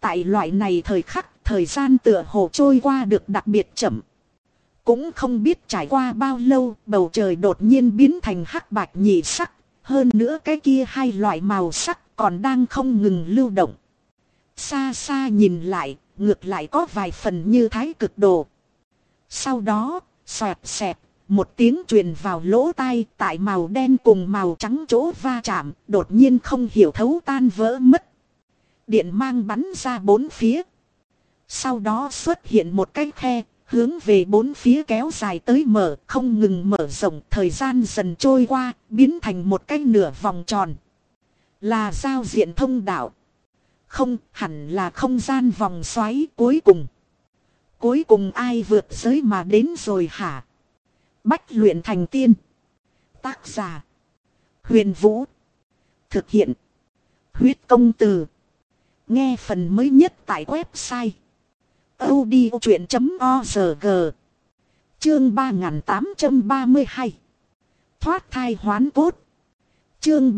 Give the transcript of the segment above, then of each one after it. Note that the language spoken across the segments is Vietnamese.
tại loại này thời khắc, thời gian tựa hồ trôi qua được đặc biệt chậm. Cũng không biết trải qua bao lâu, bầu trời đột nhiên biến thành hắc bạch nhị sắc. Hơn nữa cái kia hai loại màu sắc còn đang không ngừng lưu động. Xa xa nhìn lại, ngược lại có vài phần như thái cực đồ. Sau đó, xoẹt xẹt, một tiếng truyền vào lỗ tai, tại màu đen cùng màu trắng chỗ va chạm, đột nhiên không hiểu thấu tan vỡ mất. Điện mang bắn ra bốn phía. Sau đó xuất hiện một cái khe, hướng về bốn phía kéo dài tới mở, không ngừng mở rộng, thời gian dần trôi qua, biến thành một cái nửa vòng tròn. Là giao diện thông đạo. Không, hẳn là không gian vòng xoáy cuối cùng. Cuối cùng ai vượt giới mà đến rồi hả? Bách luyện thành tiên. Tác giả: Huyền Vũ. Thực hiện: Huyết Công Từ. Nghe phần mới nhất tại website audiochuyện.org. Chương 3832. Thoát thai hoán cốt. Chương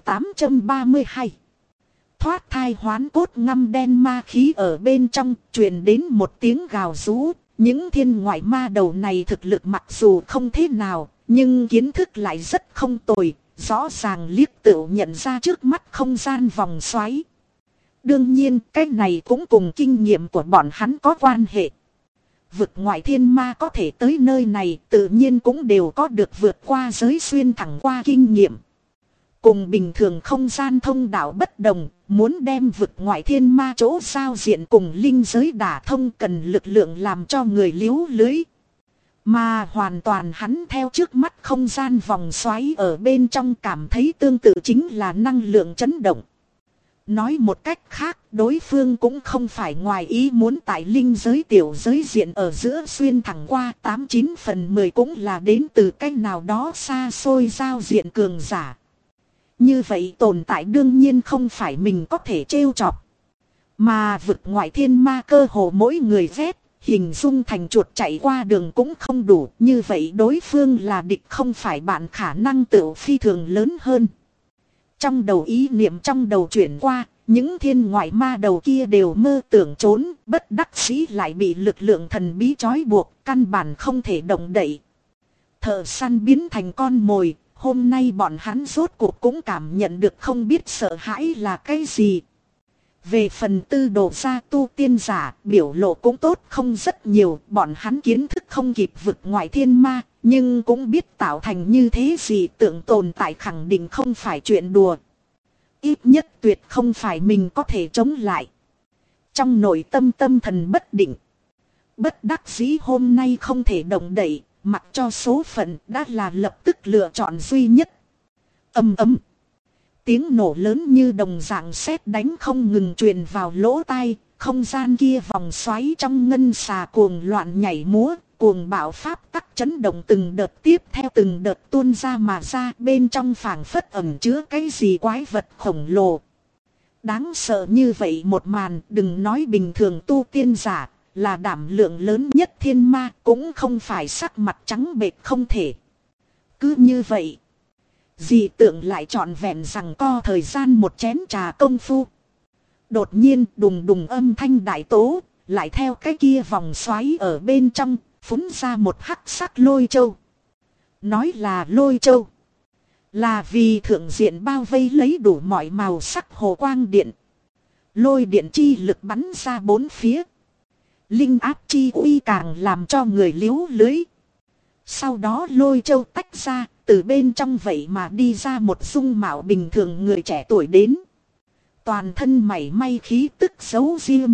3832. Thoát thai hoán cốt. Ngăm đen ma khí ở bên trong, truyền đến một tiếng gào rú. Những thiên ngoại ma đầu này thực lực mặc dù không thế nào, nhưng kiến thức lại rất không tồi, rõ ràng liếc tựu nhận ra trước mắt không gian vòng xoáy. Đương nhiên, cái này cũng cùng kinh nghiệm của bọn hắn có quan hệ. Vực ngoại thiên ma có thể tới nơi này, tự nhiên cũng đều có được vượt qua giới xuyên thẳng qua kinh nghiệm. Cùng bình thường không gian thông đạo bất đồng, muốn đem vực ngoại thiên ma chỗ giao diện cùng linh giới đả thông cần lực lượng làm cho người liếu lưới. Mà hoàn toàn hắn theo trước mắt không gian vòng xoáy ở bên trong cảm thấy tương tự chính là năng lượng chấn động. Nói một cách khác, đối phương cũng không phải ngoài ý muốn tại linh giới tiểu giới diện ở giữa xuyên thẳng qua 89/10 cũng là đến từ cách nào đó xa xôi giao diện cường giả. Như vậy tồn tại đương nhiên không phải mình có thể trêu chọc. Mà vực ngoại thiên ma cơ hồ mỗi người ghét, hình dung thành chuột chạy qua đường cũng không đủ. Như vậy đối phương là địch không phải bạn, khả năng tự phi thường lớn hơn. Trong đầu ý niệm trong đầu chuyển qua, những thiên ngoại ma đầu kia đều mơ tưởng trốn, bất đắc dĩ lại bị lực lượng thần bí trói buộc, căn bản không thể động đậy. Thợ săn biến thành con mồi, hôm nay bọn hắn rốt cuộc cũng cảm nhận được không biết sợ hãi là cái gì. Về phần tư đồ gia tu tiên giả, biểu lộ cũng tốt không rất nhiều, bọn hắn kiến thức không kịp vực ngoại thiên ma, nhưng cũng biết tạo thành như thế gì tưởng tồn tại khẳng định không phải chuyện đùa. Ít nhất tuyệt không phải mình có thể chống lại. Trong nội tâm tâm thần bất định. Bất đắc dĩ hôm nay không thể động đậy, mặc cho số phận đã là lập tức lựa chọn duy nhất. Ầm ầm. Tiếng nổ lớn như đồng dạng sét đánh không ngừng truyền vào lỗ tai, không gian kia vòng xoáy trong ngân xà cuồng loạn nhảy múa, cuồng bạo pháp tắc chấn động từng đợt tiếp theo từng đợt tuôn ra mà ra, bên trong phảng phất ẩn chứa cái gì quái vật khổng lồ. Đáng sợ như vậy một màn, đừng nói bình thường tu tiên giả, là đảm lượng lớn nhất thiên ma cũng không phải sắc mặt trắng bệch không thể. Cứ như vậy, dị tượng lại trọn vẹn rằng co thời gian một chén trà công phu. Đột nhiên đùng đùng âm thanh đại tố, lại theo cái kia vòng xoáy ở bên trong, phúng ra một hắc sắc lôi châu. Nói là lôi châu, là vì thượng diện bao vây lấy đủ mọi màu sắc hồ quang điện. Lôi điện chi lực bắn ra bốn phía. Linh áp chi uy càng làm cho người liếu lưới. Sau đó lôi châu tách ra, từ bên trong vậy mà đi ra một dung mạo bình thường người trẻ tuổi đến. Toàn thân mảy may khí tức giấu riêng.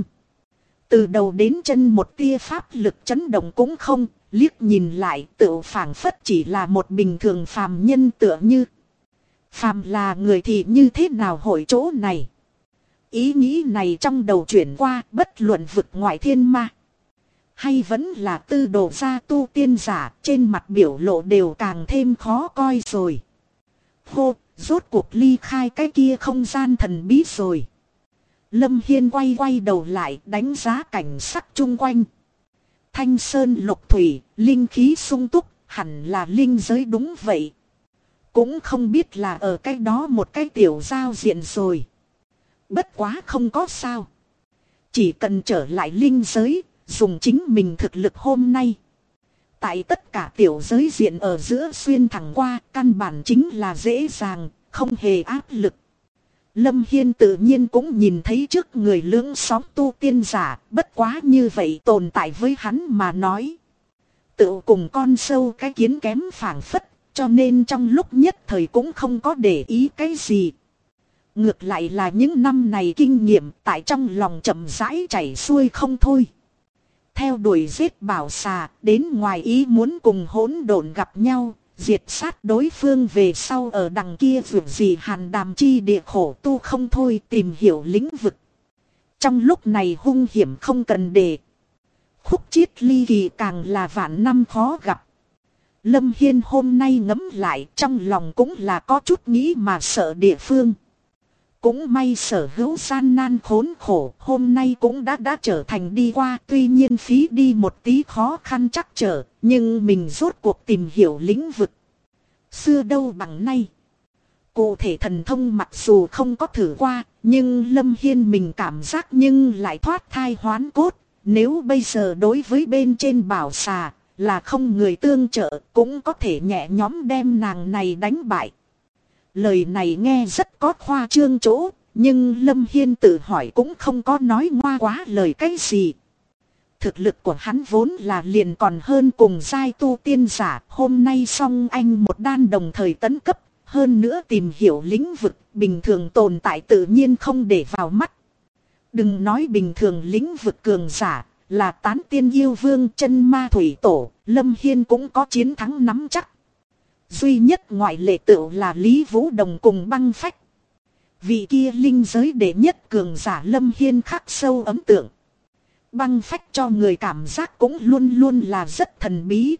Từ đầu đến chân một tia pháp lực chấn động cũng không, liếc nhìn lại tựu phảng phất chỉ là một bình thường phàm nhân tựa như. Phàm là người thì như thế nào hội chỗ này? Ý nghĩ này trong đầu chuyển qua, bất luận vực ngoại thiên ma hay vẫn là tư đồ gia tu tiên giả, trên mặt biểu lộ đều càng thêm khó coi rồi. Hô, rốt cuộc ly khai cái kia không gian thần bí rồi. Lâm Hiên quay đầu lại đánh giá cảnh sắc chung quanh. Thanh sơn lục thủy, linh khí sung túc, hẳn là linh giới đúng vậy. Cũng không biết là ở cái đó một cái tiểu giao diện rồi. Bất quá không có sao. Chỉ cần trở lại linh giới, dùng chính mình thực lực hôm nay. Tại tất cả tiểu giới diện ở giữa xuyên thẳng qua, căn bản chính là dễ dàng, không hề áp lực. Lâm Hiên tự nhiên cũng nhìn thấy trước người lưỡng sóng tu tiên giả, bất quá như vậy tồn tại với hắn mà nói. Tự cùng con sâu cái kiến kém phảng phất, cho nên trong lúc nhất thời cũng không có để ý cái gì. Ngược lại là những năm này kinh nghiệm tại trong lòng chậm rãi chảy xuôi không thôi. Theo đuổi giết bảo xà, đến ngoài ý muốn cùng hỗn độn gặp nhau, diệt sát đối phương về sau ở đằng kia vượt gì hàn đàm chi địa khổ tu không thôi tìm hiểu lĩnh vực. Trong lúc này hung hiểm không cần đề. Khúc chiết ly kỳ càng là vạn năm khó gặp. Lâm Hiên hôm nay ngẫm lại trong lòng cũng là có chút nghĩ mà sợ địa phương. Cũng may sở hữu gian nan khốn khổ hôm nay cũng đã trở thành đi qua, tuy nhiên phí đi một tí khó khăn chắc trở, nhưng mình rốt cuộc tìm hiểu lĩnh vực. Xưa đâu bằng nay. Cụ thể thần thông mặc dù không có thử qua, nhưng Lâm Hiên mình cảm giác nhưng lại thoát thai hoán cốt. Nếu bây giờ đối với bên trên bảo xà là không người tương trợ cũng có thể nhẹ nhõm đem nàng này đánh bại. Lời này nghe rất có khoa trương chỗ, nhưng Lâm Hiên tự hỏi cũng không có nói ngoa quá lời cái gì. Thực lực của hắn vốn là liền còn hơn cùng giai tu tiên giả, hôm nay song anh một đan đồng thời tấn cấp, hơn nữa tìm hiểu lĩnh vực bình thường tồn tại tự nhiên không để vào mắt. Đừng nói bình thường lĩnh vực cường giả, là tán tiên yêu vương chân ma thủy tổ, Lâm Hiên cũng có chiến thắng nắm chắc. Duy nhất ngoại lệ tựu là Lý Vũ Đồng cùng Băng Phách. Vị kia linh giới đệ nhất cường giả Lâm Hiên khắc sâu ấn tượng. Băng Phách cho người cảm giác cũng luôn luôn là rất thần bí.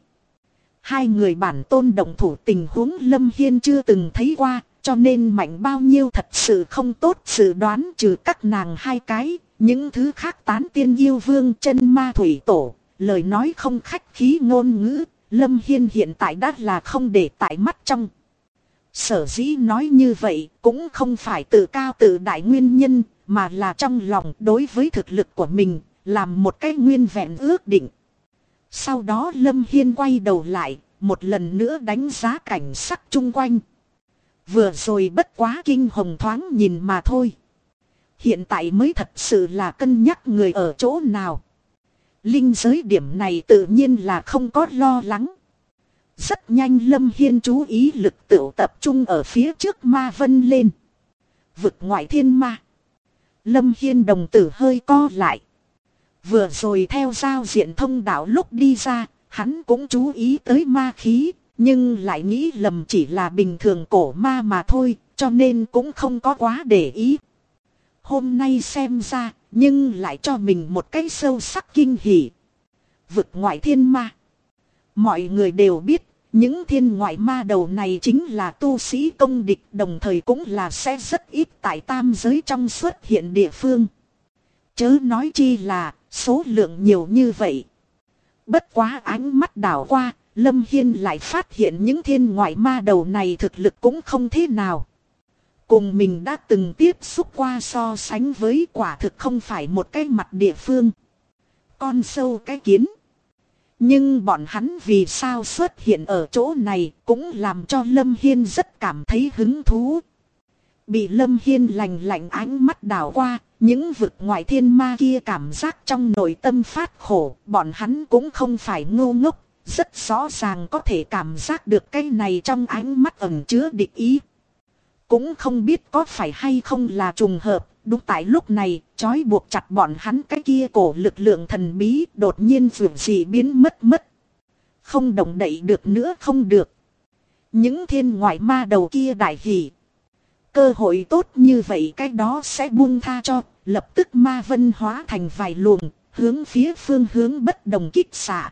Hai người bản tôn động thủ tình huống Lâm Hiên chưa từng thấy qua, cho nên mạnh bao nhiêu thật sự không tốt dự đoán, trừ các nàng hai cái. Những thứ khác tán tiên yêu vương chân ma thủy tổ, lời nói không khách khí ngôn ngữ, Lâm Hiên hiện tại đã là không để tại mắt trong. Sở dĩ nói như vậy cũng không phải tự cao tự đại nguyên nhân, mà là trong lòng đối với thực lực của mình, làm một cái nguyên vẹn ước định. Sau đó Lâm Hiên quay đầu lại, một lần nữa đánh giá cảnh sắc chung quanh. Vừa rồi bất quá kinh hồng thoáng nhìn mà thôi. Hiện tại mới thật sự là cân nhắc người ở chỗ nào. Linh giới điểm này tự nhiên là không có lo lắng. Rất nhanh Lâm Hiên chú ý lực tự tập trung ở phía trước ma vân lên. Vực ngoại thiên ma. Lâm Hiên đồng tử hơi co lại. Vừa rồi theo giao diện thông đạo lúc đi ra, hắn cũng chú ý tới ma khí, nhưng lại nghĩ lầm chỉ là bình thường cổ ma mà thôi, cho nên cũng không có quá để ý. Hôm nay xem ra, nhưng lại cho mình một cái sâu sắc kinh hỉ. Vực ngoại thiên ma. Mọi người đều biết, những thiên ngoại ma đầu này chính là tu sĩ công địch, đồng thời cũng là sẽ rất ít tại tam giới trong xuất hiện địa phương. Chớ nói chi là, số lượng nhiều như vậy. Bất quá ánh mắt đảo qua, Lâm Hiên lại phát hiện những thiên ngoại ma đầu này thực lực cũng không thế nào. Cùng mình đã từng tiếp xúc qua so sánh với quả thực không phải một cái mặt địa phương. Con sâu cái kiến. Nhưng bọn hắn vì sao xuất hiện ở chỗ này cũng làm cho Lâm Hiên rất cảm thấy hứng thú. Bị Lâm Hiên lạnh lạnh ánh mắt đảo qua, những vực ngoại thiên ma kia cảm giác trong nội tâm phát khổ, bọn hắn cũng không phải ngu ngốc, rất rõ ràng có thể cảm giác được cái này trong ánh mắt ẩn chứa địch ý. Cũng không biết có phải hay không là trùng hợp, đúng tại lúc này, trói buộc chặt bọn hắn cái kia cổ lực lượng thần bí đột nhiên vượt dị biến mất. Không động đậy được nữa không được. Những thiên ngoại ma đầu kia đại hỉ. Cơ hội tốt như vậy cái đó sẽ buông tha cho, lập tức ma vân hóa thành vài luồng, hướng phía phương hướng bất đồng kích xạ.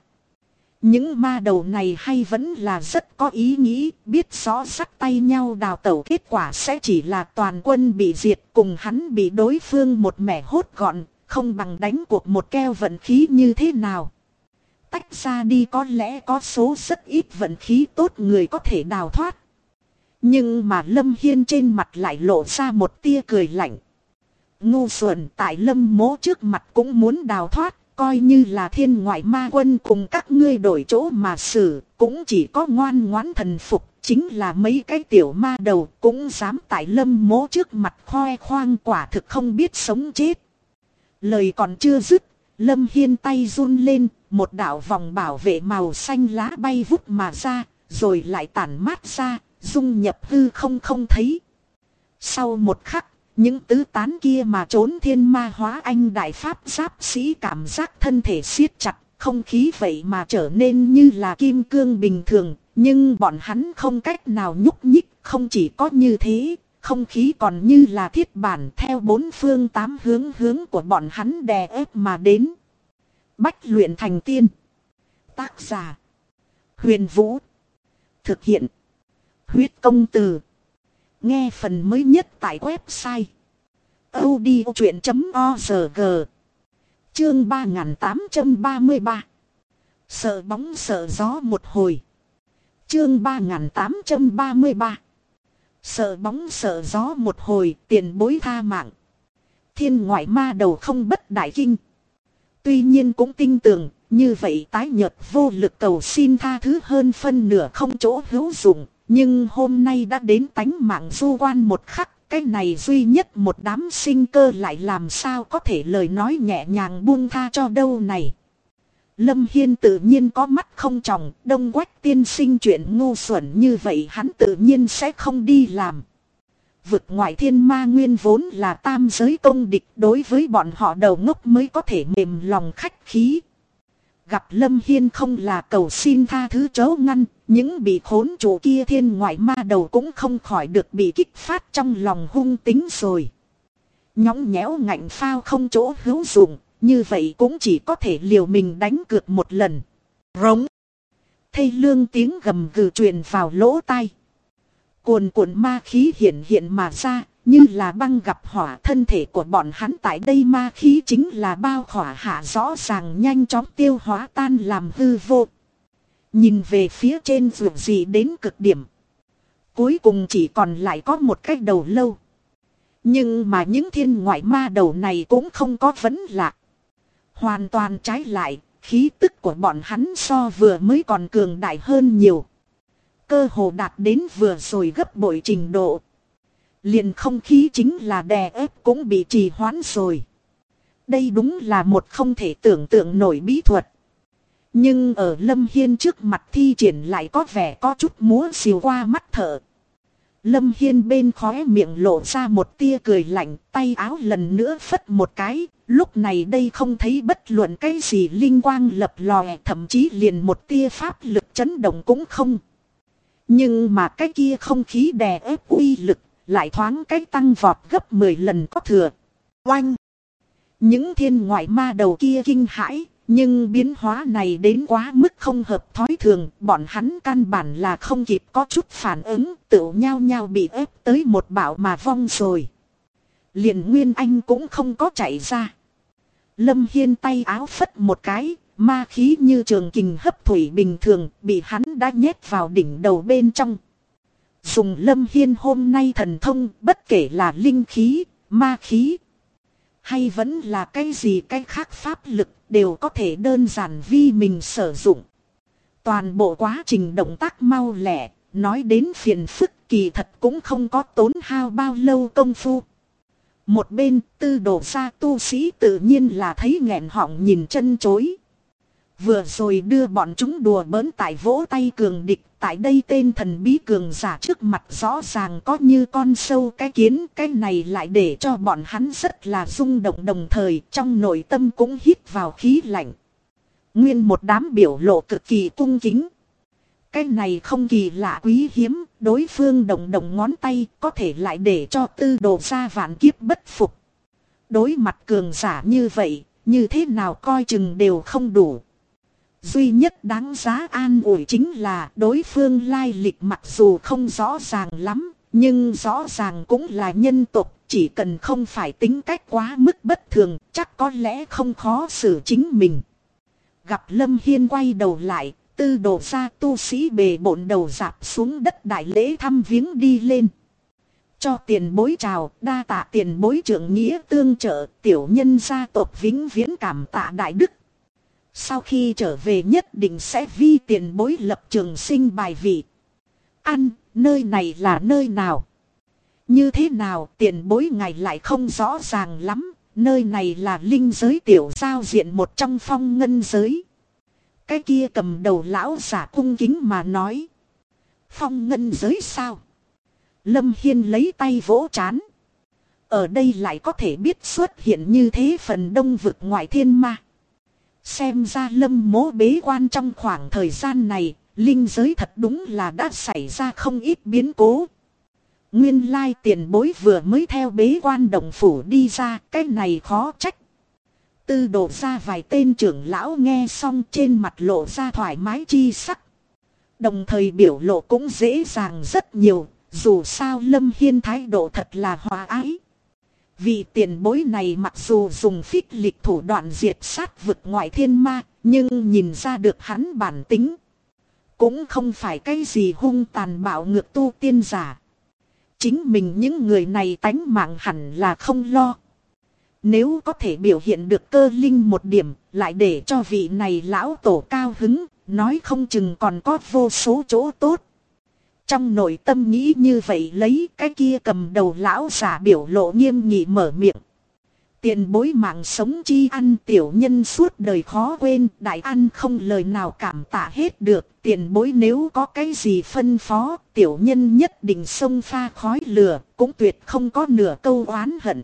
Những ma đầu này hay vẫn là rất có ý nghĩ, biết rõ sắt tay nhau đào tẩu, kết quả sẽ chỉ là toàn quân bị diệt, cùng hắn bị đối phương một mẻ hốt gọn, không bằng đánh cuộc một keo vận khí như thế nào. Tách ra đi có lẽ có số rất ít vận khí tốt người có thể đào thoát. Nhưng mà Lâm Hiên trên mặt lại lộ ra một tia cười lạnh. ngu xuẩn tại Lâm Mỗ trước mặt cũng muốn đào thoát. Coi như là thiên ngoại ma quân cùng các ngươi đổi chỗ mà xử, cũng chỉ có ngoan ngoãn thần phục. Chính là mấy cái tiểu ma đầu cũng dám tại Lâm Mỗ trước mặt khoe khoang, quả thực không biết sống chết. Lời còn chưa dứt, Lâm Hiên tay run lên, một đạo vòng bảo vệ màu xanh lá bay vút mà ra, rồi lại tản mát ra, dung nhập hư không không thấy. Sau một khắc, những tứ tán kia mà trốn thiên ma hóa anh đại pháp giáp sĩ cảm giác thân thể siết chặt, không khí vậy mà trở nên như là kim cương bình thường, nhưng bọn hắn không cách nào nhúc nhích. Không chỉ có như thế, không khí còn như là thiết bản theo bốn phương tám hướng của bọn hắn đè ép mà đến. Bách luyện thành tiên. Tác giả: Huyền Vũ. Thực hiện: Huyết Công Từ. Nghe phần mới nhất tại website audiochuyện.org. Chương 3833. Sợ bóng sợ gió một hồi. Chương 3833. Sợ bóng sợ gió một hồi, tiền bối tha mạng. Thiên ngoại ma đầu không bất đại kinh. Tuy nhiên cũng tin tưởng, như vậy tái nhợt vô lực cầu xin tha thứ hơn phân nửa không chỗ hữu dụng. Nhưng hôm nay đã đến tánh mạng du quan một khắc, cái này duy nhất một đám sinh cơ lại làm sao có thể lời nói nhẹ nhàng buông tha cho đâu này. Lâm Hiên tự nhiên có mắt không tròng, Đông Quách tiên sinh chuyện ngu xuẩn như vậy hắn tự nhiên sẽ không đi làm. Vực ngoại thiên ma nguyên vốn là tam giới công địch, đối với bọn họ đầu ngốc mới có thể mềm lòng khách khí. Gặp Lâm Hiên không là cầu xin tha thứ chớ ngăn, những bị khốn chủ kia thiên ngoại ma đầu cũng không khỏi được bị kích phát trong lòng hung tính rồi. Nhõng nhẽo ngạnh phao không chỗ hữu dụng, như vậy cũng chỉ có thể liều mình đánh cược một lần. Rống. Thê lương tiếng gầm gừ truyền vào lỗ tai. Cuồn cuộn ma khí hiện mà ra, như là băng gặp hỏa. Thân thể của bọn hắn tại đây ma khí chính là bao khỏa hạ rõ ràng, nhanh chóng tiêu hóa tan làm hư vô. Nhìn về phía trên dù gì đến cực điểm. Cuối cùng chỉ còn lại có một cái đầu lâu. Nhưng mà những thiên ngoại ma đầu này cũng không có vấn lạc. Hoàn toàn trái lại, khí tức của bọn hắn so vừa mới còn cường đại hơn nhiều. Cơ hồ đạt đến vừa rồi gấp bội trình độ. Liền không khí chính là đè ép cũng bị trì hoãn rồi. Đây đúng là một không thể tưởng tượng nổi bí thuật. Nhưng ở Lâm Hiên trước mặt thi triển lại có vẻ có chút múa xìu qua mắt thở. Lâm Hiên bên khóe miệng lộ ra một tia cười lạnh, tay áo lần nữa phất một cái. Lúc này đây không thấy bất luận cái gì linh quang lập lòe, thậm chí liền một tia pháp lực chấn động cũng không. Nhưng mà cái kia không khí đè ép uy lực lại thoáng cái tăng vọt gấp 10 lần có thừa. Oanh! Những thiên ngoại ma đầu kia kinh hãi, nhưng biến hóa này đến quá mức không hợp thói thường. Bọn hắn căn bản là không kịp có chút phản ứng, tự nhau nhau bị ép tới một bạo mà vong rồi. Liền Nguyên Anh cũng không có chạy ra. Lâm Hiên tay áo phất một cái, ma khí như trường kình hấp thủy bình thường bị hắn đã nhét vào đỉnh đầu bên trong. Dùng Lâm Hiên hôm nay thần thông, bất kể là linh khí, ma khí, hay vẫn là cái gì cái khác pháp lực, đều có thể đơn giản vi mình sử dụng. Toàn bộ quá trình động tác mau lẹ, nói đến phiền phức kỳ thật cũng không có tốn hao bao lâu công phu. Một bên Tư Đồ gia tu sĩ tự nhiên là thấy nghẹn họng nhìn chân chối. Vừa rồi đưa bọn chúng đùa bỡn tại vỗ tay cường địch, tại đây tên thần bí cường giả trước mặt rõ ràng có như con sâu cái kiến. Cái này lại để cho bọn hắn rất là rung động, đồng thời trong nội tâm cũng hít vào khí lạnh. Nguyên một đám biểu lộ cực kỳ cung kính. Cái này không kỳ lạ quý hiếm, đối phương động động ngón tay có thể lại để cho Tư Đồ gia vạn kiếp bất phục. Đối mặt cường giả như vậy, như thế nào coi chừng đều không đủ. Duy nhất đáng giá an ủi chính là đối phương lai lịch mặc dù không rõ ràng lắm, nhưng rõ ràng cũng là nhân tộc, chỉ cần không phải tính cách quá mức bất thường, chắc có lẽ không khó xử chính mình. Gặp Lâm Hiên quay đầu lại, Tư Đồ gia tu sĩ bề bộn đầu dạp xuống đất đại lễ thăm viếng đi lên. Cho tiền bối chào, đa tạ tiền bối trưởng nghĩa tương trợ, tiểu nhân gia tộc vĩnh viễn cảm tạ đại đức. Sau khi trở về nhất định sẽ vi tiền bối lập trường sinh bài vị. Ăn, nơi này là nơi nào? Như thế nào tiền bối ngài lại không rõ ràng lắm, nơi này là linh giới tiểu giao diện một trong phong ngân giới. Cái kia cầm đầu lão giả cung kính mà nói. Phong ngân giới sao? Lâm Hiên lấy tay vỗ trán. Ở đây lại có thể biết xuất hiện như thế phần đông vực ngoại thiên ma. Xem ra Lâm Mỗ bế quan trong khoảng thời gian này, linh giới thật đúng là đã xảy ra không ít biến cố. Nguyên lai tiền bối vừa mới theo bế quan đồng phủ đi ra, cái này khó trách. Tư đổ ra vài tên trưởng lão nghe xong trên mặt lộ ra thoải mái chi sắc. Đồng thời biểu lộ cũng dễ dàng rất nhiều, dù sao Lâm Hiên thái độ thật là hòa ái. Vị tiền bối này mặc dù dùng phích lịch thủ đoạn diệt sát vực ngoại thiên ma, nhưng nhìn ra được hắn bản tính. Cũng không phải cái gì hung tàn bạo ngược tu tiên giả. Chính mình những người này tánh mạng hẳn là không lo. Nếu có thể biểu hiện được cơ linh một điểm, lại để cho vị này lão tổ cao hứng, nói không chừng còn có vô số chỗ tốt. Trong nội tâm nghĩ như vậy lấy cái kia cầm đầu lão giả biểu lộ nghiêm nghị mở miệng. Tiền bối mạng sống chi ăn tiểu nhân suốt đời khó quên, đại ăn không lời nào cảm tạ hết được. Tiền bối nếu có cái gì phân phó, tiểu nhân nhất định xông pha khói lửa, cũng tuyệt không có nửa câu oán hận.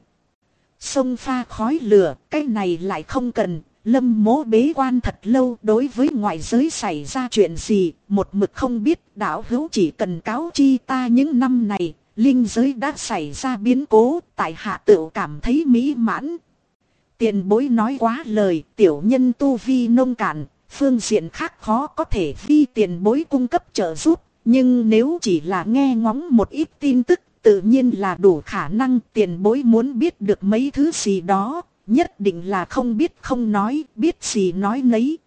Xông pha khói lửa, cái này lại không cần. Lâm Mỗ bế quan thật lâu, đối với ngoại giới xảy ra chuyện gì, một mực không biết. Đạo hữu chỉ cần cáo chi ta những năm này, linh giới đã xảy ra biến cố, tại hạ tự cảm thấy mỹ mãn. Tiền bối nói quá lời, tiểu nhân tu vi nông cạn, phương diện khác khó có thể vi tiền bối cung cấp trợ giúp. Nhưng nếu chỉ là nghe ngóng một ít tin tức, tự nhiên là đủ khả năng. Tiền bối muốn biết được mấy thứ gì đó, nhất định là không biết không nói, biết gì nói nấy.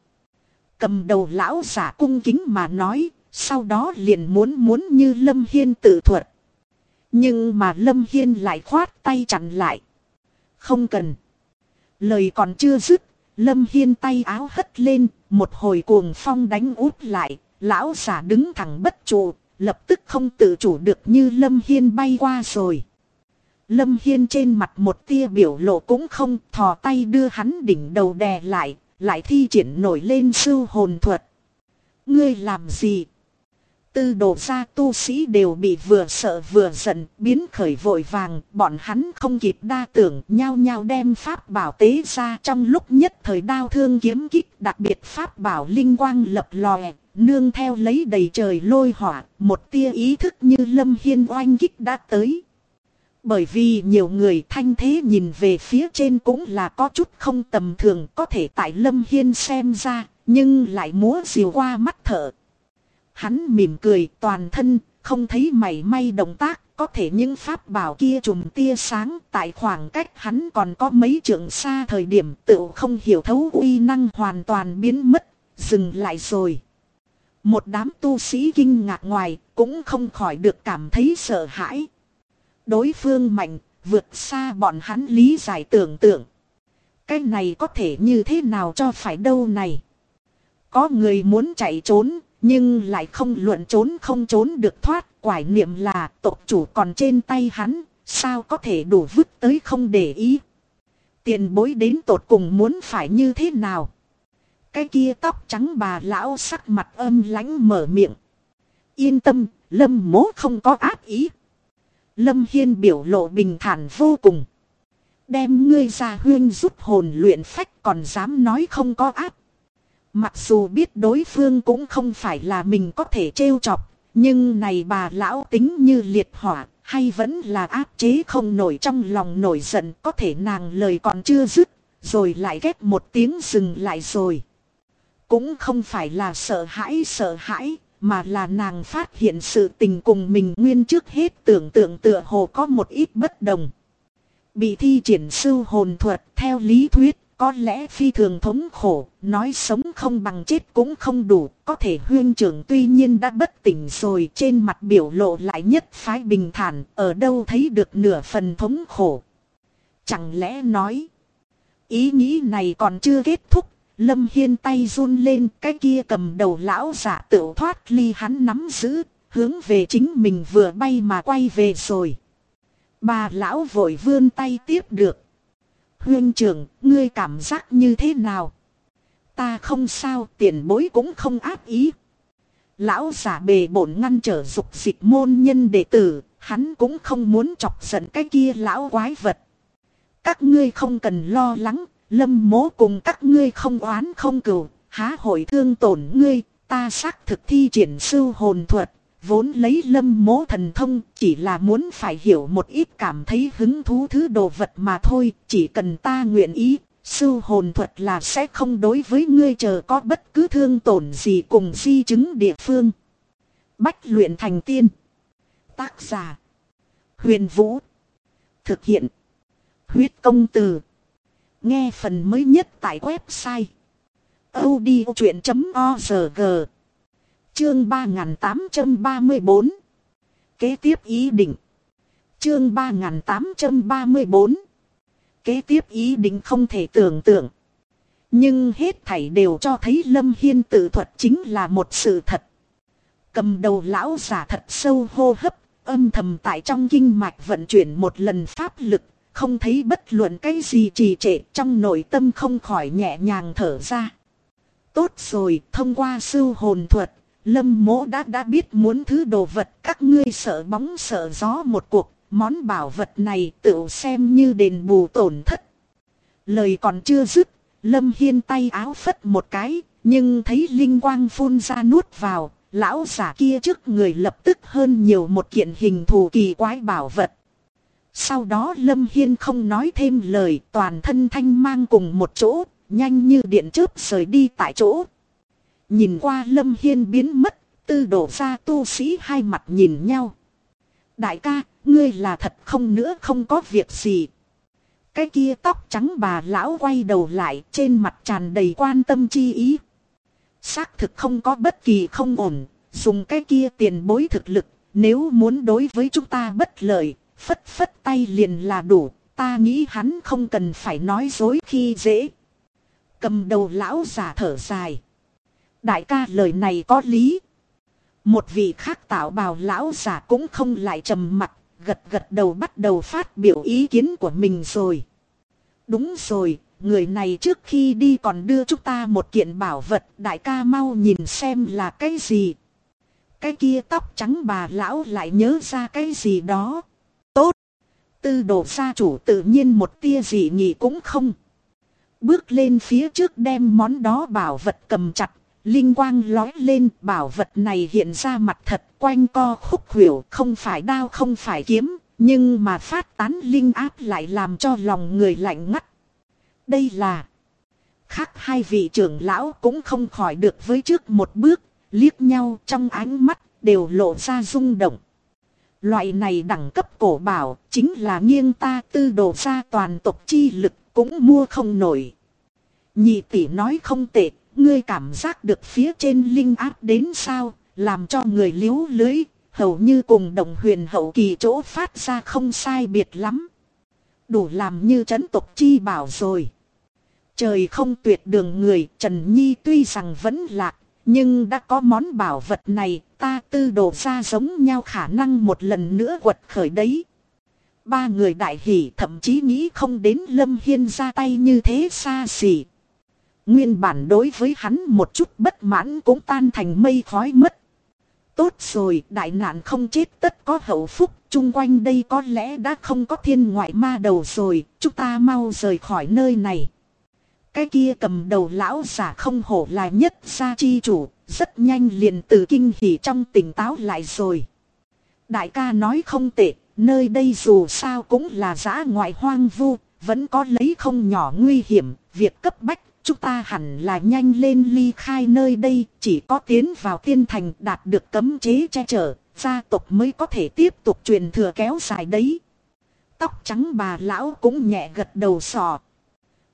Cầm đầu lão giả cung kính mà nói, sau đó liền muốn như Lâm Hiên tự thuật. Nhưng mà Lâm Hiên lại khoát tay chặn lại. Không cần. Lời còn chưa dứt, Lâm Hiên tay áo hất lên, một hồi cuồng phong đánh úp lại, lão giả đứng thẳng bất trụ, lập tức không tự chủ được như Lâm Hiên bay qua rồi. Lâm Hiên trên mặt một tia biểu lộ cũng không, thò tay đưa hắn đỉnh đầu đè lại thi triển nổi lên sưu hồn thuật. Ngươi làm gì? Tư đồ gia tu sĩ đều bị vừa sợ vừa giận, biến khởi vội vàng, bọn hắn không kịp đa tưởng, nhao nhao đem pháp bảo tế ra. Trong lúc nhất thời đao thương kiếm kích, đặc biệt pháp bảo linh quang lập lòe, nương theo lấy đầy trời lôi hỏa, một tia ý thức như Lâm Hiên oanh kích đã tới. Bởi vì nhiều người thanh thế nhìn về phía trên cũng là có chút không tầm thường, có thể tại Lâm Hiên xem ra, nhưng lại múa diều qua mắt thợ. Hắn mỉm cười toàn thân, không thấy mảy may động tác, có thể những pháp bảo kia trùm tia sáng tại khoảng cách hắn còn có mấy trượng xa thời điểm tự không hiểu thấu uy năng hoàn toàn biến mất, dừng lại rồi. Một đám tu sĩ kinh ngạc ngoài, cũng không khỏi được cảm thấy sợ hãi. Đối phương mạnh, vượt xa bọn hắn lý giải tưởng tượng. Cái này có thể như thế nào cho phải đâu này. Có người muốn chạy trốn, nhưng lại không luận trốn không trốn được thoát. Quải niệm là tộc chủ còn trên tay hắn, sao có thể đủ vứt tới không để ý. Tiền bối đến tột cùng muốn phải như thế nào. Cái kia tóc trắng bà lão sắc mặt âm lãnh mở miệng. Yên tâm, Lâm Mỗ không có ác ý. Lâm Hiên biểu lộ bình thản vô cùng. Đem ngươi ra huyên giúp hồn luyện phách còn dám nói không có ác. Mặc dù biết đối phương cũng không phải là mình có thể trêu chọc, nhưng này bà lão tính như liệt hỏa, hay vẫn là áp chế không nổi trong lòng nổi giận. Có thể nàng lời còn chưa dứt, rồi lại ghét một tiếng dừng lại rồi. Cũng không phải là sợ hãi, mà là nàng phát hiện sự tình cùng mình nguyên trước hết tưởng tượng tựa hồ có một ít bất đồng. Bị thi triển sưu hồn thuật theo lý thuyết, có lẽ phi thường thống khổ, nói sống không bằng chết cũng không đủ. Có thể huynh trưởng tuy nhiên đã bất tỉnh rồi, trên mặt biểu lộ lại nhất phái bình thản, ở đâu thấy được nửa phần thống khổ. Chẳng lẽ nói, ý nghĩ này còn chưa kết thúc, Lâm Hiên tay run lên, cái kia cầm đầu lão giả tựu thoát ly hắn nắm giữ, hướng về chính mình vừa bay mà quay về rồi. Bà lão vội vươn tay tiếp được. Huynh trưởng, ngươi cảm giác như thế nào? Ta không sao, tiền bối cũng không ác ý. Lão giả bề bổn ngăn trở dục dịch môn nhân đệ tử, hắn cũng không muốn chọc giận cái kia lão quái vật. Các ngươi không cần lo lắng, Lâm mỗ cùng các ngươi không oán không cừu, há hội thương tổn ngươi, ta xác thực thi triển sưu hồn thuật. Vốn lấy Lâm mỗ thần thông chỉ là muốn phải hiểu một ít cảm thấy hứng thú thứ đồ vật mà thôi. Chỉ cần ta nguyện ý, sưu hồn thuật là sẽ không đối với ngươi chờ có bất cứ thương tổn gì cùng di chứng địa phương. Bách luyện thành tiên. Tác giả Huyền Vũ. Thực hiện Huyết Công Từ. Nghe phần mới nhất tại website audiochuyện.org. Chương 3834. Kế tiếp ý định. Chương 3834. Kế tiếp ý định không thể tưởng tượng. Nhưng hết thảy đều cho thấy Lâm Hiên tự thuật chính là một sự thật. Cầm đầu lão giả thật sâu hô hấp, âm thầm tại trong kinh mạch vận chuyển một lần pháp lực, không thấy bất luận cái gì trì trệ, trong nội tâm không khỏi nhẹ nhàng thở ra. Tốt rồi, thông qua sưu hồn thuật, Lâm mỗ đã biết muốn thứ đồ vật, các ngươi sợ bóng sợ gió một cuộc, món bảo vật này tự xem như đền bù tổn thất. Lời còn chưa dứt, Lâm Hiên tay áo phất một cái, nhưng thấy linh quang phun ra nuốt vào, lão giả kia trước người lập tức hơn nhiều một kiện hình thù kỳ quái bảo vật. Sau đó Lâm Hiên không nói thêm lời, toàn thân thanh mang cùng một chỗ, nhanh như điện chớp rời đi tại chỗ. Nhìn qua Lâm Hiên biến mất, Tư Đồ gia tu sĩ hai mặt nhìn nhau. Đại ca, ngươi là thật không nữa không có việc gì. Cái kia tóc trắng bà lão quay đầu lại, trên mặt tràn đầy quan tâm chi ý. Xác thực không có bất kỳ không ổn, dùng cái kia tiền bối thực lực, nếu muốn đối với chúng ta bất lợi, phất phất tay liền là đủ, ta nghĩ hắn không cần phải nói dối khi dễ. Cầm đầu lão giả thở dài. Đại ca lời này có lý. Một vị khác tạo bào lão giả cũng không lại trầm mặt, gật gật đầu bắt đầu phát biểu ý kiến của mình rồi. Đúng rồi, người này trước khi đi còn đưa chúng ta một kiện bảo vật, đại ca mau nhìn xem là cái gì. Cái kia tóc trắng bà lão lại nhớ ra cái gì đó. Tốt. Tư Đồ gia chủ tự nhiên một tia gì nhỉ cũng không. Bước lên phía trước đem món đó bảo vật cầm chặt. Linh quang lói lên, bảo vật này hiện ra mặt thật, quanh co khúc khuỷu, không phải đao không phải kiếm, nhưng mà phát tán linh áp lại làm cho lòng người lạnh ngắt. Đây là... Khác hai vị trưởng lão cũng không khỏi được với trước một bước, liếc nhau trong ánh mắt, đều lộ ra rung động. Loại này đẳng cấp cổ bảo, chính là nghiêng ta Tư Đồ gia toàn tộc chi lực, cũng mua không nổi. Nhị tỷ nói không tệ. Ngươi cảm giác được phía trên linh áp đến sao, làm cho người liếu lưới, hầu như cùng Đồng Huyền hậu kỳ chỗ phát ra không sai biệt lắm. Đủ làm như trấn tộc chi bảo rồi. Trời không tuyệt đường người, Trần Nhi tuy rằng vẫn lạc, nhưng đã có món bảo vật này, ta Tư Đồ gia giống nhau khả năng một lần nữa quật khởi đấy. Ba người đại hỉ thậm chí nghĩ không đến Lâm Hiên ra tay như thế xa xỉ. Nguyên bản đối với hắn một chút bất mãn cũng tan thành mây khói mất. Tốt rồi, đại nạn không chết tất có hậu phúc, chung quanh đây có lẽ đã không có thiên ngoại ma đầu rồi, chúng ta mau rời khỏi nơi này. Cái kia cầm đầu lão giả không hổ là nhất gia chi chủ, rất nhanh liền từ kinh hỉ trong tỉnh táo lại rồi. Đại ca nói không tệ, nơi đây dù sao cũng là dã ngoại hoang vu, vẫn có lấy không nhỏ nguy hiểm, việc cấp bách. Chúng ta hẳn là nhanh lên ly khai nơi đây, chỉ có tiến vào tiên thành đạt được cấm chế che chở, gia tộc mới có thể tiếp tục truyền thừa kéo dài đấy. Tóc trắng bà lão cũng nhẹ gật đầu sò.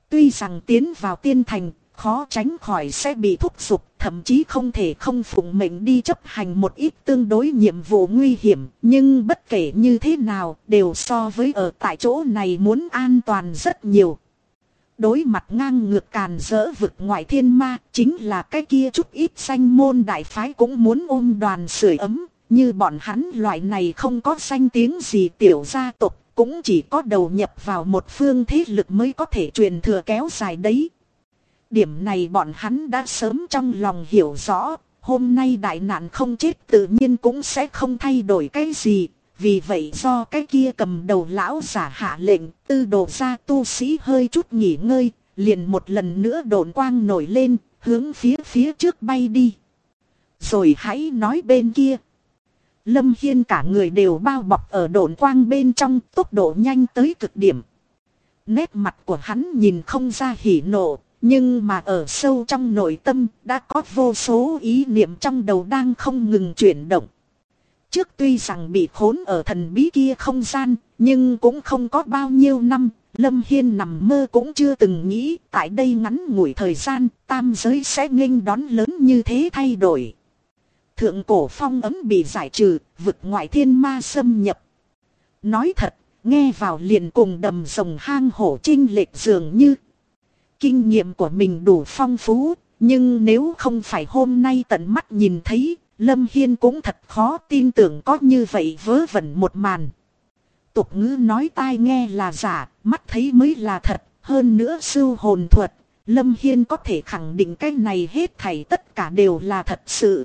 Tuy rằng tiến vào tiên thành, khó tránh khỏi sẽ bị thúc giục, thậm chí không thể không phụng mệnh đi chấp hành một ít tương đối nhiệm vụ nguy hiểm. Nhưng bất kể như thế nào, đều so với ở tại chỗ này muốn an toàn rất nhiều. Đối mặt ngang ngược càn rỡ vực ngoại thiên ma, chính là cái kia chút ít danh môn đại phái cũng muốn ôm đoàn sưởi ấm. Như bọn hắn loại này không có danh tiếng gì tiểu gia tộc, cũng chỉ có đầu nhập vào một phương thế lực mới có thể truyền thừa kéo dài đấy. Điểm này bọn hắn đã sớm trong lòng hiểu rõ, hôm nay đại nạn không chết tự nhiên cũng sẽ không thay đổi cái gì. Vì vậy do cái kia cầm đầu lão giả hạ lệnh, tư đồ ra tu sĩ hơi chút nghỉ ngơi, liền một lần nữa độn quang nổi lên, hướng phía trước bay đi. Rồi hãy nói bên kia. Lâm Hiên cả người đều bao bọc ở độn quang bên trong, tốc độ nhanh tới cực điểm. Nét mặt của hắn nhìn không ra hỉ nộ, nhưng mà ở sâu trong nội tâm đã có vô số ý niệm trong đầu đang không ngừng chuyển động. Trước tuy rằng bị khốn ở thần bí kia không gian, nhưng cũng không có bao nhiêu năm, Lâm Hiên nằm mơ cũng chưa từng nghĩ tại đây ngắn ngủi thời gian, tam giới sẽ nghênh đón lớn như thế thay đổi. Thượng cổ phong ấm bị giải trừ, vực ngoại thiên ma xâm nhập. Nói thật, nghe vào liền cùng đầm rồng hang hổ chênh lệch dường như. Kinh nghiệm của mình đủ phong phú, nhưng nếu không phải hôm nay tận mắt nhìn thấy, Lâm Hiên cũng thật khó tin tưởng có như vậy vớ vẩn một màn. Tục ngữ nói tai nghe là giả, mắt thấy mới là thật, hơn nữa sưu hồn thuật, Lâm Hiên có thể khẳng định cái này hết thảy tất cả đều là thật sự.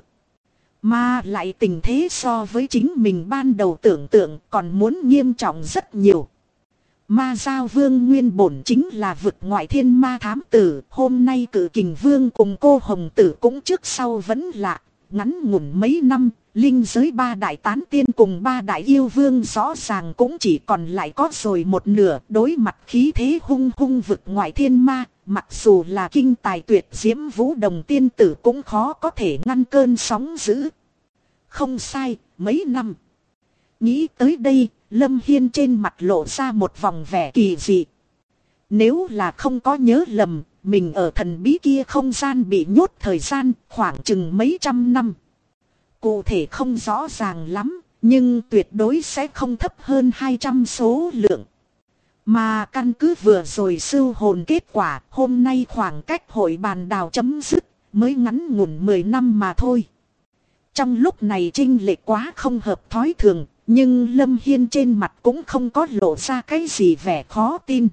Mà lại tình thế so với chính mình ban đầu tưởng tượng còn muốn nghiêm trọng rất nhiều. Ma Giao Vương nguyên bổn chính là vực ngoại thiên ma thám tử, hôm nay Cự Kình Vương cùng cô Hồng Tử cũng trước sau vẫn lạ. Ngắn ngủn mấy năm, linh giới ba đại tán tiên cùng ba đại yêu vương rõ ràng cũng chỉ còn lại có rồi một nửa. Đối mặt khí thế hung hung vực ngoại thiên ma, mặc dù là kinh tài tuyệt diễm vũ đồng tiên tử cũng khó có thể ngăn cơn sóng dữ. Không sai, mấy năm. Nghĩ tới đây, Lâm Hiên trên mặt lộ ra một vòng vẻ kỳ dị. Nếu là không có nhớ lầm, mình ở thần bí kia không gian bị nhốt thời gian khoảng chừng mấy trăm năm. Cụ thể không rõ ràng lắm, nhưng tuyệt đối sẽ không thấp hơn 200 số lượng. Mà căn cứ vừa rồi sưu hồn kết quả, hôm nay khoảng cách hội bàn đào chấm dứt, mới ngắn ngủn 10 năm mà thôi. Trong lúc này chênh lệch quá không hợp thói thường, nhưng Lâm Hiên trên mặt cũng không có lộ ra cái gì vẻ khó tin.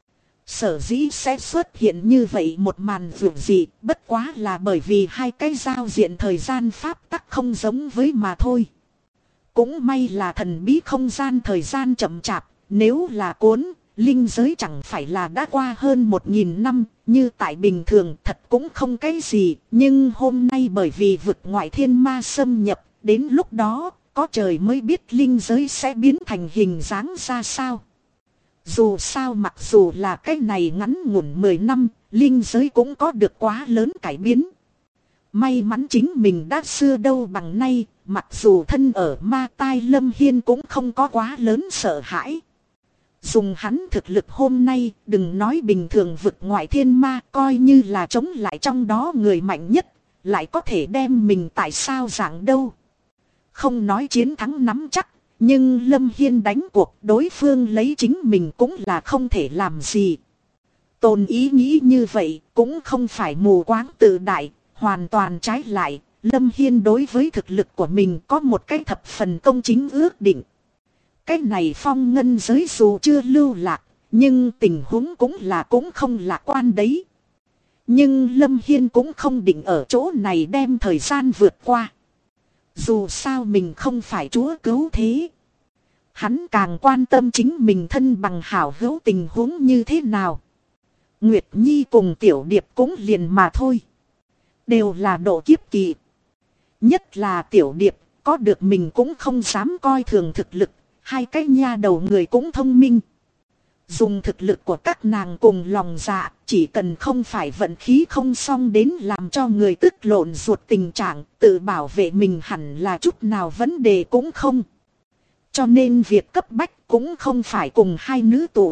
Sở dĩ sẽ xuất hiện như vậy một màn vượt dị, bất quá là bởi vì hai cái giao diện thời gian pháp tắc không giống với mà thôi. Cũng may là thần bí không gian thời gian chậm chạp, nếu là cuốn, linh giới chẳng phải là đã qua hơn 1000 năm, như tại bình thường thật cũng không cái gì. Nhưng hôm nay bởi vì vực ngoại thiên ma xâm nhập, đến lúc đó, có trời mới biết linh giới sẽ biến thành hình dáng ra sao. Dù sao mặc dù là cái này ngắn ngủn 10 năm, linh giới cũng có được quá lớn cải biến. May mắn chính mình đã xưa đâu bằng nay, mặc dù thân ở ma tai Lâm Hiên cũng không có quá lớn sợ hãi. Dùng hắn thực lực hôm nay, đừng nói bình thường vực ngoại thiên ma, coi như là chống lại trong đó người mạnh nhất, lại có thể đem mình tại sao dạng đâu. Không nói chiến thắng nắm chắc, nhưng Lâm Hiên đánh cuộc đối phương lấy chính mình cũng là không thể làm gì. Tồn ý nghĩ như vậy cũng không phải mù quáng tự đại, hoàn toàn trái lại. Lâm Hiên đối với thực lực của mình có một cái thập phần công chính ước định. Cái này phong ngân giới dù chưa lưu lạc, nhưng tình huống cũng không lạc quan đấy. Nhưng Lâm Hiên cũng không định ở chỗ này đem thời gian vượt qua. Dù sao mình không phải chúa cứu thế. Hắn càng quan tâm chính mình thân bằng hảo hữu tình huống như thế nào. Nguyệt Nhi cùng Tiểu Điệp cũng liền mà thôi. Đều là độ kiếp kỳ. Nhất là Tiểu Điệp, có được mình cũng không dám coi thường thực lực. Hai cái nha đầu người cũng thông minh. Dùng thực lực của các nàng cùng lòng dạ, chỉ cần không phải vận khí không xong đến làm cho người tức lộn ruột tình trạng, tự bảo vệ mình hẳn là chút nào vấn đề cũng không. Cho nên việc cấp bách cũng không phải cùng hai nữ tụ hợp,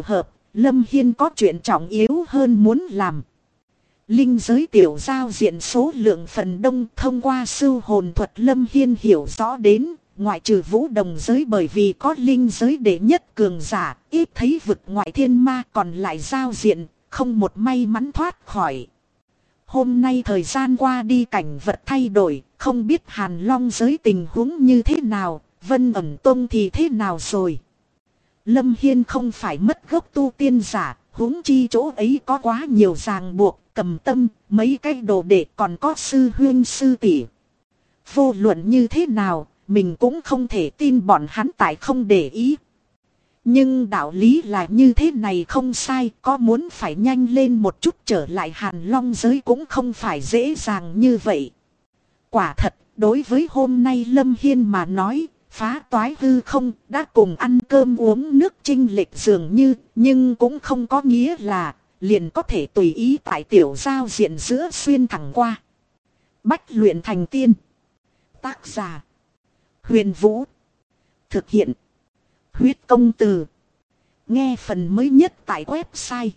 Lâm Hiên có chuyện trọng yếu hơn muốn làm. Linh giới tiểu giao diện số lượng phần đông thông qua sưu hồn thuật Lâm Hiên hiểu rõ đến, ngoại trừ vũ đồng giới bởi vì có linh giới đệ nhất cường giả, ít thấy vực ngoại thiên ma còn lại giao diện, không một may mắn thoát khỏi. Hôm nay thời gian qua đi cảnh vật thay đổi, không biết Hàn Long giới tình huống như thế nào, Vân ẩn tông thì thế nào rồi. Lâm Hiên không phải mất gốc tu tiên giả, huống chi chỗ ấy có quá nhiều ràng buộc, cầm tâm, mấy cái đồ đệ còn có sư huynh sư tỷ. Vô luận như thế nào, mình cũng không thể tin bọn hắn tại không để ý. Nhưng đạo lý là như thế này không sai, có muốn phải nhanh lên một chút trở lại Hàn Long giới cũng không phải dễ dàng như vậy. Quả thật, đối với hôm nay Lâm Hiên mà nói, phá toái hư không đã cùng ăn cơm uống nước chênh lệch dường như, nhưng cũng không có nghĩa là liền có thể tùy ý tại tiểu giao diện giữa xuyên thẳng qua. Bách luyện thành tiên. Tác giả Huyền Vũ. Thực hiện Huyết Công Từ. Nghe phần mới nhất tại website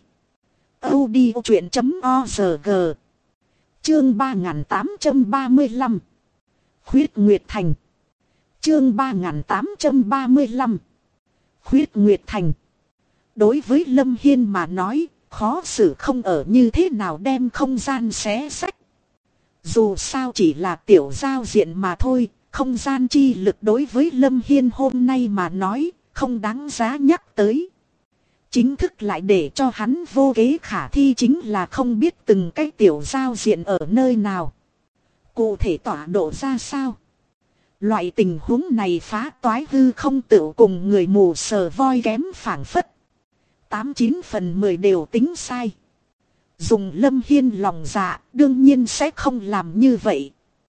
audiochuyện.org. Chương 3835 Khuyết Nguyệt Thành. Chương 3835 Khuyết Nguyệt Thành. Đối với Lâm Hiên mà nói, khó xử không ở như thế nào đem không gian xé xách. Dù sao chỉ là tiểu giao diện mà thôi, không gian chi lực đối với Lâm Hiên hôm nay mà nói, không đáng giá nhắc tới. Chính thức lại để cho hắn vô kế khả thi chính là không biết từng cái tiểu giao diện ở nơi nào. Cụ thể tọa độ ra sao? Loại tình huống này phá toái hư không tự cùng người mù sờ voi kém phảng phất. 89 phần 10 đều tính sai. Dùng Lâm Hiên lòng dạ đương nhiên sẽ không làm như vậy.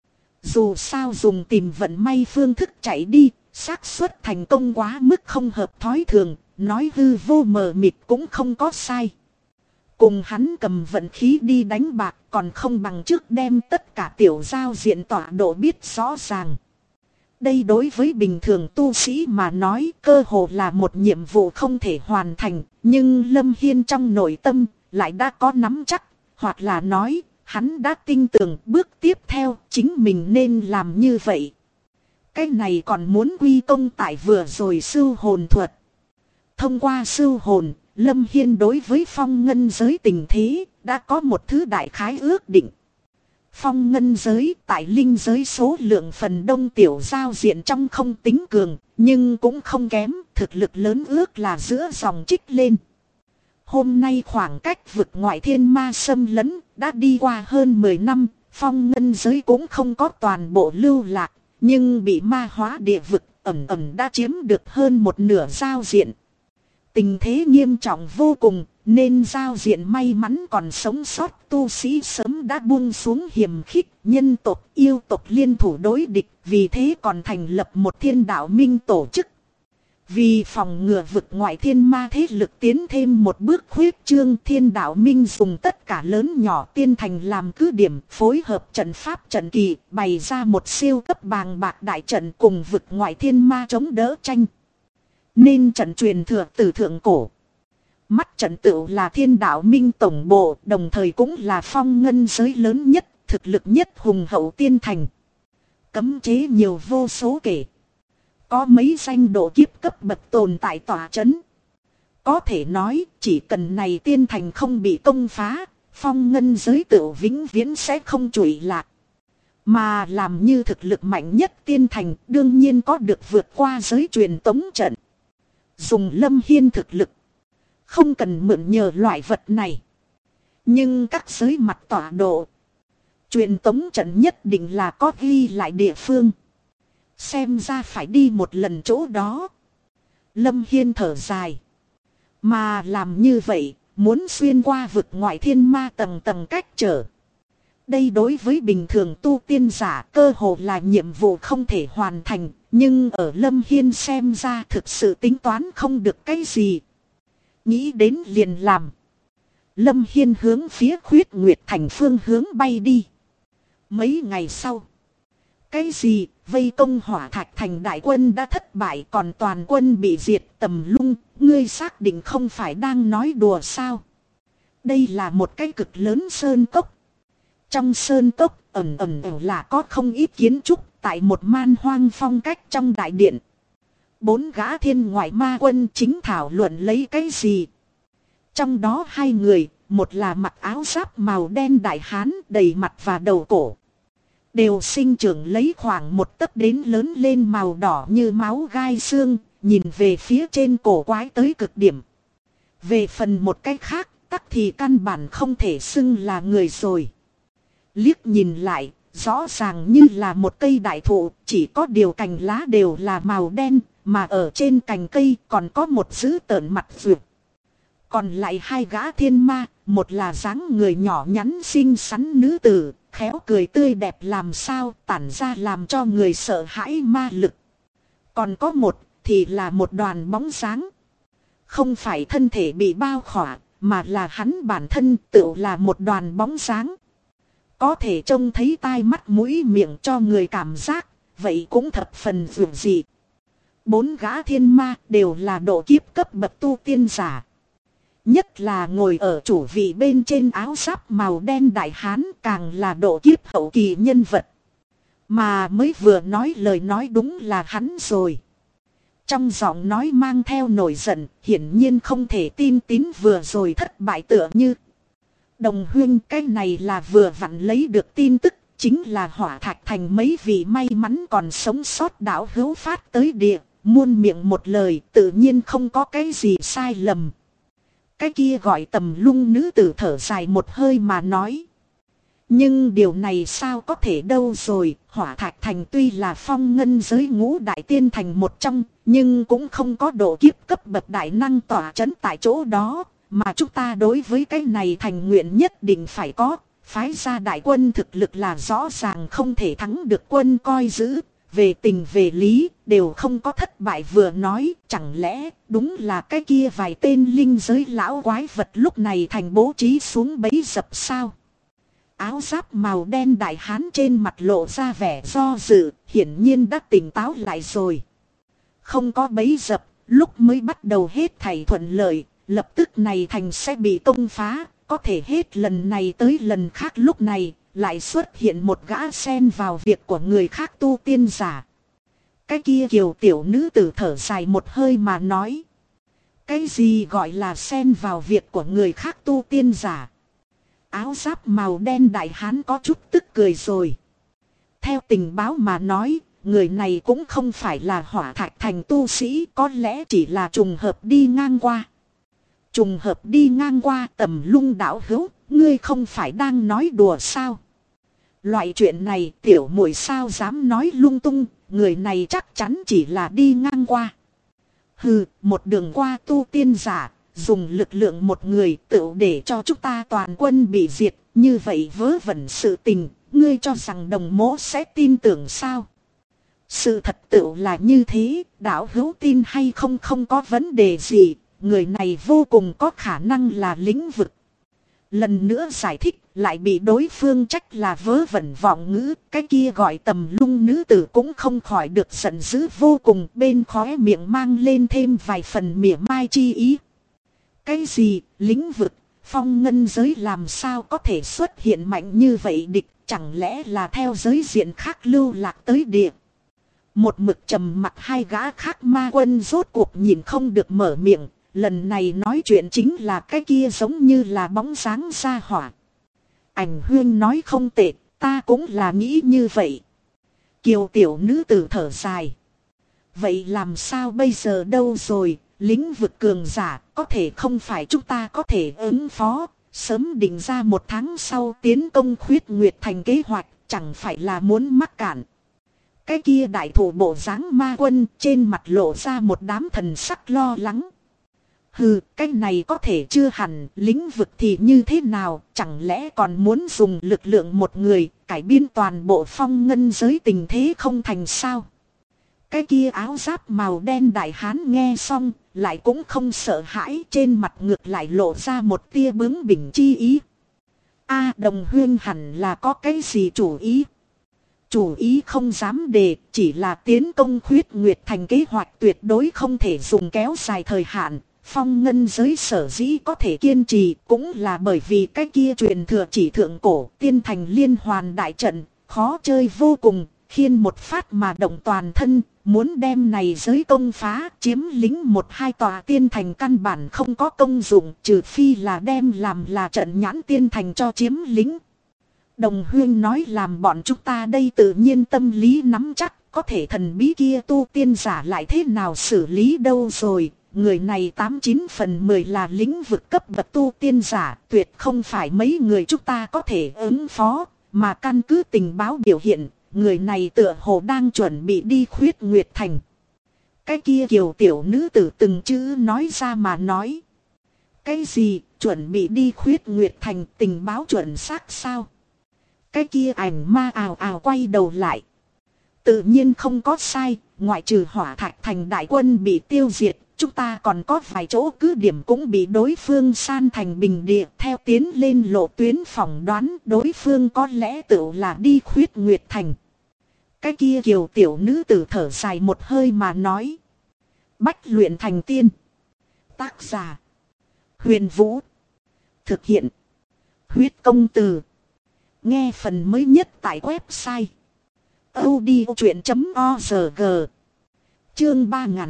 Dù sao dùng tìm vận may phương thức chạy đi, xác suất thành công quá mức không hợp thói thường, nói hư vô mờ mịt cũng không có sai. Cùng hắn cầm vận khí đi đánh bạc còn không bằng trước đem tất cả tiểu giao diện tọa độ biết rõ ràng. Đây đối với bình thường tu sĩ mà nói cơ hồ là một nhiệm vụ không thể hoàn thành, nhưng Lâm Hiên trong nội tâm lại đã có nắm chắc, hoặc là nói hắn đã tin tưởng bước tiếp theo chính mình nên làm như vậy. Cái này còn muốn quy công tại vừa rồi sưu hồn thuật. Thông qua sưu hồn, Lâm Hiên đối với phong ngân giới tình thế đã có một thứ đại khái ước định. Phong ngân giới tại linh giới số lượng phần đông tiểu giao diện trong không tính cường, nhưng cũng không kém, thực lực lớn ước là giữa dòng trích lên. Hôm nay khoảng cách vực ngoại thiên ma xâm lấn đã đi qua hơn 10 năm, phong ngân giới cũng không có toàn bộ lưu lạc, nhưng bị ma hóa địa vực ẩn ẩn đã chiếm được hơn một nửa giao diện. Tình thế nghiêm trọng vô cùng, nên giao diện may mắn còn sống sót tu sĩ sớm đã buông xuống hiềm khích, nhân tộc yêu tộc liên thủ đối địch, vì thế còn thành lập một thiên đạo minh tổ chức. Vì phòng ngừa vực ngoại thiên ma thế lực tiến thêm một bước khuyết trương, thiên đạo minh dùng tất cả lớn nhỏ tiên thành làm cứ điểm, phối hợp trận pháp trận kỳ, bày ra một siêu cấp bàng bạc đại trận cùng vực ngoại thiên ma chống đỡ tranh. Nên trận truyền thừa từ thượng cổ. Mắt trận tựu là thiên đạo minh tổng bộ, đồng thời cũng là phong ngân giới lớn nhất, thực lực nhất hùng hậu tiên thành. Cấm chế nhiều vô số kể. Có mấy danh độ kiếp cấp bậc tồn tại tòa chấn. Có thể nói chỉ cần này tiên thành không bị công phá, phong ngân giới tựu vĩnh viễn sẽ không trụy lạc. Mà làm như thực lực mạnh nhất tiên thành đương nhiên có được vượt qua giới truyền tống trận. Dùng Lâm Hiên thực lực, không cần mượn nhờ loại vật này. Nhưng các giới mặt tọa độ, truyền tống trận nhất định là có ghi lại địa phương. Xem ra phải đi một lần chỗ đó. Lâm Hiên thở dài. Mà làm như vậy, muốn xuyên qua vực ngoại thiên ma tầng tầng cách trở. Đây đối với bình thường tu tiên giả cơ hồ là nhiệm vụ không thể hoàn thành. Nhưng ở Lâm Hiên xem ra thực sự tính toán không được cái gì. Nghĩ đến liền làm. Lâm Hiên hướng phía Khuyết Nguyệt Thành phương hướng bay đi. Mấy ngày sau. Cái gì Vây công Hỏa Thạch Thành đại quân đã thất bại, còn toàn quân bị diệt. Tầm Lung, ngươi xác định không phải đang nói đùa sao? Đây là một cái cực lớn sơn cốc. Trong sơn cốc ẩn là có không ít kiến trúc, tại một man hoang phong cách trong đại điện. 4 gã thiên ngoại ma quân chính thảo luận lấy cái gì. Trong đó 2 người, một là mặc áo giáp màu đen đại hán đầy mặt và đầu cổ. Đều sinh trưởng lấy khoảng 1 tấc đến lớn lên màu đỏ như máu gai xương, nhìn về phía trên cổ quái tới cực điểm. Về phần một cái khác, tắc thì căn bản không thể xưng là người rồi. Liếc nhìn lại, rõ ràng như là một cây đại thụ, chỉ có điều cành lá đều là màu đen, mà ở trên cành cây còn có một dữ tợn mặt vượt. Còn lại 2 gã thiên ma, một là dáng người nhỏ nhắn xinh xắn nữ tử, khéo cười tươi đẹp làm sao tản ra làm cho người sợ hãi ma lực. Còn có một thì là một đoàn bóng dáng. Không phải thân thể bị bao khỏa, mà là hắn bản thân tự là một đoàn bóng dáng. Có thể trông thấy tai mắt mũi miệng cho người cảm giác, vậy cũng thập phần vượt dị. 4 gã thiên ma đều là độ kiếp cấp bậc tu tiên giả. Nhất là ngồi ở chủ vị bên trên áo giáp màu đen đại hán càng là độ kiếp hậu kỳ nhân vật. Mà mới vừa nói lời nói đúng là hắn rồi. Trong giọng nói mang theo nổi giận, hiển nhiên không thể tin tín vừa rồi thất bại tựa như. Đồng huynh, cái này là vừa vặn lấy được tin tức, chính là Hỏa Thạch Thành mấy vị may mắn còn sống sót đạo hữu phát tới địa, muôn miệng một lời, tự nhiên không có cái gì sai lầm. Cái kia gọi Tầm Lung nữ tử thở dài một hơi mà nói. Nhưng điều này sao có thể đâu rồi, Hỏa Thạch Thành tuy là phong ngân giới ngũ đại tiên thành một trong, nhưng cũng không có độ kiếp cấp bậc đại năng tỏa chấn tại chỗ đó, mà chúng ta đối với cái này thành nguyện nhất định phải có, phái ra đại quân thực lực là rõ ràng không thể thắng được quân coi giữ, về tình về lý, đều không có thất bại vừa nói, chẳng lẽ đúng là cái kia vài tên linh giới lão quái vật lúc này thành bố trí xuống bẫy dập sao? Áo giáp màu đen đại hán trên mặt lộ ra vẻ do dự, hiển nhiên đã tỉnh táo lại rồi. Không có bẫy dập, lúc mới bắt đầu hết thảy thuận lợi, lập tức này thành sẽ bị công phá, có thể hết lần này tới lần khác lúc này, lại xuất hiện một gã xen vào việc của người khác tu tiên giả. Cái kia kiều tiểu nữ tử thở dài một hơi mà nói. Cái gì gọi là xen vào việc của người khác tu tiên giả? Áo giáp màu đen đại hán có chút tức cười rồi. Theo tình báo mà nói, người này cũng không phải là Hỏa Thạch Thành tu sĩ, có lẽ chỉ là trùng hợp đi ngang qua. Trùng hợp đi ngang qua. Tầm Lung đạo hữu, ngươi không phải đang nói đùa sao? Loại chuyện này tiểu muội sao dám nói lung tung, người này chắc chắn chỉ là đi ngang qua. Hừ, một đường qua tu tiên giả, dùng lực lượng một người tự để cho chúng ta toàn quân bị diệt, như vậy vớ vẩn sự tình, ngươi cho rằng đồng mỗ sẽ tin tưởng sao? Sự thật tự là như thế, đạo hữu tin hay không không có vấn đề gì, người này vô cùng có khả năng là lĩnh vực. Lần nữa giải thích, lại bị đối phương trách là vớ vẩn vọng ngữ, cái kia gọi Tầm Lung nữ tử cũng không khỏi được giận dữ vô cùng, bên khóe miệng mang lên thêm vài phần mỉa mai chi ý. Cái gì, lĩnh vực, phong ngân giới làm sao có thể xuất hiện mạnh như vậy địch, chẳng lẽ là theo giới diện khác lưu lạc tới địa. Một mực trầm mặt 2 gã khác ma quân rốt cuộc nhìn không được mở miệng, lần này nói chuyện chính là cái kia giống như là bóng dáng ra hỏa. Ảnh huyên nói không tệ, ta cũng là nghĩ như vậy. Kiều tiểu nữ tử thở dài. Vậy làm sao bây giờ đâu rồi, lĩnh vực cường giả có thể không phải chúng ta có thể ứng phó, sớm định ra 1 tháng sau tiến công Khuyết Nguyệt Thành kế hoạch, chẳng phải là muốn mắc cản. Cái kia đại thủ bộ dáng ma quân trên mặt lộ ra một đám thần sắc lo lắng. Hừ, cái này có thể chưa hẳn, lĩnh vực thì như thế nào, chẳng lẽ còn muốn dùng lực lượng một người, cải biến toàn bộ phong ngân giới tình thế không thành sao? Cái kia áo giáp màu đen đại hán nghe xong, lại cũng không sợ hãi, trên mặt ngược lại lộ ra một tia bướng bỉnh chi ý. A đồng huyên hẳn là có cái gì chủ ý? chủ ý không dám đề, chỉ là tiến công Khuyết Nguyệt Thành kế hoạch tuyệt đối không thể dùng kéo dài thời hạn. Phong ngân giới sở dĩ có thể kiên trì cũng là bởi vì cái kia truyền thừa chỉ thượng cổ tiên thành liên hoàn đại trận, khó chơi vô cùng, khiên một phát mà động toàn thân, muốn đem này giới công phá, chiếm lĩnh một hai tòa tiên thành căn bản không có công dụng, trừ phi là đem làm là trận nhãn tiên thành cho chiếm lĩnh. Đồng Huyên nói làm bọn chúng ta đây tự nhiên tâm lý nắm chắc, có thể thần bí kia tu tiên giả lại thế nào xử lý đâu rồi. Người này 89 phần 10 là lĩnh vực cấp bậc tu tiên giả, tuyệt không phải mấy người chúng ta có thể ứng phó, mà căn cứ tình báo biểu hiện, người này tựa hồ đang chuẩn bị đi Khuyết Nguyệt Thành. Cái kia kiều tiểu nữ tử từng chữ nói ra mà nói. Cái gì, chuẩn bị đi Khuyết Nguyệt Thành, tình báo chuẩn xác sao? Cái kia ảnh ma ào ào quay đầu lại. Tự nhiên không có sai, ngoại trừ Hỏa Thạch Thành đại quân bị tiêu diệt, chúng ta còn có vài chỗ cứ điểm cũng bị đối phương san thành bình địa. Theo tiến lên lộ tuyến phỏng đoán đối phương có lẽ tự là đi Khuyết Nguyệt Thành. Cái kia kiều tiểu nữ tử thở dài một hơi mà nói. Bách luyện thành tiên. Tác giả. Huyền Vũ. Thực hiện. Huyết công từ. Nghe phần mới nhất tại website audiochuyện.org. Chương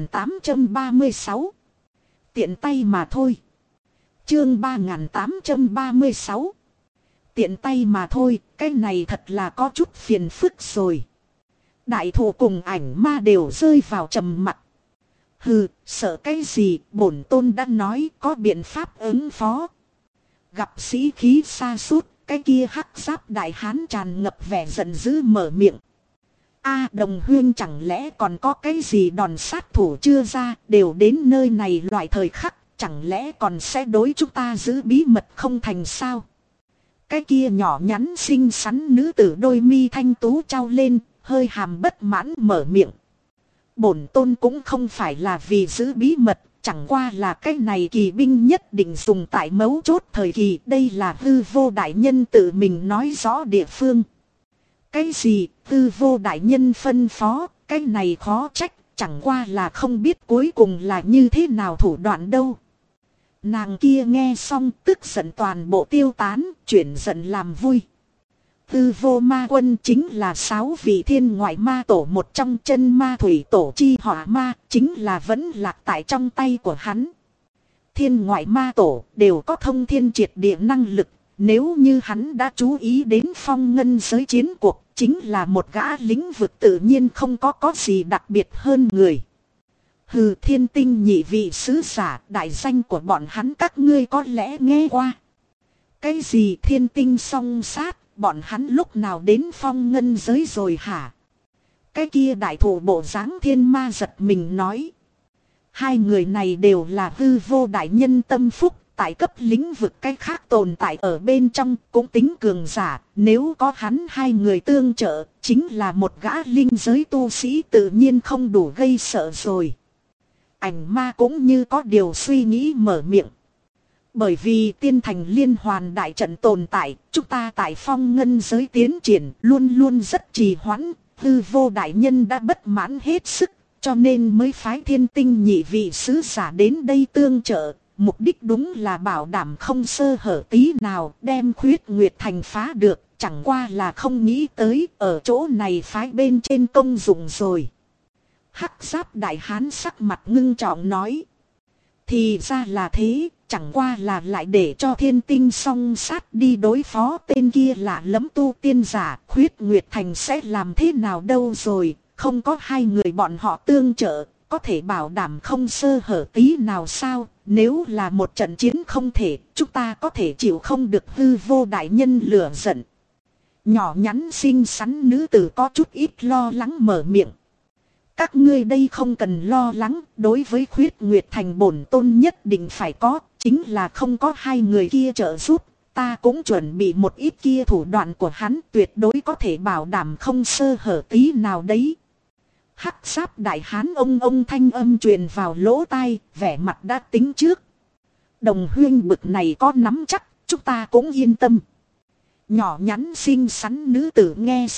3836. Tiện tay mà thôi. Chương 3836. Tiện tay mà thôi, cái này thật là có chút phiền phức rồi. Đại thủ cùng ảnh ma đều rơi vào trầm mặc. Hừ, sợ cái gì, bổn tôn đã nói có biện pháp ứng phó. Gặp sĩ khí sa sút, cái kia hắc giáp đại hán tràn ngập vẻ giận dữ mở miệng. A Đồng Huyên chẳng lẽ còn có cái gì đòn sát thủ chưa ra, đều đến nơi này loại thời khắc, chẳng lẽ còn sẽ đối chúng ta giữ bí mật không thành sao? Cái kia nhỏ nhắn xinh xắn nữ tử đôi mi thanh tú trao lên, hơi hàm bất mãn mở miệng. Bổn tôn cũng không phải là vì giữ bí mật, chẳng qua là cái này kỳ binh nhất định dùng tại mấu chốt thời kỳ, đây là hư vô đại nhân tự mình nói rõ địa phương. Cái gì, hư vô đại nhân phân phó, cái này khó trách, chẳng qua là không biết cuối cùng là như thế nào thủ đoạn đâu. Nàng kia nghe xong tức giận toàn bộ tiêu tán, chuyển giận làm vui. Hư vô ma quân chính là 6 vị thiên ngoại ma tổ, một trong chân ma thủy tổ chi hỏa ma, chính là vẫn lạc tại trong tay của hắn. Thiên ngoại ma tổ đều có thông thiên triệt địa năng lực, nếu như hắn đã chú ý đến phong ngân giới chiến cuộc, chính là một gã lĩnh vực tự nhiên không có gì đặc biệt hơn người. Hừ, Thiên Tinh nhị vị sứ giả, đại danh của bọn hắn các ngươi có lẽ nghe qua. Cái gì Thiên Tinh song sát, bọn hắn lúc nào đến phong ngân giới rồi hả? Cái kia đại thủ bộ dáng thiên ma giật mình nói. Hai người này đều là hư vô đại nhân tâm phúc, tại cấp lĩnh vực cái khác tồn tại ở bên trong cũng tính cường giả. Nếu có hắn hai người tương trợ, chính là một gã linh giới tu sĩ tự nhiên không đủ gây sợ rồi. Ảnh ma cũng như có điều suy nghĩ mở miệng. Bởi vì tiên thành liên hoàn đại trận tồn tại, chúng ta tại phong ngân giới tiến triển luôn luôn rất trì hoãn, hư vô đại nhân đã bất mãn hết sức, cho nên mới phái Thiên Tinh nhị vị sứ giả đến đây tương trợ, mục đích đúng là bảo đảm không sơ hở tí nào, đem Khuyết Nguyệt Thành phá được, chẳng qua là không nghĩ tới ở chỗ này phái bên trên công dụng rồi. Hắc giáp đại hán sắc mặt ngưng trọng nói. Thì ra là thế, chẳng qua là lại để cho Thiên Tinh song sát đi đối phó tên kia lạ lẫm tu tiên giả, Khuyết Nguyệt Thành sẽ làm thế nào đâu rồi, không có hai người bọn họ tương trợ, có thể bảo đảm không sơ hở tí nào sao, nếu là một trận chiến không thể, chúng ta có thể chịu không được hư vô đại nhân lửa giận. Nhỏ nhắn xinh xắn nữ tử có chút ít lo lắng mở miệng. Các ngươi đây không cần lo lắng, đối với Khuyết Nguyệt Thành bổn tôn nhất định phải có, chính là không có hai người kia trợ giúp, ta cũng chuẩn bị một ít kia thủ đoạn của hắn, tuyệt đối có thể bảo đảm không sơ hở tí nào đấy. Hắc giáp đại hán ông thanh âm truyền vào lỗ tai, vẻ mặt đã tính trước. Đồng Huyên bực này có nắm chắc, chúng ta cũng yên tâm. Nhỏ nhắn xinh xắn nữ tử nghe xong,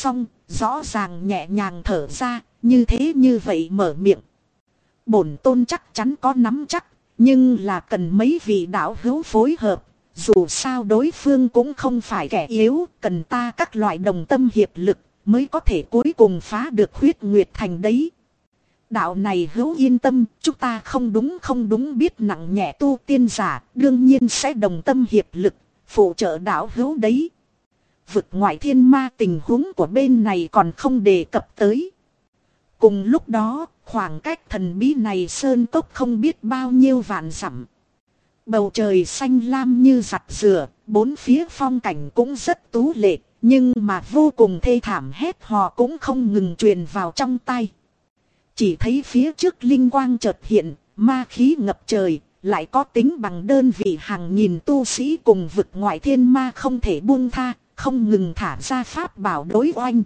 rõ ràng nhẹ nhàng thở ra, như thế như vậy mở miệng. Bổn tôn chắc chắn có nắm chắc, nhưng là cần mấy vị đạo hữu phối hợp. Dù sao đối phương cũng không phải kẻ yếu, cần ta các loại đồng tâm hiệp lực mới có thể cuối cùng phá được Huyết Nguyệt Thành đấy. Đạo này hữu yên tâm, chúng ta không đúng biết nặng nhẹ tu tiên giả, đương nhiên sẽ đồng tâm hiệp lực, phụ trợ đạo hữu đấy. Vực ngoại thiên ma tình huống của bên này còn không đề cập tới. Cùng lúc đó, khoảng cách thần bí này sơn cốc không biết bao nhiêu vạn dặm. Bầu trời xanh lam như giặt rửa, bốn phía phong cảnh cũng rất tú lệ, nhưng mà vô cùng thê thảm hét hò cũng không ngừng truyền vào trong tai. Chỉ thấy phía trước linh quang chợt hiện, ma khí ngập trời, lại có tính bằng đơn vị hàng nghìn tu sĩ cùng vực ngoại thiên ma không thể buông tha, không ngừng thả ra pháp bảo đối oanh.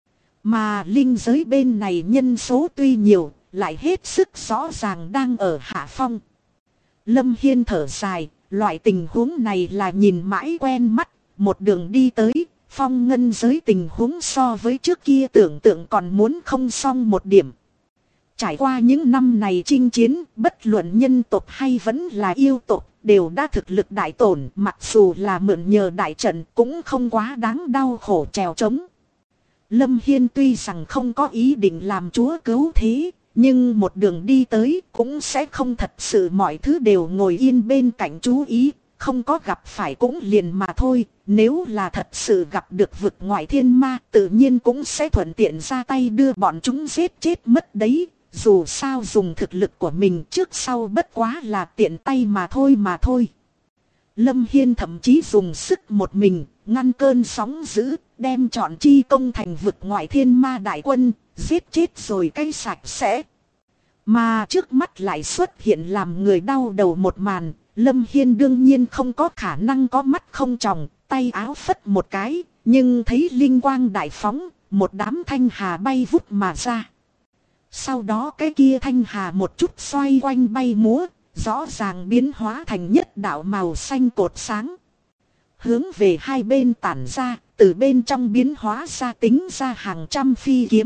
Mà linh giới bên này nhân số tuy nhiều, lại hết sức rõ ràng đang ở hạ phong. Lâm Hiên thở dài, loại tình huống này là nhìn mãi quen mắt, một đường đi tới, phong ngân giới tình huống so với trước kia tưởng tượng còn muốn không xong một điểm. Trải qua những năm này chinh chiến, bất luận nhân tộc hay vẫn là yêu tộc, đều đã thực lực đại tổn, mặc dù là mượn nhờ đại trận cũng không quá đáng đau khổ trèo trống. Lâm Hiên tuy rằng không có ý định làm chúa cứu thế, nhưng một đường đi tới cũng sẽ không thật sự mọi thứ đều ngồi yên bên cạnh chú ý, không có gặp phải cũng liền mà thôi. Nếu là thật sự gặp được vực ngoại thiên ma, tự nhiên cũng sẽ thuận tiện ra tay đưa bọn chúng giết chết mất đấy. Dù sao dùng thực lực của mình trước sau bất quá là tiện tay mà thôi. Lâm Hiên thậm chí dùng sức một mình, ngăn cơn sóng dữ, đem trọn chi công thành vực ngoại thiên ma đại quân, giết chết rồi cái sạch sẽ. Mà trước mắt lại xuất hiện làm người đau đầu một màn, Lâm Hiên đương nhiên không có khả năng có mắt không tròng, tay áo phất một cái, nhưng thấy linh quang đại phóng, một đám thanh hà bay vút mà ra. Sau đó cái kia thanh hà một chút xoay quanh bay múa, rõ ràng biến hóa thành nhất đạo màu xanh cột sáng. Hướng về hai bên tản ra, từ bên trong biến hóa ra tính ra hàng trăm phi kiếm.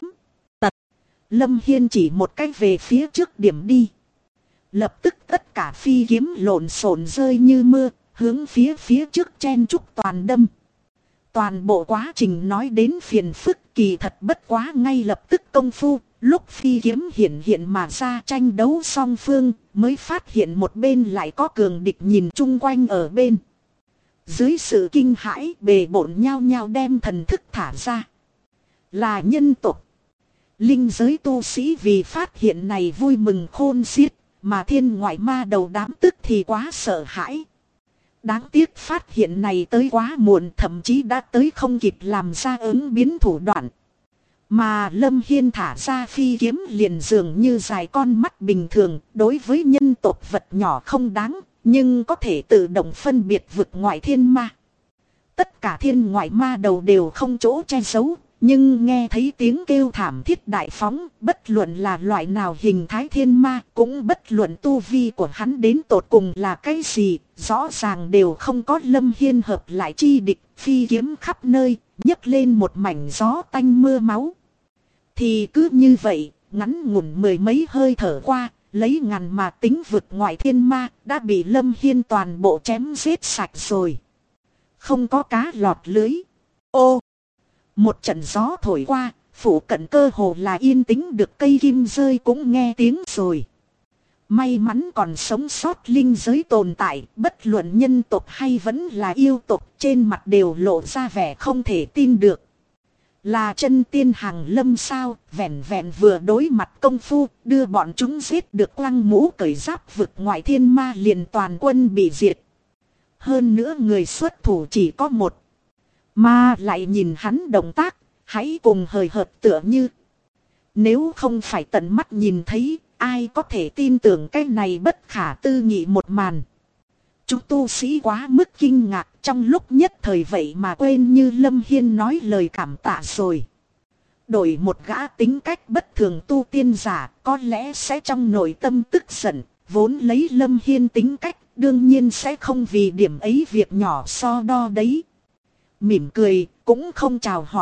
Lâm Hiên chỉ một cách về phía trước điểm đi. Lập tức tất cả phi kiếm lộn xộn rơi như mưa, hướng phía trước chen chúc toàn đâm. Toàn bộ quá trình nói đến phiền phức kỳ thật bất quá ngay lập tức công phu, lúc phi kiếm hiện mà ra tranh đấu song phương, mới phát hiện một bên lại có cường địch nhìn chung quanh ở bên. Dưới sự kinh hãi bề bộn nhao đem thần thức thả ra. Là nhân tộc. Linh giới tu sĩ vì phát hiện này vui mừng khôn xiết, mà thiên ngoại ma đầu đám tức thì quá sợ hãi. Đáng tiếc phát hiện này tới quá muộn, thậm chí đã tới không kịp làm ra ứng biến thủ đoạn. Mà Lâm Hiên thả ra phi kiếm liền dường như dài con mắt bình thường, đối với nhân tộc vật nhỏ không đáng, nhưng có thể tự động phân biệt vực ngoại thiên ma. Tất cả thiên ngoại ma đầu đều không chỗ che giấu, nhưng nghe thấy tiếng kêu thảm thiết đại phóng, bất luận là loại nào hình thái thiên ma, cũng bất luận tu vi của hắn đến tột cùng là cái gì, rõ ràng đều không có Lâm Hiên hợp lại chi địch, phi kiếm khắp nơi, nhấc lên một mảnh gió tanh mưa máu. Thì cứ như vậy, ngắn ngủn mười mấy hơi thở qua, lấy ngàn mà tính vực ngoại thiên ma, đã bị Lâm Hiên toàn bộ chém giết sạch rồi. Không có cá lọt lưới. Ô! Một trận gió thổi qua, phủ cận cơ hồ là yên tĩnh, được cây kim rơi cũng nghe tiếng rồi. May mắn còn sống sót linh giới tồn tại, bất luận nhân tộc hay vẫn là yêu tộc, trên mặt đều lộ ra vẻ không thể tin được. Là chân tiên hàng lâm sao, vẹn vừa đối mặt công phu, đưa bọn chúng giết được lăng mũ cởi giáp vực ngoại thiên ma liền toàn quân bị diệt. Hơn nữa người xuất thủ chỉ có một. Mà lại nhìn hắn động tác, hãy cùng hời hợt tựa như. Nếu không phải tận mắt nhìn thấy, ai có thể tin tưởng cái này bất khả tư nghị một màn. Chúng tu sĩ quá mức kinh ngạc, trong lúc nhất thời vậy mà quên như Lâm Hiên nói lời cảm tạ rồi. Đổi một gã tính cách bất thường tu tiên giả, có lẽ sẽ trong nội tâm tức giận, vốn lấy Lâm Hiên tính cách, đương nhiên sẽ không vì điểm ấy việc nhỏ so đo đấy. Mỉm cười, cũng không chào hỏi,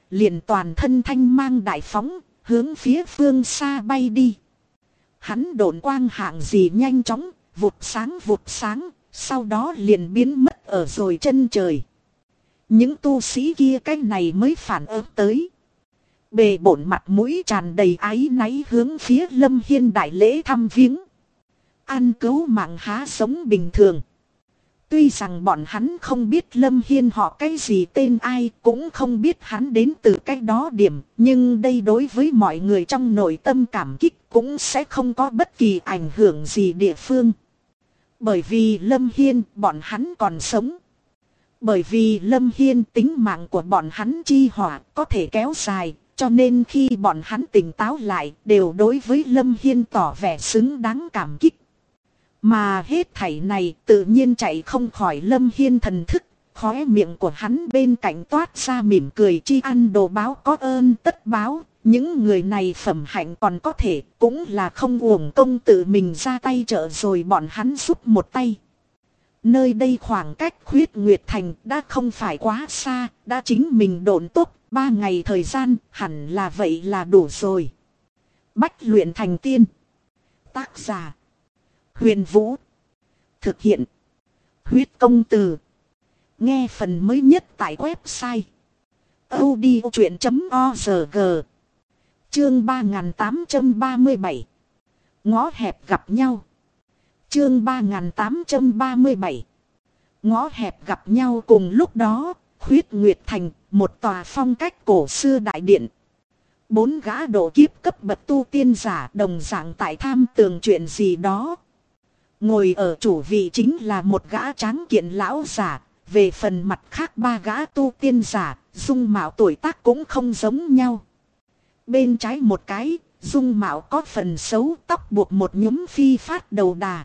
liền toàn thân thanh mang đại phóng, hướng phía phương xa bay đi. Hắn độn quang hạng gì nhanh chóng, vụt sáng, sau đó liền biến mất ở rồi chân trời. Những tu sĩ kia cái này mới phản ứng tới. Bề bổn mặt mũi tràn đầy áy náy hướng phía Lâm Hiên đại lễ thăm viếng. Ăn cứu mạng há sống bình thường. Tuy rằng bọn hắn không biết Lâm Hiên họ cái gì tên ai, cũng không biết hắn đến từ cái đó điểm, nhưng đây đối với mọi người trong nội tâm cảm kích cũng sẽ không có bất kỳ ảnh hưởng gì địa phương. Bởi vì Lâm Hiên bọn hắn còn sống. Bởi vì Lâm Hiên tính mạng của bọn hắn chi hỏa có thể kéo dài, cho nên khi bọn hắn tỉnh táo lại đều đối với Lâm Hiên tỏ vẻ xứng đáng cảm kích. Mà hết thảy này tự nhiên chạy không khỏi Lâm Hiên thần thức, khóe miệng của hắn bên cạnh toát ra mỉm cười chi ăn đồ báo có ơn tất báo. Những người này phẩm hạnh còn có thể, cũng là không uổng công tự mình ra tay trợ rồi bọn hắn giúp một tay. Nơi đây khoảng cách Khuyết Nguyệt Thành đã không phải quá xa, đã chính mình độn tốt, 3 ngày thời gian, hẳn là vậy là đủ rồi. Bách luyện thành tiên. Tác giả Huyền Vũ. Thực hiện Huyết Công Từ. Nghe phần mới nhất tại website audiochuyện.org. Chương 3837. Ngõ hẹp gặp nhau. Chương 3837. Ngõ hẹp gặp nhau cùng lúc đó, Khuyết Nguyệt Thành, một tòa phong cách cổ xưa đại điện. 4 gã độ kiếp cấp bậc tu tiên giả đồng dạng tại tham tường chuyện gì đó. Ngồi ở chủ vị chính là một gã tráng kiện lão giả, về phần mặt khác 3 gã tu tiên giả, dung mạo tuổi tác cũng không giống nhau. Bên trái một cái, dung mạo có phần xấu, tóc buộc một nhúm phi phát đầu đà.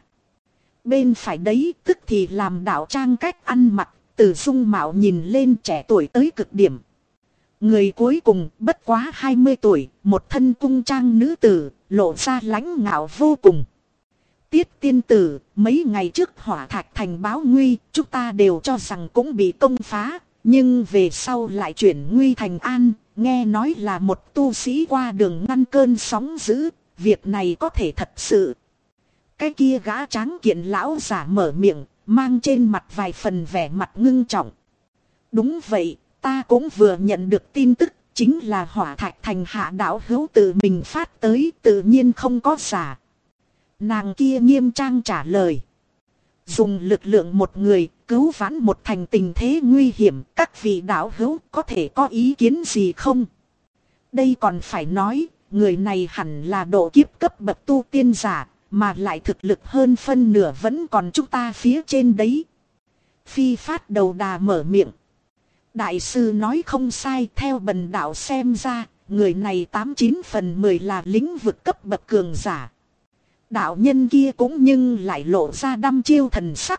Bên phải đấy tức thì làm đạo trang cách ăn mặc, từ dung mạo nhìn lên trẻ tuổi tới cực điểm. Người cuối cùng bất quá 20 tuổi, một thân cung trang nữ tử, lộ ra lãnh ngạo vô cùng. Tiết tiên tử, mấy ngày trước Hỏa Thạch Thành báo nguy, chúng ta đều cho rằng cũng bị công phá, nhưng về sau lại chuyển nguy thành an, nghe nói là một tu sĩ qua đường ngăn cơn sóng dữ, việc này có thể thật sự. Cái kia gã tráng kiện lão giả mở miệng, mang trên mặt vài phần vẻ mặt ngưng trọng. Đúng vậy, ta cũng vừa nhận được tin tức, chính là Hỏa Thạch Thành hạ đạo hữu tự mình phát tới, tự nhiên không có giả. Nàng kia nghiêm trang trả lời. Dùng lực lượng một người, cứu vãn một thành tình thế nguy hiểm, các vị đạo hữu có thể có ý kiến gì không? Đây còn phải nói, người này hẳn là độ kiếp cấp bậc tu tiên giả, mà lại thực lực hơn phân nửa vẫn còn chúng ta phía trên đấy. Phi phát đầu đà mở miệng. Đại sư nói không sai, theo bần đạo xem ra, người này 89 phần 10 là lĩnh vực cấp bậc cường giả. Đạo nhân kia cũng nhưng lại lộ ra đăm chiêu thần sắc.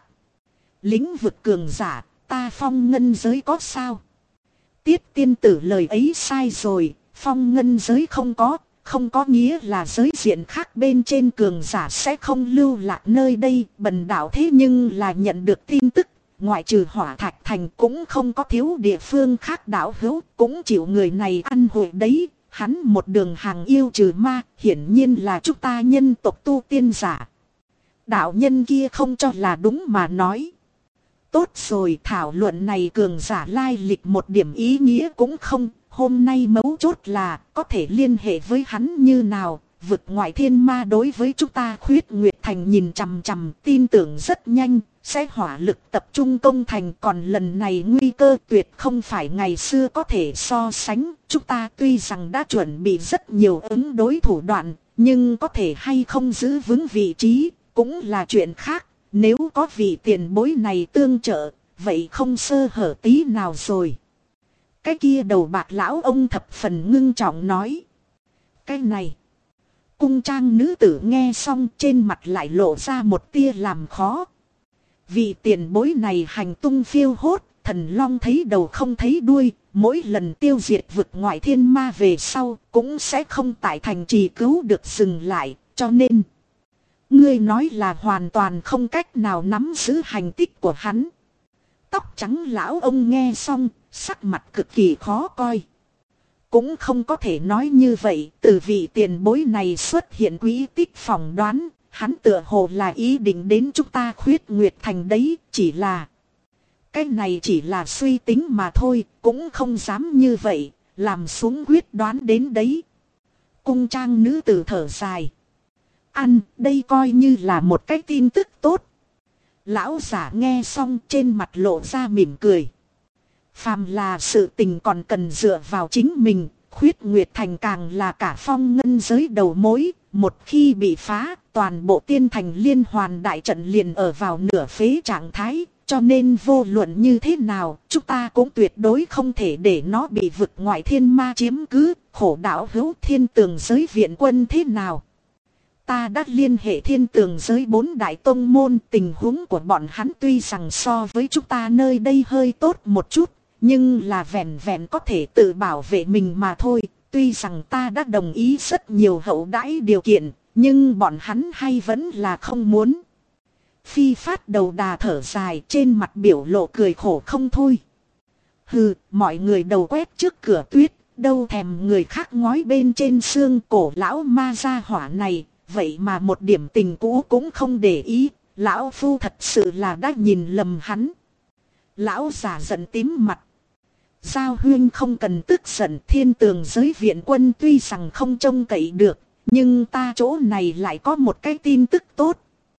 Lĩnh vực cường giả, ta phong ngân giới có sao? Tiết tiên tử lời ấy sai rồi, phong ngân giới không có nghĩa là giới diện khác bên trên cường giả sẽ không lưu lạc nơi đây. Bần đạo thế nhưng là nhận được tin tức, ngoại trừ Hỏa Thạch Thành cũng không có thiếu địa phương khác đạo hữu, cũng chịu người này ăn hội đấy. Hắn một đường hàng yêu trừ ma, hiển nhiên là chúng ta nhân tộc tu tiên giả. Đạo nhân kia không cho là đúng mà nói. Tốt rồi, thảo luận này cường giả lai lịch một điểm ý nghĩa cũng không. Hôm nay mấu chốt là có thể liên hệ với hắn như nào. Vực ngoại thiên ma đối với chúng ta Khuyết Nguyệt Thành nhìn chằm chằm, tin tưởng rất nhanh sẽ hỏa lực tập trung công thành. Còn lần này nguy cơ tuyệt không phải ngày xưa có thể so sánh. Chúng ta tuy rằng đã chuẩn bị rất nhiều ứng đối thủ đoạn, nhưng có thể hay không giữ vững vị trí cũng là chuyện khác. Nếu có vị tiền bối này tương trợ, vậy không sơ hở tí nào rồi. Cái kia đầu bạc lão ông thập phần ngưng trọng nói. Cái này. Cung trang nữ tử nghe xong trên mặt lại lộ ra một tia làm khó. Vị tiền bối này hành tung phiêu hốt, thần long thấy đầu không thấy đuôi, mỗi lần tiêu diệt vực ngoại thiên ma về sau cũng sẽ không tại thành trì cứu được dừng lại, cho nên ngươi nói là hoàn toàn không cách nào nắm giữ hành tích của hắn. Tóc trắng lão ông nghe xong, sắc mặt cực kỳ khó coi. cũng không có thể nói như vậy. Từ vị tiền bối này xuất hiện quỹ tích phỏng đoán, hắn tựa hồ là ý định đến chúng ta Khuyết Nguyệt Thành đấy, chỉ là... Cái này chỉ là suy tính mà thôi, cũng không dám như vậy, làm xuống quyết đoán đến đấy. Cung trang nữ tử thở dài. Đây coi như là một cái tin tức tốt. Lão giả nghe xong trên mặt lộ ra mỉm cười. Phàm là sự tình còn cần dựa vào chính mình, Khuyết Nguyệt Thành càng là cả phong ngân giới đầu mối. Một khi bị phá, toàn bộ tiên thành liên hoàn đại trận liền ở vào nửa phế trạng thái. Cho nên vô luận như thế nào, chúng ta cũng tuyệt đối không thể để nó bị vực ngoại thiên ma chiếm cứ. Khổ đạo hữu thiên tường giới viện quân thế nào? Ta đã liên hệ thiên tường giới 4 đại tông môn, tình huống của bọn hắn tuy rằng so với chúng ta nơi đây hơi tốt một chút, nhưng là vẹn vẹn có thể tự bảo vệ mình mà thôi. Tuy rằng ta đã đồng ý rất nhiều hậu đãi điều kiện, nhưng bọn hắn hay vẫn là không muốn. Phi Phát đầu đà thở dài, trên mặt biểu lộ cười khổ không thôi. Hừ, mọi người đầu quét trước cửa tuyết, đâu thèm người khác ngói bên trên xương. Cổ lão ma gia hỏa này, vậy mà một điểm tình cũ cũng không để ý. Lão phu thật sự là đã nhìn lầm hắn. Lão già giận tím mặt. Giao Huyên không cần tức giận, thiên tường giới viện quân tuy rằng không trông cậy được, nhưng ta chỗ này lại có một cái tin tức tốt.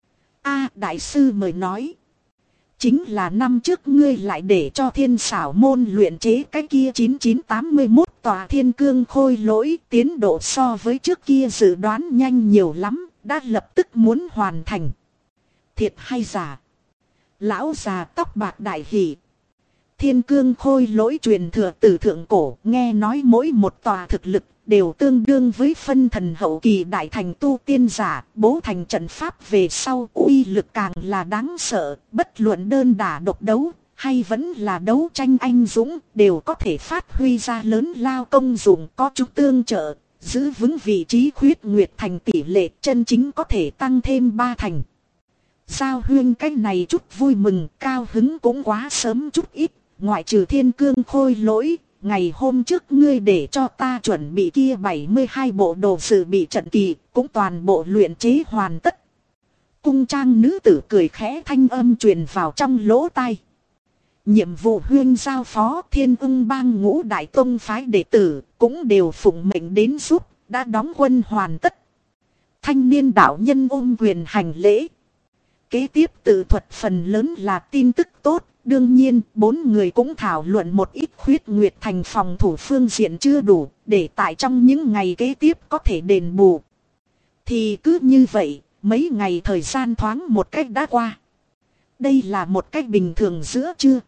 Đại sư mời nói. Chính là năm trước ngươi lại để cho thiên xảo môn luyện chế cái kia 9981 tòa thiên cương khôi lỗi, tiến độ so với trước kia dự đoán nhanh nhiều lắm, đã lập tức muốn hoàn thành. Thiệt hay giả? Lão già tóc bạc đại hỉ. Thiên cương khôi lỗi truyền thừa từ thượng cổ, nghe nói mỗi một tòa thực lực đều tương đương với phân thần hậu kỳ đại thành tu tiên giả, bố thành trận pháp về sau uy lực càng là đáng sợ. Bất luận đơn đả độc đấu hay vẫn là đấu tranh anh dũng, đều có thể phát huy ra lớn lao công dụng. Có chút tương trợ, giữ vững vị trí Khuyết Nguyệt Thành tỷ lệ chân chính có thể tăng thêm 3 thành. Giao Huyên cái này chút vui mừng, cao hứng cũng quá sớm chút ít. Ngoại trừ thiên cương khôi lỗi, ngày hôm trước ngươi để cho ta chuẩn bị kia 72 bộ đồ dự bị trận kỳ, cũng toàn bộ luyện chế hoàn tất. Cung trang nữ tử cười khẽ, thanh âm truyền vào trong lỗ tai. Nhiệm vụ Huyên giao phó, Thiên Ưng Bang ngũ đại tông phái đệ tử cũng đều phụng mệnh đến giúp, đã đóng quân hoàn tất. Thanh niên đạo nhân ôm quyền hành lễ. Kế tiếp tự thuật phần lớn là tin tức tốt. Đương nhiên, 4 người cũng thảo luận một ít Khuyết Nguyệt Thành phòng thủ phương diện chưa đủ, để tại trong những ngày kế tiếp có thể đền bù. Thì cứ như vậy, mấy ngày thời gian thoáng một cách đã qua. Đây là một cách bình thường giữa trưa.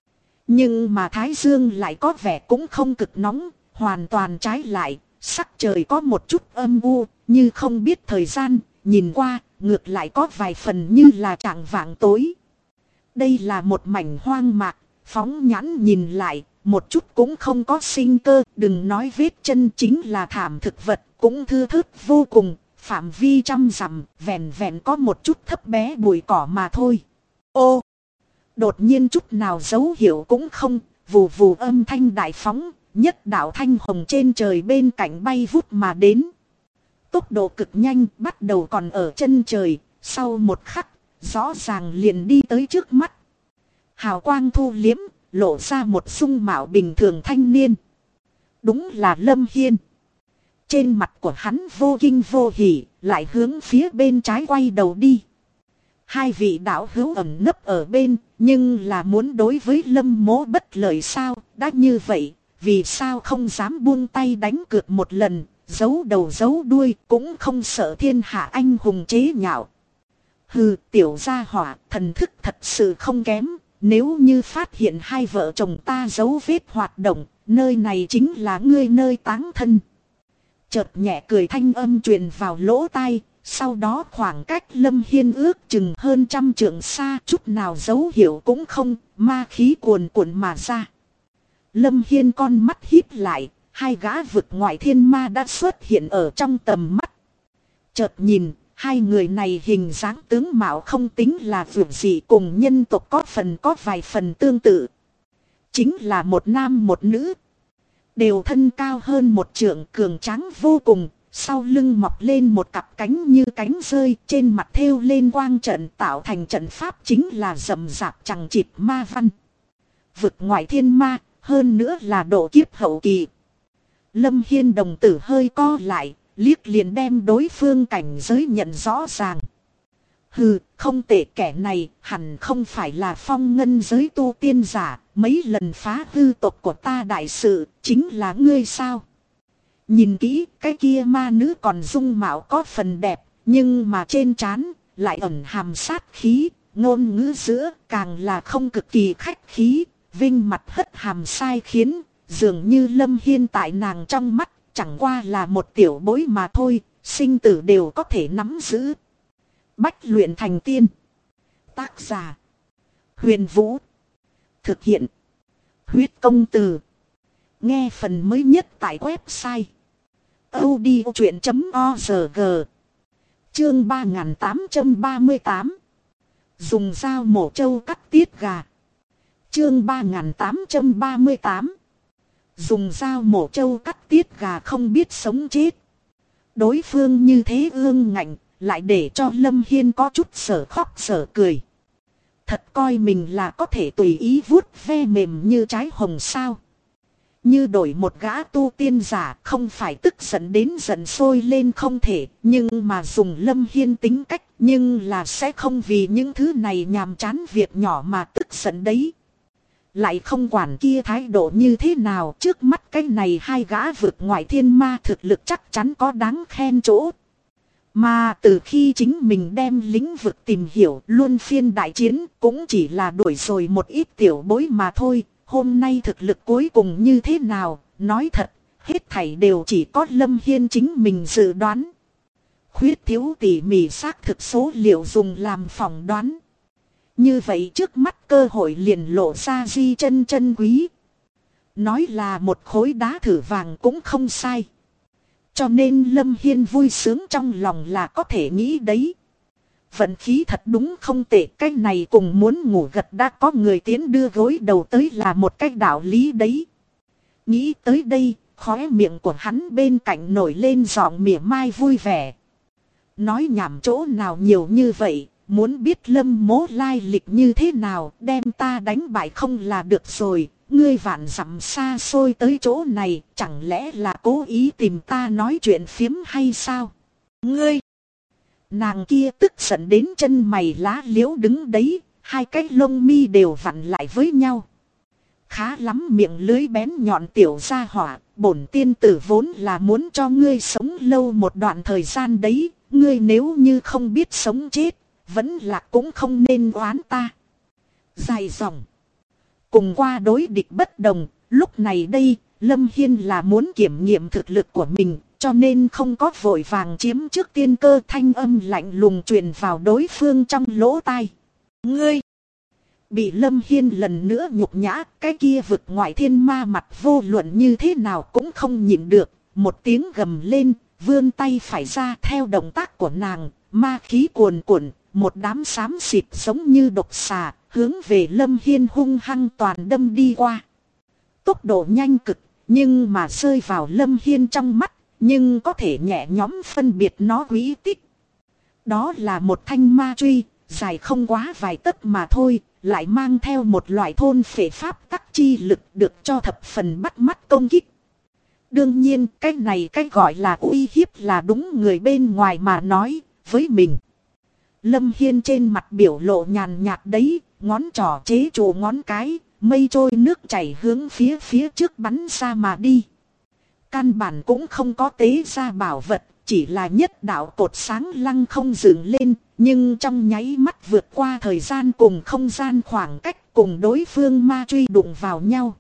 Nhưng mà Thái Dương lại có vẻ cũng không cực nóng, hoàn toàn trái lại, sắc trời có một chút âm u, như không biết thời gian, nhìn qua, ngược lại có vài phần như là trạng vạng tối. Đây là một mảnh hoang mạc, phóng nhãn nhìn lại, một chút cũng không có sinh cơ, đừng nói vết chân, chính là thảm thực vật, cũng thưa thớt vô cùng, phạm vi trăm dặm, vẹn vẹn có một chút thấp bé bụi cỏ mà thôi. Ô! Đột nhiên chút nào dấu hiệu cũng không, vù vù âm thanh đại phóng, nhất đạo thanh hồng trên trời bên cạnh bay vút mà đến. Tốc độ cực nhanh, bắt đầu còn ở chân trời, sau một khắc, rõ ràng liền đi tới trước mắt. Hào quang thu liếm, lộ ra một dung mạo bình thường thanh niên. Đúng là Lâm Hiên. Trên mặt của hắn vô kinh vô hỉ, lại hướng phía bên trái quay đầu đi. Hai vị đạo hữu ẩn nấp ở bên, nhưng là muốn đối với Lâm Mỗ bất lợi sao? Đã như vậy, vì sao không dám buông tay đánh cược một lần, giấu đầu giấu đuôi, cũng không sợ thiên hạ anh hùng chế nhạo. Hừ, tiểu gia hỏa, thần thức thật sự không kém. Nếu như phát hiện hai vợ chồng ta dấu vết hoạt động, nơi này chính là ngươi nơi táng thân. Chợt nhẹ cười thanh âm truyền vào lỗ tai, sau đó khoảng cách Lâm Hiên ước chừng hơn 100 trượng xa, chút nào dấu hiệu cũng không, ma khí cuồn cuộn mà ra. Lâm Hiên con mắt híp lại, hai gã vực ngoại thiên ma đã xuất hiện ở trong tầm mắt. Chợt nhìn, hai người này hình dáng tướng mạo không tính là vượt gì, cùng nhân tộc có vài phần tương tự. Chính là một nam một nữ. Đều thân cao hơn 1 trượng, cường tráng vô cùng. Sau lưng mọc lên một cặp cánh như cánh rơi, trên mặt thêu lên quang trận, tạo thành trận pháp chính là rậm rạp chằng chịt ma văn. Vực ngoại thiên ma, hơn nữa là độ kiếp hậu kỳ. Lâm Hiên đồng tử hơi co lại, liếc liền đem đối phương cảnh giới nhận rõ ràng. Hừ, không tệ, kẻ này hẳn không phải là phong ngân giới tu tiên giả, mấy lần phá hư tộc của ta đại sự, chính là ngươi sao? Nhìn kỹ, cái kia ma nữ còn dung mạo có phần đẹp, nhưng mà trên trán lại ẩn hàm sát khí, ngôn ngữ giữa càng là không cực kỳ khách khí, vinh mặt hất hàm sai khiến, dường như Lâm Hiên tại nàng trong mắt chẳng qua là một tiểu bối mà thôi, sinh tử đều có thể nắm giữ. Bách luyện thành tiên. Tác giả: Huyền Vũ. Thực hiện: Huyết Công Từ. Nghe phần mới nhất tại website audiochuyện.org. Chương 3838. Dùng dao mổ trâu cắt tiết gà. Chương 3838. Dùng dao mổ trâu cắt tiết gà không biết sống chết. Đối phương như thế ương ngạnh, lại để cho Lâm Hiên có chút sở khóc sở cười. Thật coi mình là có thể tùy ý vuốt ve mềm như trái hồng sao. Như đổi một gã tu tiên giả không phải tức giận đến giận sôi lên không thể. Nhưng mà dùng Lâm Hiên tính cách nhưng là sẽ không vì những thứ này nhàm chán việc nhỏ mà tức giận đấy. Lại không quản kia thái độ như thế nào, trước mắt cái này hai gã vực ngoại thiên ma thực lực chắc chắn có đáng khen chỗ. Mà từ khi chính mình đem lĩnh vực tìm hiểu luôn phiên đại chiến cũng chỉ là đuổi rồi một ít tiểu bối mà thôi. Hôm nay thực lực cuối cùng như thế nào, nói thật, hết thảy đều chỉ có Lâm Hiên chính mình dự đoán. Khuyết thiếu tỉ mỉ xác thực số liệu dùng làm phỏng đoán. Như vậy trước mắt cơ hội liền lộ ra di chân chân quý. Nói là một khối đá thử vàng cũng không sai. Cho nên Lâm Hiên vui sướng trong lòng là có thể nghĩ đấy. Vận khí thật đúng không tệ, cái này cùng muốn ngủ gật đã có người tiến đưa gối đầu tới là một cách đạo lý đấy. Nghĩ tới đây, khóe miệng của hắn bên cạnh nổi lên giọng mỉa mai vui vẻ. Nói nhảm chỗ nào nhiều như vậy, muốn biết Lâm Mố lai lịch như thế nào, đem ta đánh bại không là được rồi. Ngươi vạn dặm xa xôi tới chỗ này, chẳng lẽ là cố ý tìm ta nói chuyện phiếm hay sao? Ngươi! Nàng kia tức giận đến chân mày lá liễu đứng đấy, hai cái lông mi đều vặn lại với nhau. Khá lắm miệng lưới bén nhọn tiểu gia hỏa, bổn tiên tử vốn là muốn cho ngươi sống lâu một đoạn thời gian đấy, ngươi nếu như không biết sống chết, vẫn là cũng không nên oán ta. Dài dòng. Cùng qua đối địch bất đồng, lúc này đây, Lâm Hiên là muốn kiểm nghiệm thực lực của mình, cho nên không có vội vàng chiếm trước tiên cơ, thanh âm lạnh lùng truyền vào đối phương trong lỗ tai. Ngươi! Bị Lâm Hiên lần nữa nhục nhã, cái kia vực ngoại thiên ma mặt vô luận như thế nào cũng không nhịn được, một tiếng gầm lên, vươn tay phải ra theo động tác của nàng, ma khí cuồn cuộn, một đám xám xịt giống như độc xà, hướng về Lâm Hiên hung hăng toàn đâm đi qua. Tốc độ nhanh cực, nhưng mà rơi vào Lâm Hiên trong mắt, nhưng có thể nhẹ nhõm phân biệt nó quý tích. Đó là một thanh ma truy, dài không quá vài tấc mà thôi, lại mang theo một loại thôn phệ pháp tắc chi lực được cho thập phần bắt mắt công kích. Đương nhiên, cái này cái gọi là uy hiếp là đúng người bên ngoài mà nói, với mình. Lâm Hiên trên mặt biểu lộ nhàn nhạt đấy, ngón trỏ chế trụ ngón cái, mây trôi nước chảy hướng phía trước bắn ra mà đi. Căn bản cũng không có tế ra bảo vật, chỉ là nhất đạo cột sáng lăng không dựng lên, nhưng trong nháy mắt vượt qua thời gian cùng không gian khoảng cách cùng đối phương ma truy đụng vào nhau.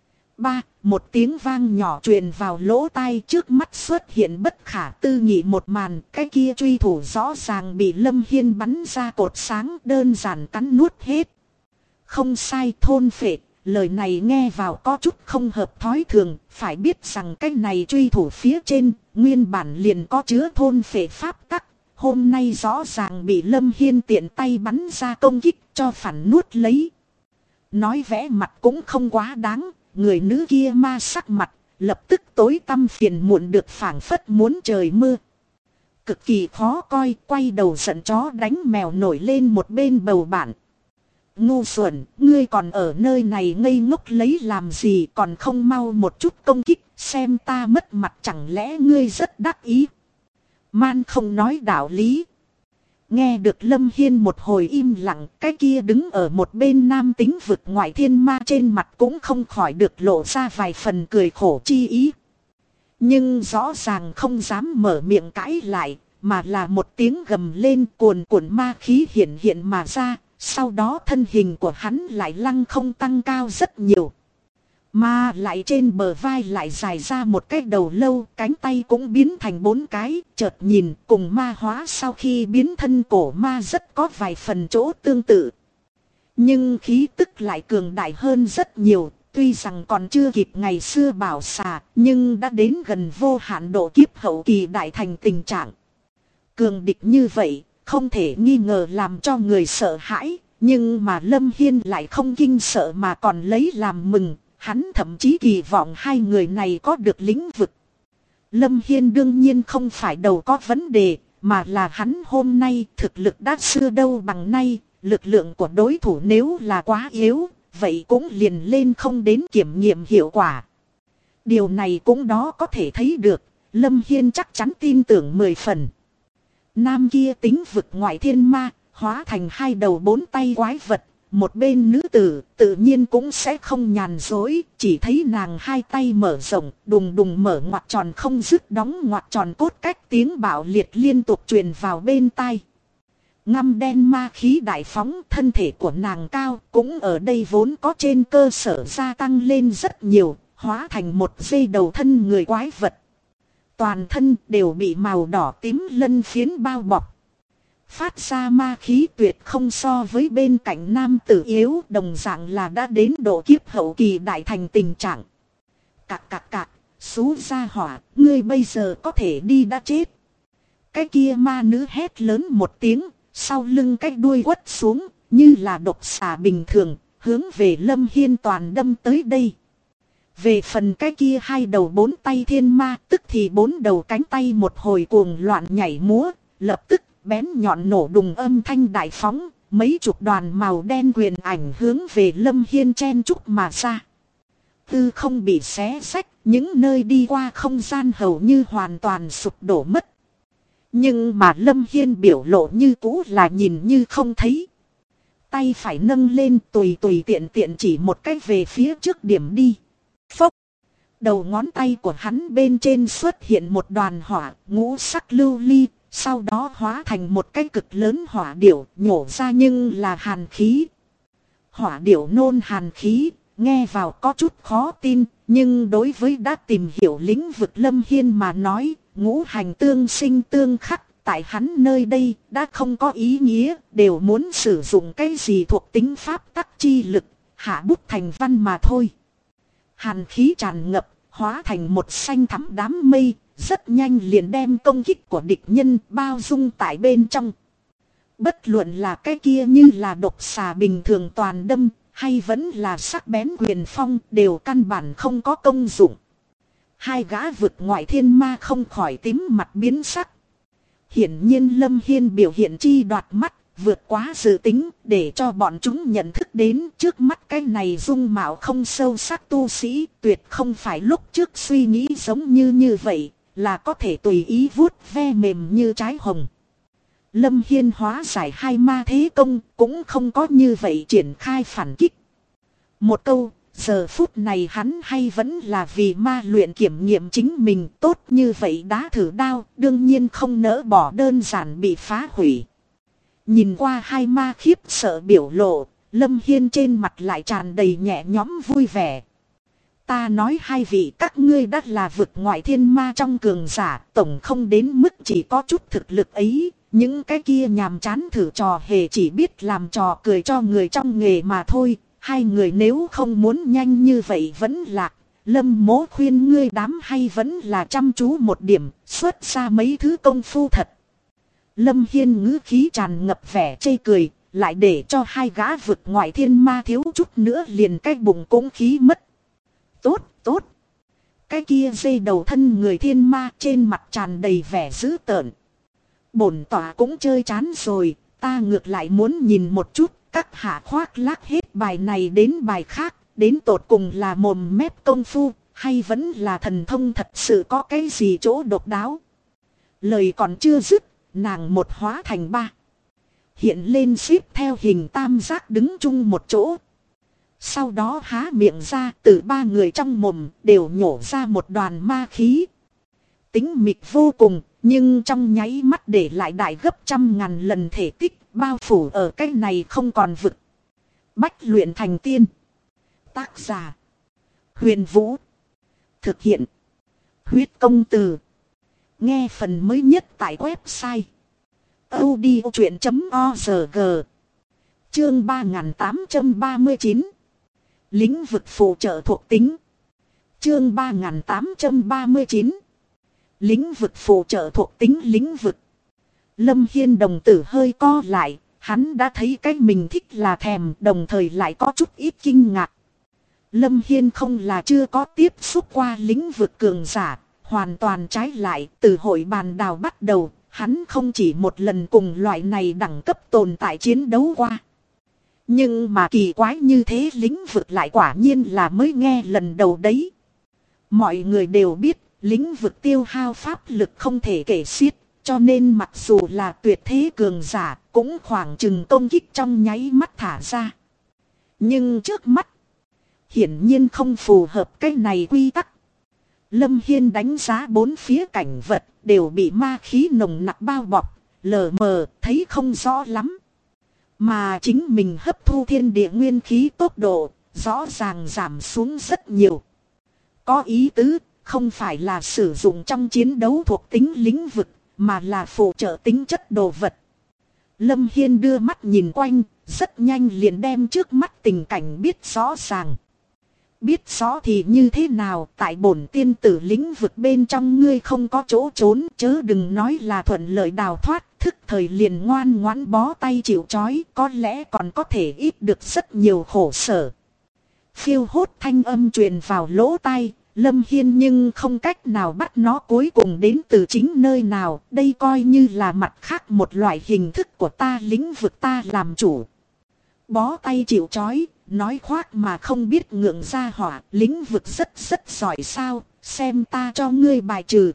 Một tiếng vang nhỏ truyền vào lỗ tai, trước mắt xuất hiện bất khả tư nghị một màn, cái kia truy thủ rõ ràng bị Lâm Hiên bắn ra cột sáng đơn giản cắn nuốt hết. Không sai, thôn phệ, lời này nghe vào có chút không hợp thói thường, phải biết rằng cái này truy thủ phía trên, nguyên bản liền có chứa thôn phệ pháp tắc, hôm nay rõ ràng bị Lâm Hiên tiện tay bắn ra công kích cho phản nuốt lấy. Nói vẽ mặt cũng không quá đáng. Người nữ kia ma sắc mặt, lập tức tối tăm phiền muộn được phảng phất muốn trời mưa. Cực kỳ khó coi, quay đầu giận chó đánh mèo nổi lên một bên bầu bạn. Ngu xuẩn, ngươi còn ở nơi này ngây ngốc lấy làm gì, còn không mau một chút công kích, xem ta mất mặt, chẳng lẽ ngươi rất đắc ý. Man không nói đạo lý. Nghe được Lâm Hiên một hồi im lặng, cái kia đứng ở một bên nam tính vực ngoại thiên ma trên mặt cũng không khỏi được lộ ra vài phần cười khổ chi ý. Nhưng rõ ràng không dám mở miệng cãi lại, mà là một tiếng gầm lên, cuồn cuộn ma khí hiện hiện mà ra, sau đó thân hình của hắn lại lăng không tăng cao rất nhiều. Mà lại trên bờ vai lại dài ra một cái đầu lâu, cánh tay cũng biến thành 4 cái, chợt nhìn cùng ma hóa sau khi biến thân cổ ma rất có vài phần chỗ tương tự. Nhưng khí tức lại cường đại hơn rất nhiều, tuy rằng còn chưa kịp ngày xưa bảo xà, nhưng đã đến gần vô hạn độ kiếp hậu kỳ đại thành tình trạng. Cường địch như vậy, không thể nghi ngờ làm cho người sợ hãi, nhưng mà Lâm Hiên lại không kinh sợ mà còn lấy làm mừng. Hắn thậm chí kỳ vọng hai người này có được lĩnh vực. Lâm Hiên đương nhiên không phải đầu có vấn đề, mà là hắn hôm nay thực lực đã xưa đâu bằng nay, lực lượng của đối thủ nếu là quá yếu, vậy cũng liền lên không đến kiểm nghiệm hiệu quả. Điều này cũng đó có thể thấy được, Lâm Hiên chắc chắn tin tưởng 10 phần. Nam kia tính vực ngoại thiên ma, hóa thành 2 đầu 4 tay quái vật. Một bên nữ tử tự nhiên cũng sẽ không nhàn dối, chỉ thấy nàng 2 tay mở rộng, đùng đùng mở ngoặc tròn không dứt, đóng ngoặc tròn cốt cách, tiếng bạo liệt liên tục truyền vào bên tai. Ngăm đen ma khí đại phóng, thân thể của nàng cao cũng ở đây vốn có trên cơ sở gia tăng lên rất nhiều, hóa thành một dây đầu thân người quái vật. Toàn thân đều bị màu đỏ tím lân phiến bao bọc. Phát ra ma khí tuyệt không so với bên cạnh nam tử yếu, đồng dạng là đã đến độ kiếp hậu kỳ đại thành tình trạng. Cạc, xú gia hỏa, ngươi bây giờ có thể đi đã chết. Cái kia ma nữ hét lớn một tiếng, sau lưng cái đuôi quất xuống, như là độc xà bình thường, hướng về Lâm Hiên toàn đâm tới đây. Về phần cái kia 2 đầu 4 tay thiên ma, tức thì 4 đầu cánh tay một hồi cuồng loạn nhảy múa, lập tức bén nhọn nổ đùng âm thanh đại phóng, mấy chục đoàn màu đen quyền ảnh hướng về Lâm Hiên chen chúc mà ra. Tư không bị xé rách, những nơi đi qua không gian hầu như hoàn toàn sụp đổ mất. Nhưng mà Lâm Hiên biểu lộ như cũ là nhìn như không thấy. Tay phải nâng lên tùy tiện chỉ một cách về phía trước điểm đi. Phốc! Đầu ngón tay của hắn bên trên xuất hiện một đoàn hỏa ngũ sắc lưu ly. Sau đó hóa thành một cái cực lớn hỏa điểu nhổ ra nhưng là hàn khí. Hỏa điểu nôn hàn khí, nghe vào có chút khó tin, nhưng đối với đã tìm hiểu lĩnh vực Lâm Hiên mà nói, ngũ hành tương sinh tương khắc, tại hắn nơi đây đã không có ý nghĩa, đều muốn sử dụng cái gì thuộc tính pháp tắc chi lực, hạ bút thành văn mà thôi. Hàn khí tràn ngập, hóa thành một xanh thắm đám mây. Rất nhanh liền đem công kích của địch nhân bao dung tại bên trong. Bất luận là cái kia như là độc xà bình thường toàn đâm, hay vẫn là sắc bén quyền phong, đều căn bản không có công dụng. 2 gã vực ngoại thiên ma không khỏi tím mặt biến sắc. Hiển nhiên Lâm Hiên biểu hiện chi đoạt mắt, vượt quá dự tính, để cho bọn chúng nhận thức đến trước mắt cái này dung mạo không sâu sắc tu sĩ, tuyệt không phải lúc trước suy nghĩ giống như vậy. Là có thể tùy ý vuốt ve mềm như trái hồng. Lâm Hiên hóa giải 2 ma thế công, cũng không có như vậy triển khai phản kích. Một câu, giờ phút này hắn hay vẫn là vì ma luyện kiểm nghiệm chính mình, tốt như vậy đá thử đao, đương nhiên không nỡ bỏ đơn giản bị phá hủy. Nhìn qua 2 ma khiếp sợ biểu lộ, Lâm Hiên trên mặt lại tràn đầy nhẹ nhõm vui vẻ. Ta nói 2 vị các ngươi đã là vực ngoại thiên ma trong cường giả, tổng không đến mức chỉ có chút thực lực ấy, những cái kia nhàm chán thử trò hề chỉ biết làm trò cười cho người trong nghề mà thôi, 2 người nếu không muốn nhanh như vậy vẫn lạc, Lâm Mỗ khuyên ngươi đám hay vẫn là chăm chú một điểm, xuất ra mấy thứ công phu thật. Lâm Hiên ngữ khí tràn ngập vẻ chê cười, lại để cho 2 gã vực ngoại thiên ma thiếu chút nữa liền cái bụng cũng khí mất. Tốt. Cái kia dây đầu thân người thiên ma trên mặt tràn đầy vẻ dữ tợn. Bổn tỏa cũng chơi chán rồi, ta ngược lại muốn nhìn một chút, các hạ khoác lác hết bài này đến bài khác, đến tột cùng là mồm mép công phu, hay vẫn là thần thông thật sự có cái gì chỗ độc đáo. Lời còn chưa dứt, nàng một hóa thành ba. Hiện lên xếp theo hình tam giác đứng chung một chỗ. Sau đó há miệng ra, từ ba người trong mồm đều nhổ ra một đoàn ma khí. Tính mịt vô cùng, nhưng trong nháy mắt để lại đại gấp 100.000 lần thể tích, bao phủ ở cái này không còn vực. Bách luyện thành tiên. Tác giả: Huyền Vũ. Thực hiện: Huyết Công Từ. Nghe phần mới nhất tại website audiochuyện.org. Chương 3839. Lĩnh vực phụ trợ thuộc tính. Chương 3839. Lĩnh vực phụ trợ thuộc tính lĩnh vực. Lâm Hiên đồng tử hơi co lại, hắn đã thấy cái mình thích là thèm, đồng thời lại có chút ít kinh ngạc. Lâm Hiên không là chưa có tiếp xúc qua lĩnh vực cường giả, hoàn toàn trái lại, từ hội bàn đào bắt đầu, hắn không chỉ một lần cùng loại này đẳng cấp tồn tại chiến đấu qua. Nhưng mà kỳ quái như thế lĩnh vực lại quả nhiên là mới nghe lần đầu đấy. Mọi người đều biết, lĩnh vực tiêu hao pháp lực không thể kể xiết, cho nên mặc dù là tuyệt thế cường giả, cũng khoảng chừng công kích trong nháy mắt thả ra. Nhưng trước mắt, hiển nhiên không phù hợp cái này quy tắc. Lâm Hiên đánh giá bốn phía cảnh vật, đều bị ma khí nồng nặc bao bọc, lờ mờ, thấy không rõ lắm. Mà chính mình hấp thu thiên địa nguyên khí tốc độ, rõ ràng giảm xuống rất nhiều. Có ý tứ, không phải là sử dụng trong chiến đấu thuộc tính lĩnh vực, mà là phụ trợ tính chất đồ vật. Lâm Hiên đưa mắt nhìn quanh, rất nhanh liền đem trước mắt tình cảnh biết rõ ràng. Biết rõ thì như thế nào, tại bổn tiên tử lĩnh vực bên trong ngươi không có chỗ trốn, chớ đừng nói là thuận lợi đào thoát, thức thời liền ngoan ngoãn bó tay chịu trói, có lẽ còn có thể ít được rất nhiều khổ sở. Phiêu hốt thanh âm truyền vào lỗ tai, Lâm Hiên nhưng không cách nào bắt nó cuối cùng đến từ chính nơi nào, đây coi như là mặt khác một loại hình thức của ta lĩnh vực ta làm chủ. Bó tay chịu trói, nói khoác mà không biết ngượng ra hỏa, lĩnh vực rất giỏi sao, xem ta cho ngươi bài trừ.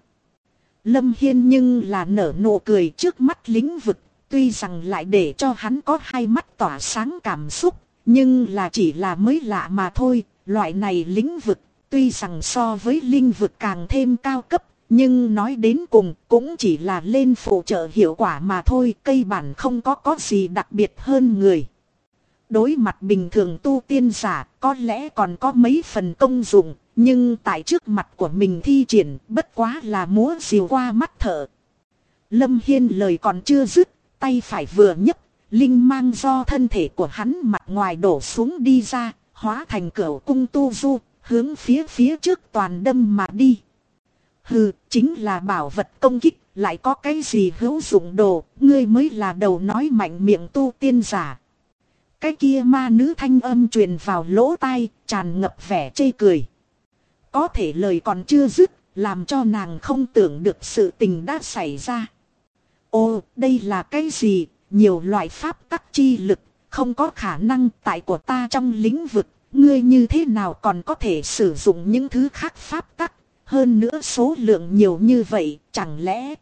Lâm Hiên nhưng là nở nụ cười trước mắt lĩnh vực, tuy rằng lại để cho hắn có hai mắt tỏa sáng cảm xúc, nhưng là chỉ là mới lạ mà thôi, loại này lĩnh vực, tuy rằng so với linh vực càng thêm cao cấp, nhưng nói đến cùng cũng chỉ là lên phụ trợ hiệu quả mà thôi, cây bản không có gì đặc biệt hơn người. Đối mặt bình thường tu tiên giả có lẽ còn có mấy phần công dụng, nhưng tại trước mặt của mình thi triển bất quá là múa rìu qua mắt thợ. Lâm Hiên lời còn chưa dứt, tay phải vừa nhấc, linh mang do thân thể của hắn mặt ngoài đổ xuống đi ra, hóa thành cửu cung tu du, hướng phía trước toàn đâm mà đi. Hừ, chính là bảo vật công kích, lại có cái gì hữu dụng đồ, ngươi mới là đầu nói mạnh miệng tu tiên giả. Cái kia ma nữ thanh âm truyền vào lỗ tai, tràn ngập vẻ chê cười. Có thể lời còn chưa dứt, làm cho nàng không tưởng được sự tình đã xảy ra. Ồ, đây là cái gì? Nhiều loại pháp tắc chi lực, không có khả năng tại của ta trong lĩnh vực. Ngươi như thế nào còn có thể sử dụng những thứ khác pháp tắc? Hơn nữa số lượng nhiều như vậy, chẳng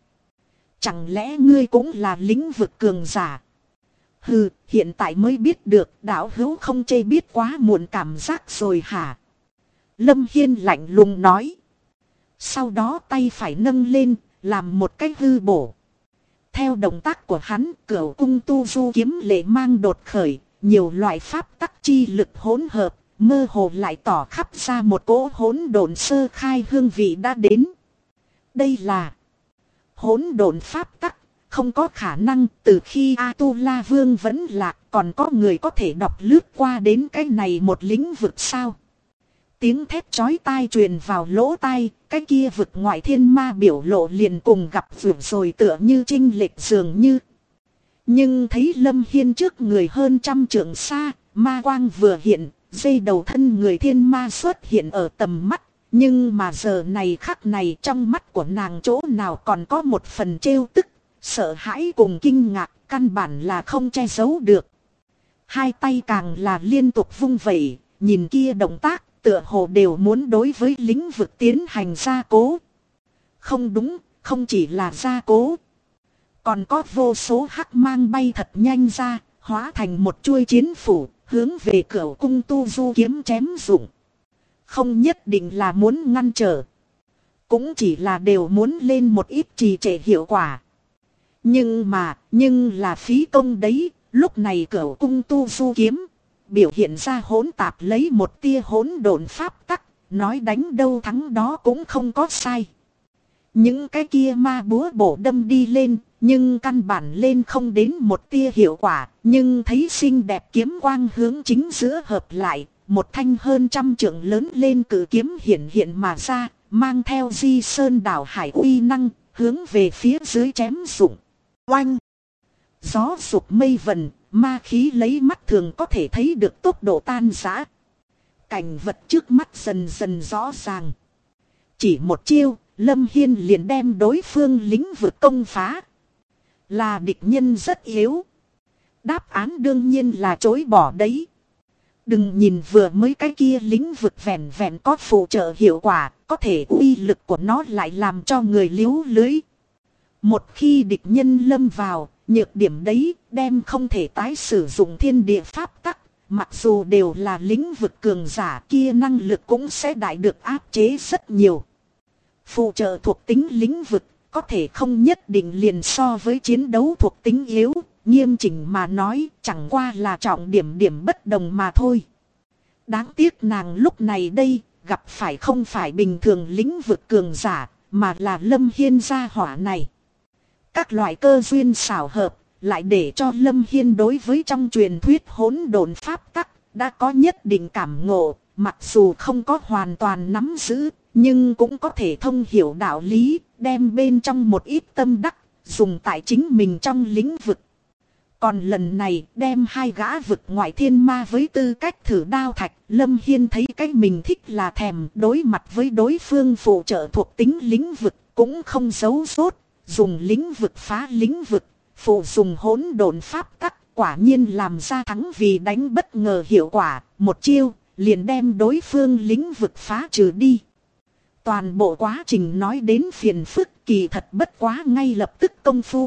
lẽ ngươi cũng là lĩnh vực cường giả? Hừ, hiện tại mới biết được đạo hữu không chê biết quá muộn cảm giác rồi hả? Lâm Hiên lạnh lùng nói. Sau đó tay phải nâng lên, làm một cái hư bổ. Theo động tác của hắn, cửu cung tu du kiếm lệ mang đột khởi, nhiều loại pháp tắc chi lực hỗn hợp, mơ hồ lại tỏ khắp ra một cỗ hỗn độn sơ khai hương vị đã đến. Đây là hỗn độn pháp tắc. Không có khả năng từ khi A-tu-la vương vẫn lạc còn có người có thể đọc lướt qua đến cái này một lĩnh vực sao. Tiếng thét chói tai truyền vào lỗ tai, cái kia vực ngoại thiên ma biểu lộ liền cùng gặp vừa rồi tựa như chênh lệch dường như. Nhưng thấy Lâm Hiên trước người hơn 100 trượng xa, ma quang vừa hiện, dây đầu thân người thiên ma xuất hiện ở tầm mắt, Nhưng mà giờ này khắc này trong mắt của nàng chỗ nào còn có một phần trêu tức, sợ hãi cùng kinh ngạc, căn bản là không che giấu được. Hai tay càng là liên tục vung vẩy, nhìn kia động tác tựa hồ đều muốn đối với lĩnh vực tiến hành gia cố. Không đúng, không chỉ là gia cố. Còn có vô số hắc mang bay thật nhanh ra, hóa thành một chuôi chiến phủ, hướng về Cửu Cung Tu Du kiếm chém dụng. Không nhất định là muốn ngăn trở. Cũng chỉ là đều muốn lên một ít trì trệ hiệu quả. Nhưng là phí công đấy, lúc này Cửu Cung Tu Du kiếm biểu hiện ra hỗn tạp lấy một tia hỗn độn pháp tắc, nói đánh đâu thắng đó cũng không có sai. Những cái kia ma búa bổ đâm đi lên, nhưng căn bản lên không đến một tia hiệu quả, nhưng thấy xinh đẹp kiếm quang hướng chính giữa hợp lại, một thanh hơn 100 trượng lớn lên cử kiếm hiện hiện mà ra, mang theo Di Sơn đảo hải uy năng, hướng về phía dưới chém dụng. Oanh! Gió sụp mây vần, ma khí lấy mắt thường có thể thấy được tốc độ tan rã. Cảnh vật trước mắt dần dần rõ ràng. Chỉ một chiêu, Lâm Hiên liền đem đối phương lĩnh vực công phá. Là địch nhân rất yếu. Đáp án đương nhiên là chối bỏ đấy. Đừng nhìn vừa mới cái kia lĩnh vực vẹn vẹn có phụ trợ hiệu quả, có thể uy lực của nó lại làm cho người liếu lưới. Một khi địch nhân lâm vào, nhược điểm đấy đem không thể tái sử dụng thiên địa pháp tắc. Mặc dù đều là lĩnh vực cường giả, kia năng lực cũng sẽ đại được áp chế rất nhiều. Phụ trợ thuộc tính lĩnh vực có thể không nhất định liền so với chiến đấu thuộc tính yếu, nghiêm chỉnh mà nói chẳng qua là trọng điểm bất đồng mà thôi. Đáng tiếc nàng lúc này đây gặp phải không phải bình thường lĩnh vực cường giả, mà là Lâm Hiên gia hỏa này. Các loại cơ duyên xảo hợp lại để cho Lâm Hiên đối với trong truyền thuyết hỗn độn pháp tắc đã có nhất định cảm ngộ, mặc dù không có hoàn toàn nắm giữ, nhưng cũng có thể thông hiểu đạo lý, đem bên trong một ít tâm đắc, dùng tại chính mình trong lĩnh vực. Còn lần này đem hai gã vực ngoại thiên ma với tư cách thử đao thạch, Lâm Hiên thấy cái mình thích là thèm, đối mặt với đối phương phụ trợ thuộc tính lĩnh vực, cũng không giấu rốt, dùng lĩnh vực phá lĩnh vực, phụ dùng hỗn độn pháp tắc, quả nhiên làm ra thắng vì đánh bất ngờ hiệu quả, một chiêu, liền đem đối phương lĩnh vực phá trừ đi. Toàn bộ quá trình nói đến phiền phức, kỳ thật bất quá ngay lập tức công phu.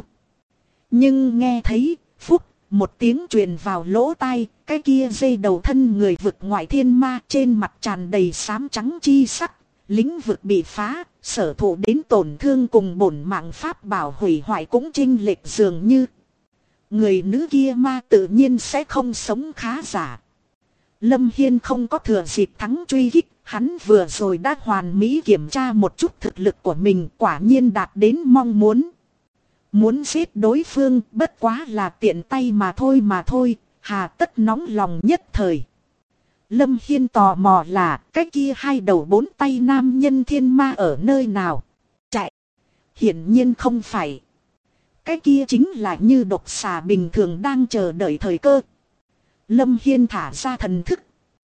Nhưng nghe thấy, phúc, một tiếng truyền vào lỗ tai, cái kia dây đầu thân người vực ngoại thiên ma trên mặt tràn đầy xám trắng chi sắc, lĩnh vực bị phá, sở thụ đến tổn thương cùng bổn mạng pháp bảo hủy hoại cũng chênh lệch dường như. Người nữ kia ma tự nhiên sẽ không sống khá giả. Lâm Hiên không có thừa dịp thắng truy kích, hắn vừa rồi đã hoàn mỹ kiểm tra một chút thực lực của mình, quả nhiên đạt đến mong muốn. Muốn giết đối phương bất quá là tiện tay mà thôi, hà tất nóng lòng nhất thời. Lâm Hiên tò mò là cái kia hai đầu bốn tay nam nhân thiên ma ở nơi nào. Chạy. Hiển nhiên không phải. Cái kia chính là như độc xà bình thường đang chờ đợi thời cơ. Lâm Hiên thả ra thần thức.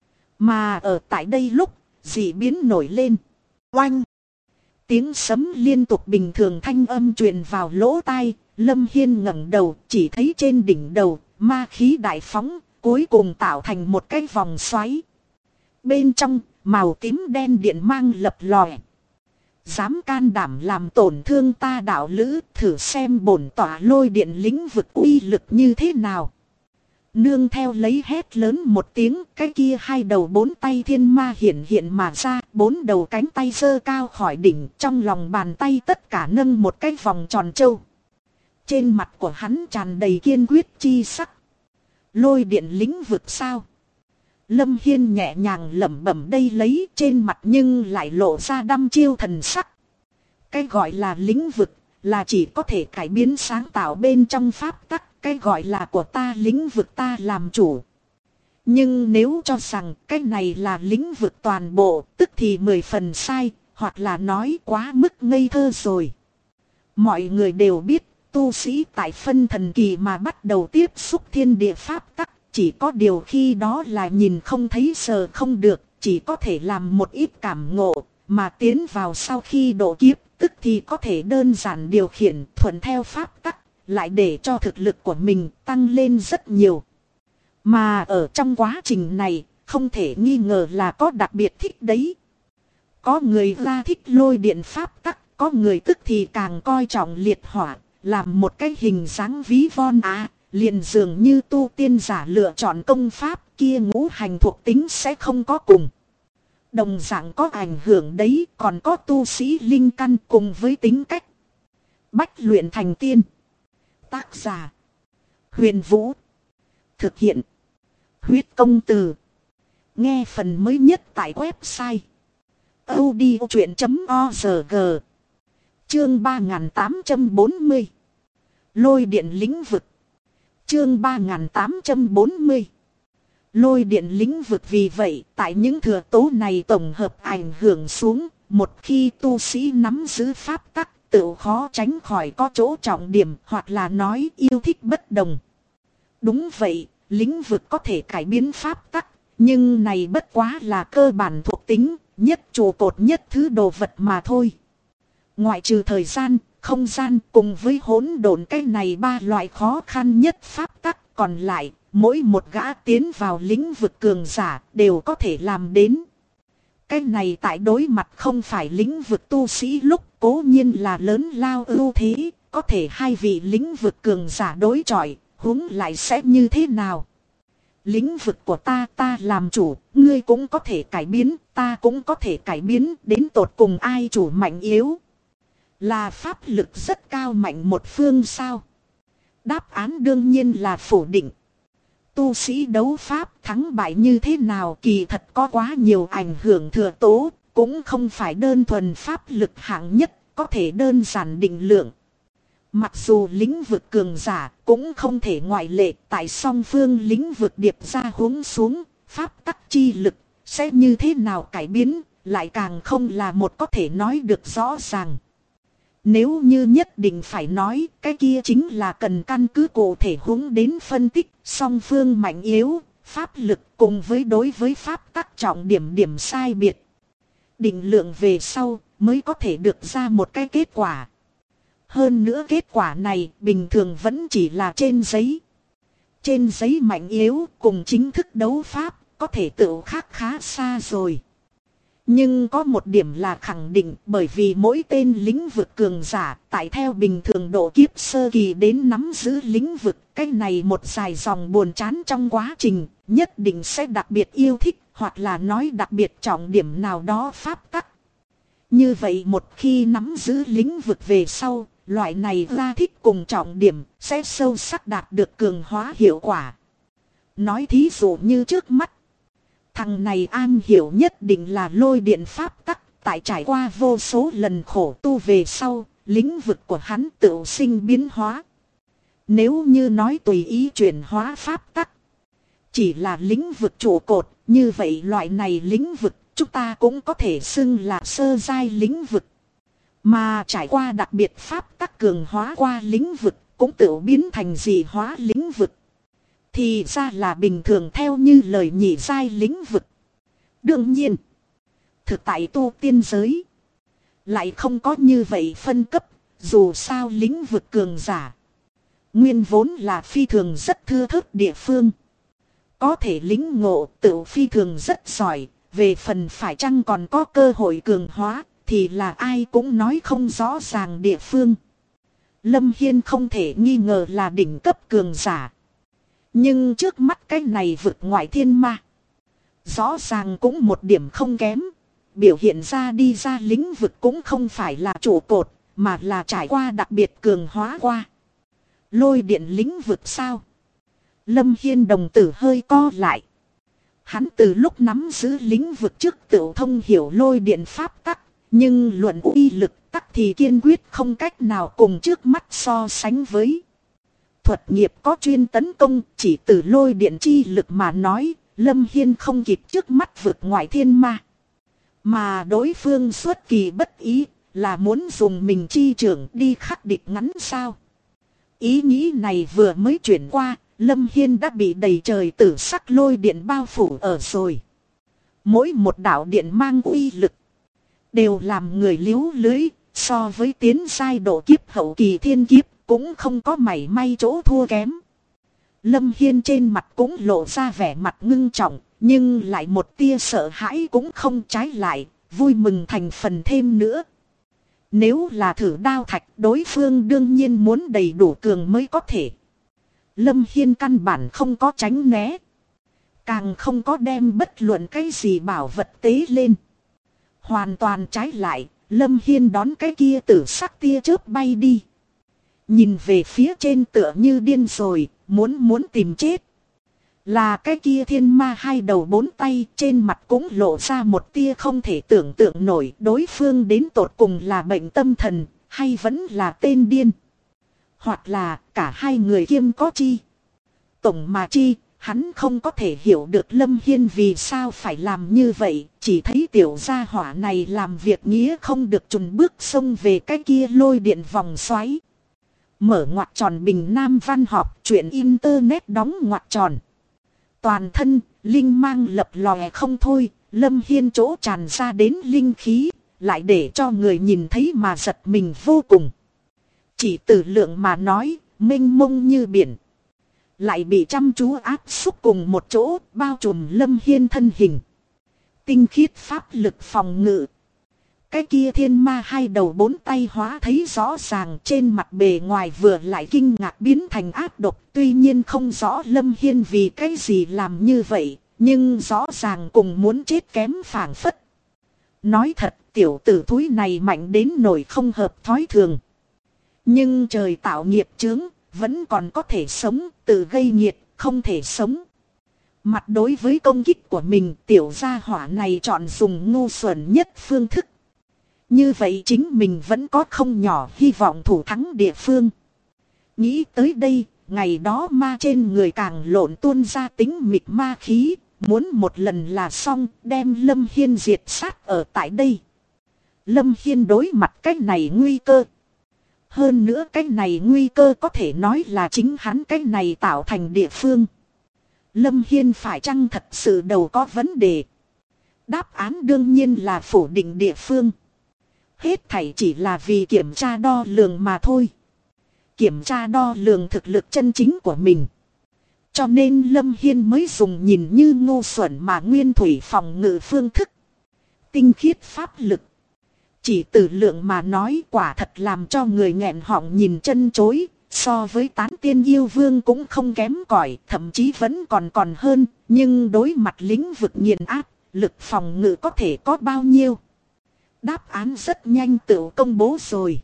Mà ở tại đây lúc dị biến nổi lên. Oanh. Tiếng sấm liên tục bình thường thanh âm truyền vào lỗ tai. Lâm Hiên ngẩng đầu chỉ thấy trên đỉnh đầu ma khí đại phóng, cuối cùng tạo thành một cái vòng xoáy. Bên trong màu tím đen điện mang lập lòe. Dám can đảm làm tổn thương ta đạo lữ, thử xem bổn tỏa lôi điện lĩnh vực uy lực như thế nào. Nương theo lấy hét lớn một tiếng, cái kia hai đầu bốn tay thiên ma hiện mà ra, bốn đầu cánh tay giơ cao khỏi đỉnh, trong lòng bàn tay tất cả nâng một cái vòng tròn trâu. Trên mặt của hắn tràn đầy kiên quyết chi sắc. Lôi điện lĩnh vực sao? Lâm Hiên nhẹ nhàng lẩm bẩm đây lấy, trên mặt nhưng lại lộ ra đăm chiêu thần sắc. Cái gọi là lĩnh vực là chỉ có thể cải biến sáng tạo bên trong pháp tắc, cái gọi là của ta lĩnh vực ta làm chủ. Nhưng nếu cho rằng cái này là lĩnh vực toàn bộ, tức thì 10 phần sai, hoặc là nói quá mức ngây thơ rồi. Mọi người đều biết, tu sĩ tại phân thần kỳ mà bắt đầu tiếp xúc thiên địa pháp tắc, chỉ có điều khi đó là nhìn không thấy sờ không được, chỉ có thể làm một ít cảm ngộ, mà tiến vào sau khi độ kiếp, tức thì có thể đơn giản điều khiển thuận theo pháp tắc, lại để cho thực lực của mình tăng lên rất nhiều. Mà ở trong quá trình này, không thể nghi ngờ là có đặc biệt thích đấy. Có người ra thích lôi điện pháp tắc, có người tức thì càng coi trọng liệt hỏa, làm một cái hình dáng ví von liền dường như tu tiên giả lựa chọn công pháp kia ngũ hành thuộc tính sẽ không có cùng. Đồng dạng có ảnh hưởng đấy, còn có tu sĩ linh căn cùng với tính cách. Bách luyện thành tiên. Tác giả: Huyền Vũ. Thực hiện: Huyết Công Từ. Nghe phần mới nhất tại website audiochuyện.org. Chương 3840. Lôi điện lĩnh vực. Chương 3840. Lôi điện lĩnh vực. Vì vậy, tại những thừa tố này tổng hợp ảnh hưởng xuống, một khi tu sĩ nắm giữ pháp tắc, tự khó tránh khỏi có chỗ trọng điểm hoặc là nói yêu thích bất đồng. Đúng vậy, lĩnh vực có thể cải biến pháp tắc, nhưng này bất quá là cơ bản thuộc tính, nhất trụ cột nhất thứ đồ vật mà thôi. Ngoại trừ thời gian, không gian cùng với hỗn độn, cái này ba loại khó khăn nhất pháp tắc, còn lại mỗi một gã tiến vào lĩnh vực cường giả đều có thể làm đến. Cái này tại đối mặt không phải lĩnh vực tu sĩ lúc cố nhiên là lớn lao ưu thế, có thể hai vị lĩnh vực cường giả đối chọi, huống lại sẽ như thế nào? Lĩnh vực của ta làm chủ, ngươi cũng có thể cải biến, ta cũng có thể cải biến, đến tột cùng ai chủ mạnh yếu? Là pháp lực rất cao mạnh một phương sao? Đáp án đương nhiên là phủ định. Tu sĩ đấu pháp thắng bại như thế nào kỳ thật có quá nhiều ảnh hưởng thừa tố, cũng không phải đơn thuần pháp lực hạng nhất, có thể đơn giản định lượng. Mặc dù lĩnh vực cường giả cũng không thể ngoại lệ, tại song phương lĩnh vực điệp ra huống xuống, pháp tắc chi lực sẽ như thế nào cải biến, lại càng không là một có thể nói được rõ ràng. Nếu như nhất định phải nói, cái kia chính là cần căn cứ cụ thể huống đến phân tích song phương mạnh yếu, pháp lực cùng với đối với pháp tắc trọng điểm sai biệt. Định lượng về sau mới có thể được ra một cái kết quả. Hơn nữa kết quả này bình thường vẫn chỉ là trên giấy. Trên giấy mạnh yếu cùng chính thức đấu pháp có thể tự khác khá xa rồi. Nhưng có một điểm là khẳng định, bởi vì mỗi tên lĩnh vực cường giả tại theo bình thường độ kiếp sơ kỳ đến nắm giữ lĩnh vực, cái này một dài dòng buồn chán trong quá trình, nhất định sẽ đặc biệt yêu thích, hoặc là nói đặc biệt trọng điểm nào đó pháp tắc. Như vậy một khi nắm giữ lĩnh vực về sau, loại này ra thích cùng trọng điểm sẽ sâu sắc đạt được cường hóa hiệu quả. Nói thí dụ như trước mắt, thằng này am hiểu nhất định là lôi điện pháp tắc, tại trải qua vô số lần khổ tu về sau, lĩnh vực của hắn tự sinh biến hóa. Nếu như nói tùy ý chuyển hóa pháp tắc, chỉ là lĩnh vực trụ cột, như vậy loại này lĩnh vực chúng ta cũng có thể xưng là sơ giai lĩnh vực. Mà trải qua đặc biệt pháp tắc cường hóa qua lĩnh vực, cũng tự biến thành dị hóa lĩnh vực. Thì ra là bình thường theo như lời nhị giai lĩnh vực. Đương nhiên, thực tại tu tiên giới lại không có như vậy phân cấp, dù sao lĩnh vực cường giả nguyên vốn là phi thường rất thưa thớt địa phương. Có thể lĩnh ngộ tự phi thường rất giỏi, về phần phải chăng còn có cơ hội cường hóa thì là ai cũng nói không rõ ràng địa phương. Lâm Hiên không thể nghi ngờ là đỉnh cấp cường giả. Nhưng trước mắt cái này vực ngoại thiên ma, rõ ràng cũng một điểm không kém. Biểu hiện ra đi ra lĩnh vực cũng không phải là trụ cột, mà là trải qua đặc biệt cường hóa qua. Lôi điện lĩnh vực sao? Lâm Hiên đồng tử hơi co lại. Hắn từ lúc nắm giữ lĩnh vực trước tự thông hiểu lôi điện pháp tắc, nhưng luận uy lực tắc thì kiên quyết không cách nào cùng trước mắt so sánh với. Thuật nghiệp có chuyên tấn công, chỉ từ lôi điện chi lực mà nói, Lâm Hiên không kịp trước mắt vượt ngoại thiên ma. Mà đối phương xuất kỳ bất ý, là muốn dùng mình chi trưởng đi khắc địch ngắn sao. Ý nghĩ này vừa mới chuyển qua, Lâm Hiên đã bị đầy trời tử sắc lôi điện bao phủ ở rồi. Mỗi một đạo điện mang uy lực Đều làm người liếu lưới, so với tiến giai độ kiếp hậu kỳ thiên kiếp, cũng không có mảy may chỗ thua kém. Lâm Hiên trên mặt cũng lộ ra vẻ mặt ngưng trọng, nhưng lại một tia sợ hãi cũng không, trái lại, vui mừng thành phần thêm nữa. Nếu là thử đao thạch, đối phương đương nhiên muốn đầy đủ cường mới có thể. Lâm Hiên căn bản không có tránh né, càng không có đem bất luận cái gì bảo vật tế lên. Hoàn toàn trái lại, Lâm Hiên đón cái kia tử sắc tia chớp bay đi. Nhìn về phía trên tựa như điên rồi, muốn tìm chết. Là cái kia thiên ma hai đầu bốn tay, trên mặt cũng lộ ra một tia không thể tưởng tượng nổi, đối phương đến tột cùng là bệnh tâm thần, hay vẫn là tên điên. Hoặc là cả hai người kiêm có chi. Tổng mà chi, hắn không có thể hiểu được Lâm Hiên vì sao phải làm như vậy, chỉ thấy tiểu gia hỏa này làm việc nghĩa không được chùn bước xông về cái kia lôi điện vòng xoáy. Mở ngoặc tròn Bình Nam Văn Họp, chuyện internet đóng ngoặc tròn. Toàn thân, linh mang lập lòe không thôi, Lâm Hiên chỗ tràn ra đến linh khí, lại để cho người nhìn thấy mà giật mình vô cùng. Chỉ từ lượng mà nói, mênh mông như biển. Lại bị chăm chú áp xúc cùng một chỗ, bao trùm Lâm Hiên thân hình. Tinh khiết pháp lực phòng ngự. Cái kia thiên ma hai đầu bốn tay hóa thấy rõ ràng, trên mặt bề ngoài vừa lại kinh ngạc biến thành ác độc. Tuy nhiên không rõ Lâm Hiên vì cái gì làm như vậy, nhưng rõ ràng cùng muốn chết kém phảng phất. Nói thật, tiểu tử thúi này mạnh đến nỗi không hợp thói thường. Nhưng trời tạo nghiệp chướng, vẫn còn có thể sống, tự gây nghiệt, không thể sống. Mặt đối với công kích của mình, tiểu gia hỏa này chọn dùng ngu xuẩn nhất phương thức. Như vậy chính mình vẫn có không nhỏ hy vọng thủ thắng địa phương. Nghĩ tới đây, ngày đó ma trên người càng lộn tuôn ra tính mịt ma khí, muốn một lần là xong, đem Lâm Hiên diệt sát ở tại đây. Lâm Hiên đối mặt cái này nguy cơ. Hơn nữa cái này nguy cơ có thể nói là chính hắn cái này tạo thành địa phương. Lâm Hiên phải chăng thật sự đầu có vấn đề? Đáp án đương nhiên là phủ định địa phương. Hết thảy chỉ là vì kiểm tra đo lường mà thôi. Kiểm tra đo lường thực lực chân chính của mình. Cho nên Lâm Hiên mới dùng nhìn như ngu xuẩn mà nguyên thủy phòng ngự phương thức. Tinh khiết pháp lực. Chỉ từ lượng mà nói quả thật làm cho người nghẹn họng nhìn chân chối. So với tán tiên yêu vương cũng không kém cỏi, thậm chí vẫn còn hơn. Nhưng đối mặt lĩnh vực nghiền áp, lực phòng ngự có thể có bao nhiêu? Đáp án rất nhanh tự công bố rồi.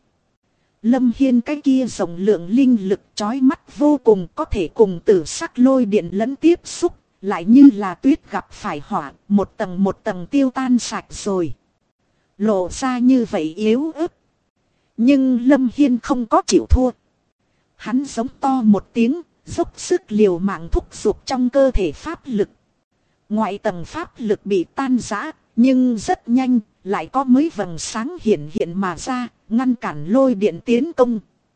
Lâm Hiên cái kia rộng lượng linh lực chói mắt vô cùng, có thể cùng tử sắc lôi điện lẫn tiếp xúc, lại như là tuyết gặp phải hỏa, một tầng tiêu tan sạch rồi. Lộ ra như vậy yếu ớt. Nhưng Lâm Hiên không có chịu thua. Hắn giống to một tiếng, dốc sức liều mạng thúc giục trong cơ thể pháp lực. Ngoại tầng pháp lực bị tan rã, nhưng rất nhanh, lại có mấy vầng sáng hiện mà ra, ngăn cản lôi điện tiến công.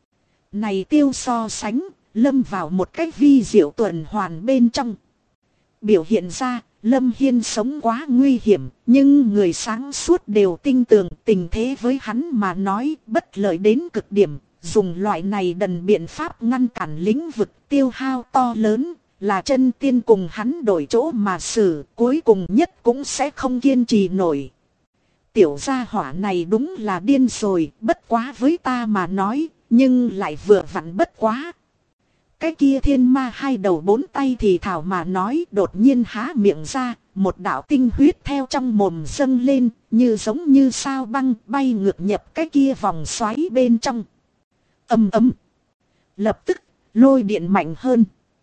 Này tiêu so sánh, lâm vào một cách vi diệu tuần hoàn bên trong. Biểu hiện ra, Lâm Hiên sống quá nguy hiểm, nhưng người sáng suốt đều tin tưởng tình thế với hắn mà nói bất lợi đến cực điểm. Dùng loại này đần biện pháp ngăn cản lĩnh vực tiêu hao to lớn, là chân tiên cùng hắn đổi chỗ mà xử, cuối cùng nhất cũng sẽ không kiên trì nổi. Tiểu gia hỏa này đúng là điên rồi, bất quá với ta mà nói, nhưng lại vừa vặn bất quá. Cái kia thiên ma hai đầu bốn tay thì thảo mà nói, đột nhiên há miệng ra, một đạo tinh huyết theo trong mồm dâng lên, như giống như sao băng bay ngược nhập cái kia vòng xoáy bên trong. Ầm ầm. Lập tức, lôi điện mạnh hơn.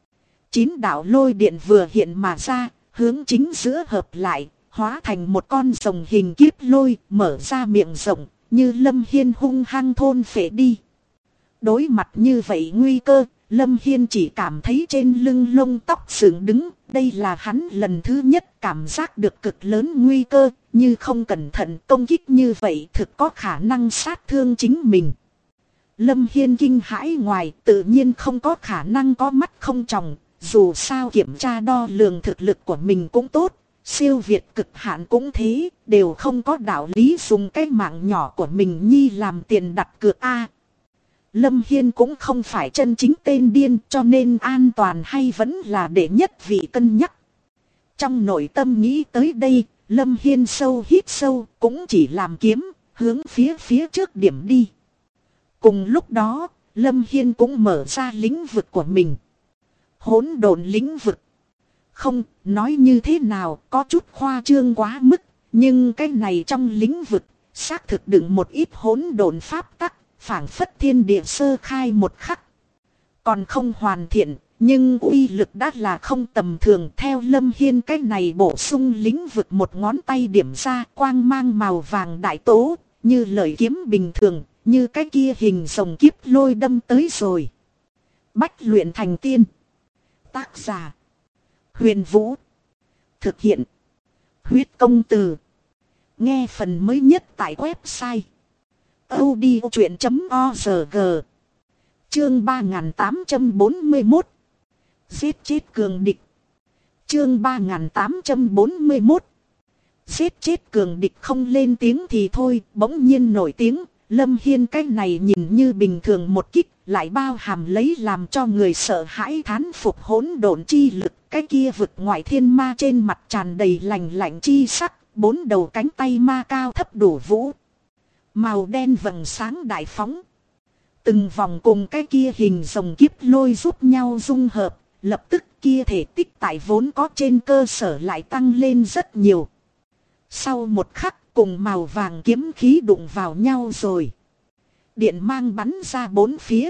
9 đạo lôi điện vừa hiện mà ra, hướng chính giữa hợp lại, hóa thành một con rồng hình kiếp lôi, mở ra miệng rộng, như Lâm Hiên hung hăng thôn phệ đi. Đối mặt như vậy nguy cơ, Lâm Hiên chỉ cảm thấy trên lưng lông tóc dựng đứng, đây là hắn lần thứ nhất cảm giác được cực lớn nguy cơ, như không cẩn thận công kích như vậy thực có khả năng sát thương chính mình. Lâm Hiên kinh hãi ngoài, tự nhiên không có khả năng có mắt không tròng, dù sao kiểm tra đo lường thực lực của mình cũng tốt, Siêu việt cực hạn cũng thế, đều không có đạo lý dùng cái mạng nhỏ của mình nhi làm tiền đặt cược a. Lâm Hiên cũng không phải chân chính tên điên, cho nên an toàn hay vẫn là đệ nhất vị cân nhắc. Trong nội tâm nghĩ tới đây, Lâm Hiên sâu hít sâu, cũng chỉ làm kiếm, hướng phía trước điểm đi. Cùng lúc đó, Lâm Hiên cũng mở ra lĩnh vực của mình. Hỗn độn lĩnh vực. Không, nói như thế nào, có chút khoa trương quá mức, nhưng cái này trong lĩnh vực, xác thực đựng một ít hỗn độn pháp tắc, phảng phất thiên địa sơ khai một khắc. Còn không hoàn thiện, nhưng uy lực đã là không tầm thường. Theo Lâm Hiên cái này bổ sung lĩnh vực, một ngón tay điểm ra, quang mang màu vàng đại tố, như lợi kiếm bình thường, như cái kia hình rồng kiếp lôi đâm tới rồi. Bách luyện thành tiên. Tác giả: Huyền Vũ. Thực hiện: Huyết Công Từ. Nghe phần mới nhất tại website audiochuyện.org. Chương 3841. Giết chết cường địch. Chương 3841. Giết chết cường địch. Không lên tiếng thì thôi, bỗng nhiên nổi tiếng. Lâm Hiên cái này nhìn như bình thường một kích, lại bao hàm lấy làm cho người sợ hãi thán phục hỗn độn chi lực. Cái kia vực ngoại thiên ma trên mặt tràn đầy lạnh lạnh chi sắc, 4 đầu cánh tay ma cao thấp đủ vũ. Màu đen vầng sáng đại phóng. Từng vòng cùng cái kia hình rồng kiếp lôi giúp nhau dung hợp, lập tức kia thể tích tại vốn có trên cơ sở lại tăng lên rất nhiều. Sau một khắc, cùng màu vàng kiếm khí đụng vào nhau rồi. Điện mang bắn ra 4 phía.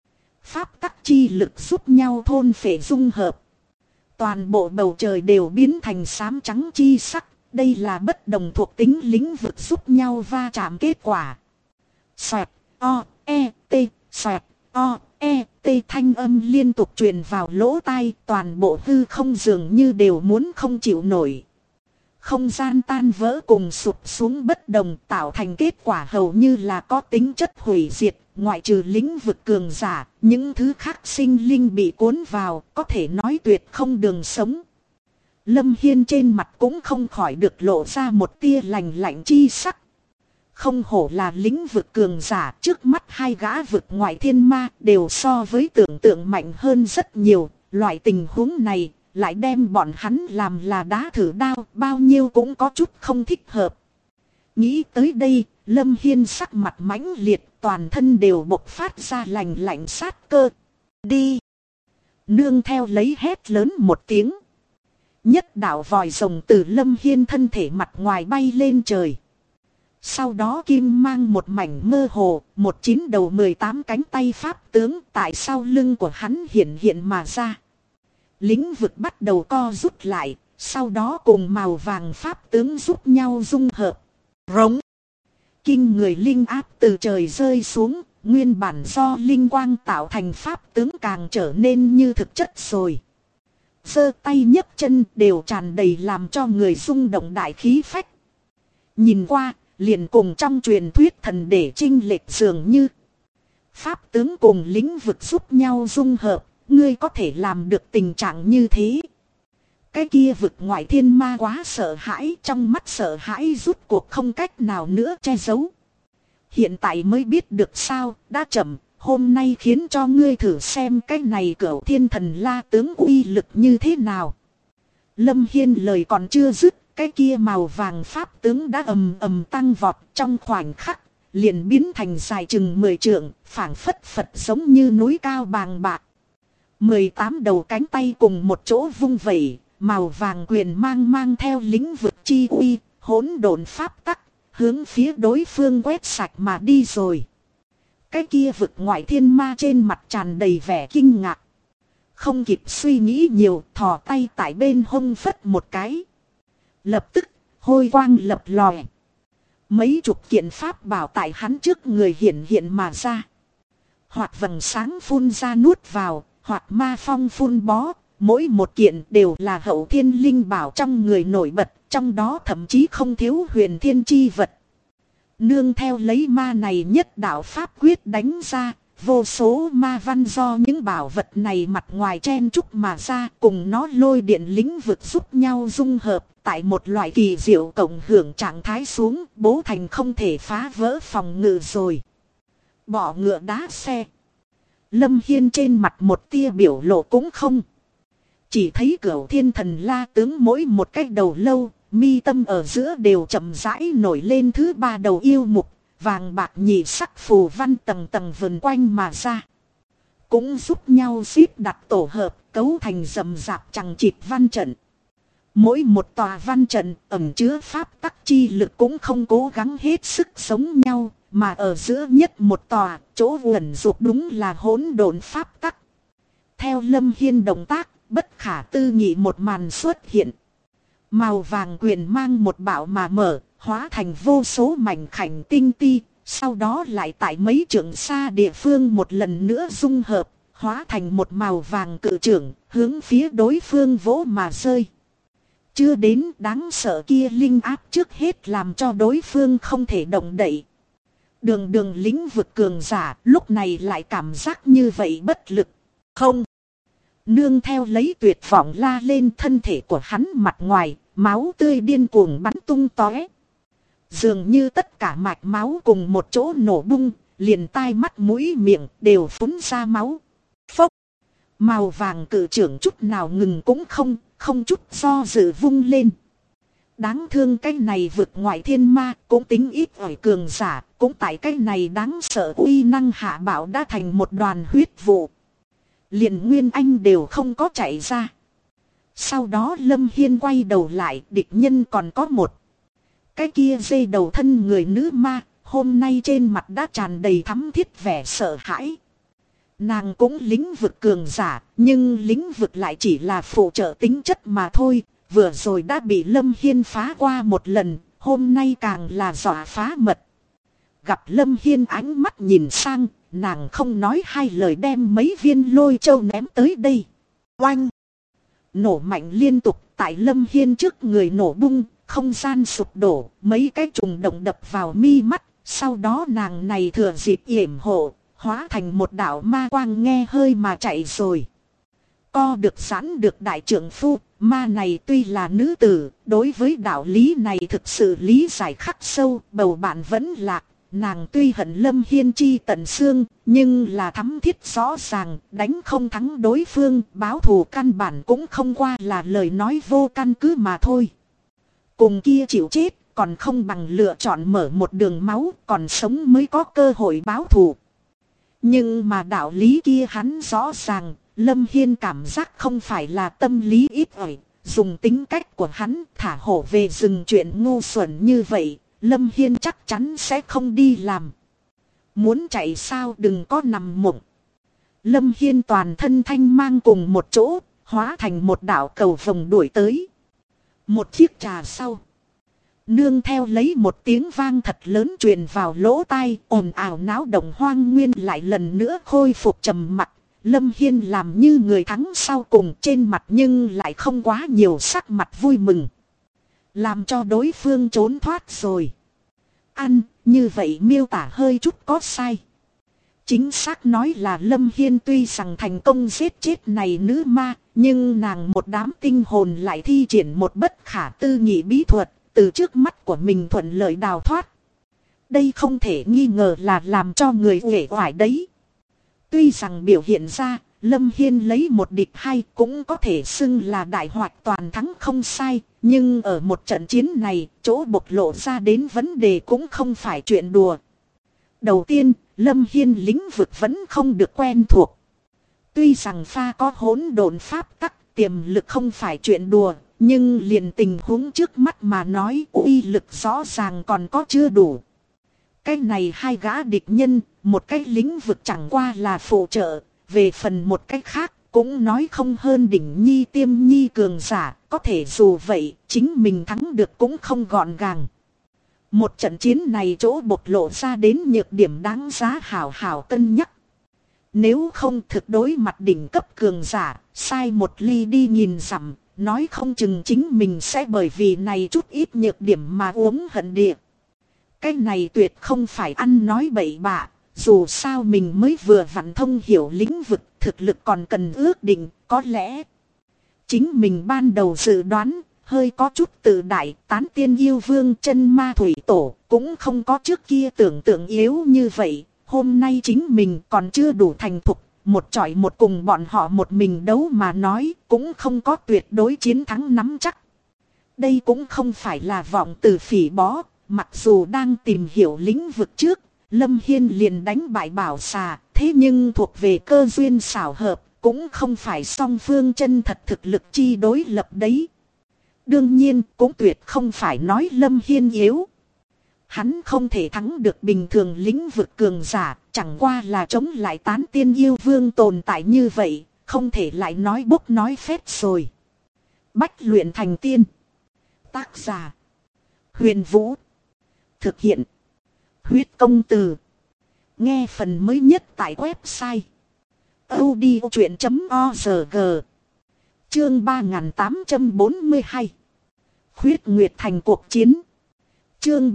Pháp tắc chi lực giúp nhau thôn phệ dung hợp. Toàn bộ bầu trời đều biến thành xám trắng chi sắc. Đây là bất đồng thuộc tính lĩnh vực giúp nhau va chạm kết quả. Xoẹt, o, e, t, xoẹt, o, e, t thanh âm liên tục truyền vào lỗ tai. Toàn bộ hư không dường như đều muốn không chịu nổi. Không gian tan vỡ cùng sụp xuống bất đồng, tạo thành kết quả hầu như là có tính chất hủy diệt. Ngoại trừ lĩnh vực cường giả, những thứ khác sinh linh bị cuốn vào, có thể nói tuyệt không đường sống. Lâm Hiên trên mặt cũng không khỏi được lộ ra một tia lạnh lạnh chi sắc. Không hổ là lĩnh vực cường giả, trước mắt hai gã vực ngoại thiên ma đều so với tưởng tượng mạnh hơn rất nhiều. Loại tình huống này lại đem bọn hắn làm là đá thử đao, bao nhiêu cũng có chút không thích hợp. Nghĩ tới đây, Lâm Hiên sắc mặt mãnh liệt, toàn thân đều bộc phát ra lạnh lạnh sát cơ. Đi! Nương theo lấy hét lớn một tiếng. Nhất đạo vòi rồng từ Lâm Hiên thân thể mặt ngoài bay lên trời. Sau đó kim mang một mảnh mơ hồ, 19 đầu 18 cánh tay pháp tướng tại sau lưng của hắn hiện mà ra. Lĩnh vực bắt đầu co rút lại, sau đó cùng màu vàng pháp tướng giúp nhau dung hợp. Rống! Kinh người linh áp từ trời rơi xuống, nguyên bản do linh quang tạo thành pháp tướng càng trở nên như thực chất rồi. Giơ tay nhấc chân đều tràn đầy làm cho người rung động đại khí phách. Nhìn qua, liền cùng trong truyền thuyết thần để chinh lệch dường như. Pháp tướng cùng lĩnh vực giúp nhau dung hợp, ngươi có thể làm được tình trạng như thế. Cái kia vực ngoại thiên ma quá sợ hãi, trong mắt sợ hãi rút cuộc không cách nào nữa che giấu. Hiện tại mới biết được sao, đã chậm, hôm nay khiến cho ngươi thử xem cái này cửu thiên thần la tướng uy lực như thế nào. Lâm Hiên lời còn chưa dứt, cái kia màu vàng pháp tướng đã ầm ầm tăng vọt trong khoảnh khắc, liền biến thành dài chừng 10 trượng, phảng phất phật giống như núi cao bàng bạc. 18 đầu cánh tay cùng một chỗ vung vẩy, màu vàng quyền mang theo lĩnh vực chi uy, hỗn độn pháp tắc, hướng phía đối phương quét sạch mà đi rồi. Cái kia vực ngoại thiên ma trên mặt tràn đầy vẻ kinh ngạc. Không kịp suy nghĩ nhiều, thò tay tại bên hông phất một cái. Lập tức, hôi quang lập lòe. Mấy chục kiện pháp bảo tại hắn trước người hiện mà ra. Hoặc vầng sáng phun ra nuốt vào, hoặc ma phong phun bó. Mỗi một kiện đều là hậu thiên linh bảo trong người nổi bật, trong đó thậm chí không thiếu huyền thiên chi vật. Nương theo lấy ma này nhất đạo pháp quyết đánh ra, vô số ma văn do những bảo vật này mặt ngoài chen chúc mà ra, cùng nó lôi điện lĩnh vực giúp nhau dung hợp tại một loại kỳ diệu cộng hưởng trạng thái xuống, bố thành không thể phá vỡ phòng ngự rồi. Bỏ ngựa đá xe. Lâm Hiên trên mặt một tia biểu lộ cũng không. Chỉ thấy Cửu Thiên Thần La tướng mỗi một cái đầu lâu, mi tâm ở giữa đều chậm rãi nổi lên thứ ba đầu yêu mục, vàng bạc nhị sắc phù văn tầng tầng vần quanh mà ra. Cũng giúp nhau xếp đặt tổ hợp, cấu thành rầm rạp chằng chịt văn trận. Mỗi một tòa văn trận ẩn chứa pháp tắc chi lực cũng không cố gắng hết sức sống nhau, mà ở giữa nhất một tòa, chỗ ẩn dục đúng là hỗn độn pháp tắc. Theo Lâm Hiên động tác, bất khả tư nghị một màn xuất hiện. Màu vàng quyền mang một bạo mà mở, hóa thành vô số mảnh khảnh tinh ti, sau đó lại tại mấy trượng xa địa phương một lần nữa dung hợp, hóa thành một màu vàng cự trưởng, hướng phía đối phương vỗ mà rơi. Chưa đến đáng sợ kia linh áp trước hết làm cho đối phương không thể động đậy. Đường lĩnh vực cường giả lúc này lại cảm giác như vậy bất lực. Không. Nương theo lấy tuyệt vọng la lên, thân thể của hắn mặt ngoài, máu tươi điên cuồng bắn tung tóe. Dường như tất cả mạch máu cùng một chỗ nổ bung, liền tai mắt mũi miệng đều phun ra máu. Phốc. Màu vàng cự trưởng chút nào ngừng cũng không chút do dự vung lên. Đáng thương cái này vượt ngoại thiên ma, cũng tính ít ỏi cường giả, cũng tại cái này đáng sợ uy năng hạ bạo đã thành một đoàn huyết vụ. Liền Nguyên Anh đều không có chạy ra. Sau đó Lâm Hiên quay đầu lại, địch nhân còn có một. Cái kia dây đầu thân người nữ ma, hôm nay trên mặt đã tràn đầy thắm thiết vẻ sợ hãi. Nàng cũng lĩnh vực cường giả, nhưng lĩnh vực lại chỉ là phụ trợ tính chất mà thôi. Vừa rồi đã bị Lâm Hiên phá qua một lần, hôm nay càng là dọa phá mật. Gặp Lâm Hiên ánh mắt nhìn sang, nàng không nói hai lời đem mấy viên lôi châu ném tới đây. Oanh! Nổ mạnh liên tục tại Lâm Hiên trước người nổ bung, không gian sụp đổ, mấy cái trùng động đập vào mi mắt. Sau đó nàng này thừa dịp yểm hộ, hóa thành một đạo ma quang nghe hơi mà chạy rồi. Co được sẵn được đại trưởng phu, ma này tuy là nữ tử, đối với đạo lý này thực sự lý giải khắc sâu, bầu bạn vẫn lạc. Nàng tuy hận Lâm Hiên chi tận xương, nhưng là thắm thiết rõ ràng, đánh không thắng đối phương, báo thù căn bản cũng không qua là lời nói vô căn cứ mà thôi. Cùng kia chịu chết, còn không bằng lựa chọn mở một đường máu, còn sống mới có cơ hội báo thù. Nhưng mà đạo lý kia hắn rõ ràng, Lâm Hiên cảm giác không phải là tâm lý ít ỏi, dùng tính cách của hắn thả hổ về rừng chuyện ngu xuẩn như vậy. Lâm Hiên chắc chắn sẽ không đi làm. Muốn chạy sao đừng có nằm mộng. Lâm Hiên toàn thân thanh mang cùng một chỗ, hóa thành một đạo cầu vồng đuổi tới. Một chiếc trà sau. Nương theo lấy một tiếng vang thật lớn truyền vào lỗ tai, ồn ào náo động hoang nguyên lại lần nữa khôi phục trầm mặc. Lâm Hiên làm như người thắng sau cùng, trên mặt nhưng lại không quá nhiều sắc mặt vui mừng. Làm cho đối phương trốn thoát rồi. Ăn, như vậy miêu tả hơi chút có sai. Chính xác nói là Lâm Hiên tuy rằng thành công giết chết này nữ ma, nhưng nàng một đám tinh hồn lại thi triển một bất khả tư nghị bí thuật, từ trước mắt của mình thuận lợi đào thoát. Đây không thể nghi ngờ là làm cho người uể oải đấy. Tuy rằng biểu hiện ra, Lâm Hiên lấy một địch hai cũng có thể xưng là đại hoạch toàn thắng không sai. Nhưng ở một trận chiến này, chỗ bộc lộ ra đến vấn đề cũng không phải chuyện đùa. Đầu tiên, Lâm Hiên lĩnh vực vẫn không được quen thuộc. Tuy rằng pha có hỗn độn pháp tắc, tiềm lực không phải chuyện đùa, nhưng liền tình huống trước mắt mà nói uy lực rõ ràng còn có chưa đủ. Cái này hai gã địch nhân, một cái lĩnh vực chẳng qua là phụ trợ, về phần một cách khác cũng nói không hơn đỉnh nhi tiêm nhi cường giả, có thể dù vậy chính mình thắng được cũng không gọn gàng. Một trận chiến này chỗ bộc lộ ra đến nhược điểm đáng giá hảo hảo cân nhắc. Nếu không thực đối mặt đỉnh cấp cường giả, sai một ly đi nhìn dặm, nói không chừng chính mình sẽ bởi vì này chút ít nhược điểm mà uống hận địa. Cái này tuyệt không phải ăn nói bậy bạ, Dù sao mình mới vừa vặn thông hiểu lĩnh vực, thực lực còn cần ước định, có lẽ chính mình ban đầu dự đoán hơi có chút tự đại. Tán tiên yêu vương chân ma thủy tổ cũng không có trước kia tưởng tượng yếu như vậy. Hôm nay chính mình còn chưa đủ thành thục, một chọi một cùng bọn họ một mình đấu mà nói cũng không có tuyệt đối chiến thắng nắm chắc. Đây cũng không phải là vọng từ phỉ bó, mặc dù đang tìm hiểu lĩnh vực trước, Lâm Hiên liền đánh bại Bảo Xà, thế nhưng thuộc về cơ duyên xảo hợp, cũng không phải song phương chân thật thực lực chi đối lập đấy. Đương nhiên cũng tuyệt không phải nói Lâm Hiên yếu. Hắn không thể thắng được bình thường lĩnh vực cường giả, chẳng qua là chống lại tán tiên yêu vương tồn tại như vậy, không thể lại nói bốc nói phét rồi. Bách luyện thành tiên. Tác giả Huyền Vũ. Thực hiện Huyết Công Từ. Nghe phần mới nhất tại website audiochuyện.org. Chương 3842. Khuyết Nguyệt thành cuộc chiến. Chương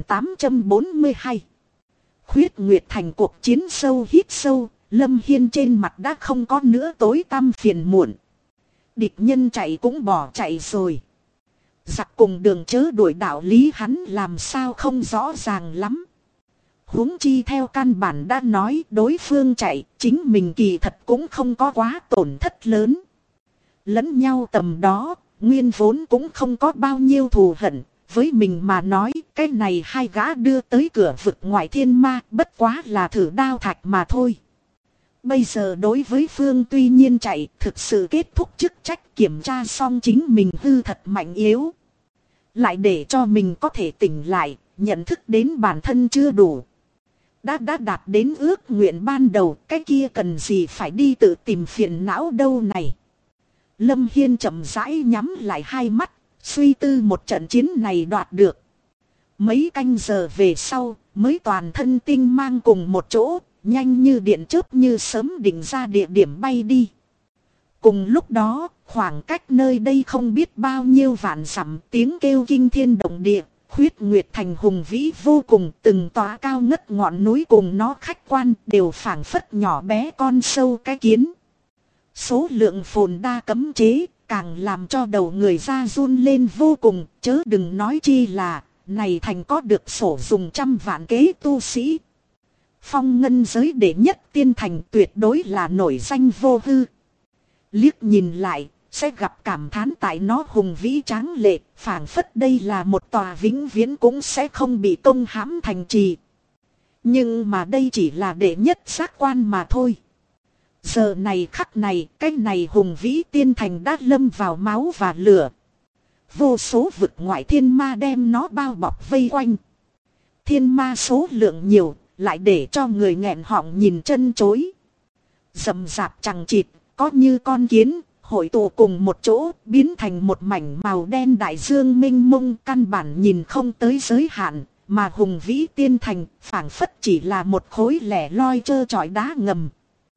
3842. Khuyết Nguyệt thành cuộc chiến. Sâu hít sâu, Lâm Hiên trên mặt đã không có nữa tối tăm phiền muộn. Địch nhân chạy cũng bỏ chạy rồi. Giặc cùng đường chớ đuổi, đạo lý hắn làm sao không rõ ràng lắm. Huống chi theo căn bản đã nói đối phương chạy, chính mình kỳ thật cũng không có quá tổn thất lớn. Lẫn nhau tầm đó, nguyên vốn cũng không có bao nhiêu thù hận. Với mình mà nói, cái này hai gã đưa tới cửa vực ngoại thiên ma bất quá là thử đao thạch mà thôi. Bây giờ đối với phương tuy nhiên chạy, thực sự kết thúc chức trách kiểm tra xong chính mình hư thật mạnh yếu. Lại để cho mình có thể tỉnh lại, nhận thức đến bản thân chưa đủ. Đã đạt đến ước nguyện ban đầu, cái kia cần gì phải đi tự tìm phiền não đâu này. Lâm Hiên chậm rãi nhắm lại hai mắt, suy tư một trận chiến này đoạt được. Mấy canh giờ về sau, mới toàn thân tinh mang cùng một chỗ, nhanh như điện chớp như sớm định ra địa điểm bay đi. Cùng lúc đó, khoảng cách nơi đây không biết bao nhiêu vạn dặm, tiếng kêu kinh thiên động địa. Khuyết Nguyệt thành hùng vĩ vô cùng, từng tòa cao ngất ngọn núi cùng nó khách quan đều phảng phất nhỏ bé con sâu cái kiến. Số lượng phồn đa cấm chế, càng làm cho đầu người ra run lên vô cùng, chớ đừng nói chi là, này thành có được sổ dùng trăm vạn kế tu sĩ. Phong ngân giới đệ nhất tiên thành tuyệt đối là nổi danh vô hư. Liếc nhìn lại, sẽ gặp cảm thán tại nó hùng vĩ tráng lệ, phảng phất đây là một tòa vĩnh viễn cũng sẽ không bị công hãm thành trì. Nhưng mà đây chỉ là đệ nhất giác quan mà thôi. Giờ này khắc này, cái này hùng vĩ tiên thành đã lâm vào máu và lửa. Vô số vực ngoại thiên ma đem nó bao bọc vây quanh. Thiên ma số lượng nhiều, lại để cho người nghẹn họng nhìn chân chối. Rậm rạp chằng chịt, có như con kiến, hội tụ cùng một chỗ, biến thành một mảnh màu đen đại dương mênh mông, căn bản nhìn không tới giới hạn, mà hùng vĩ tiên thành, phảng phất chỉ là một khối lẻ loi trơ trọi đá ngầm.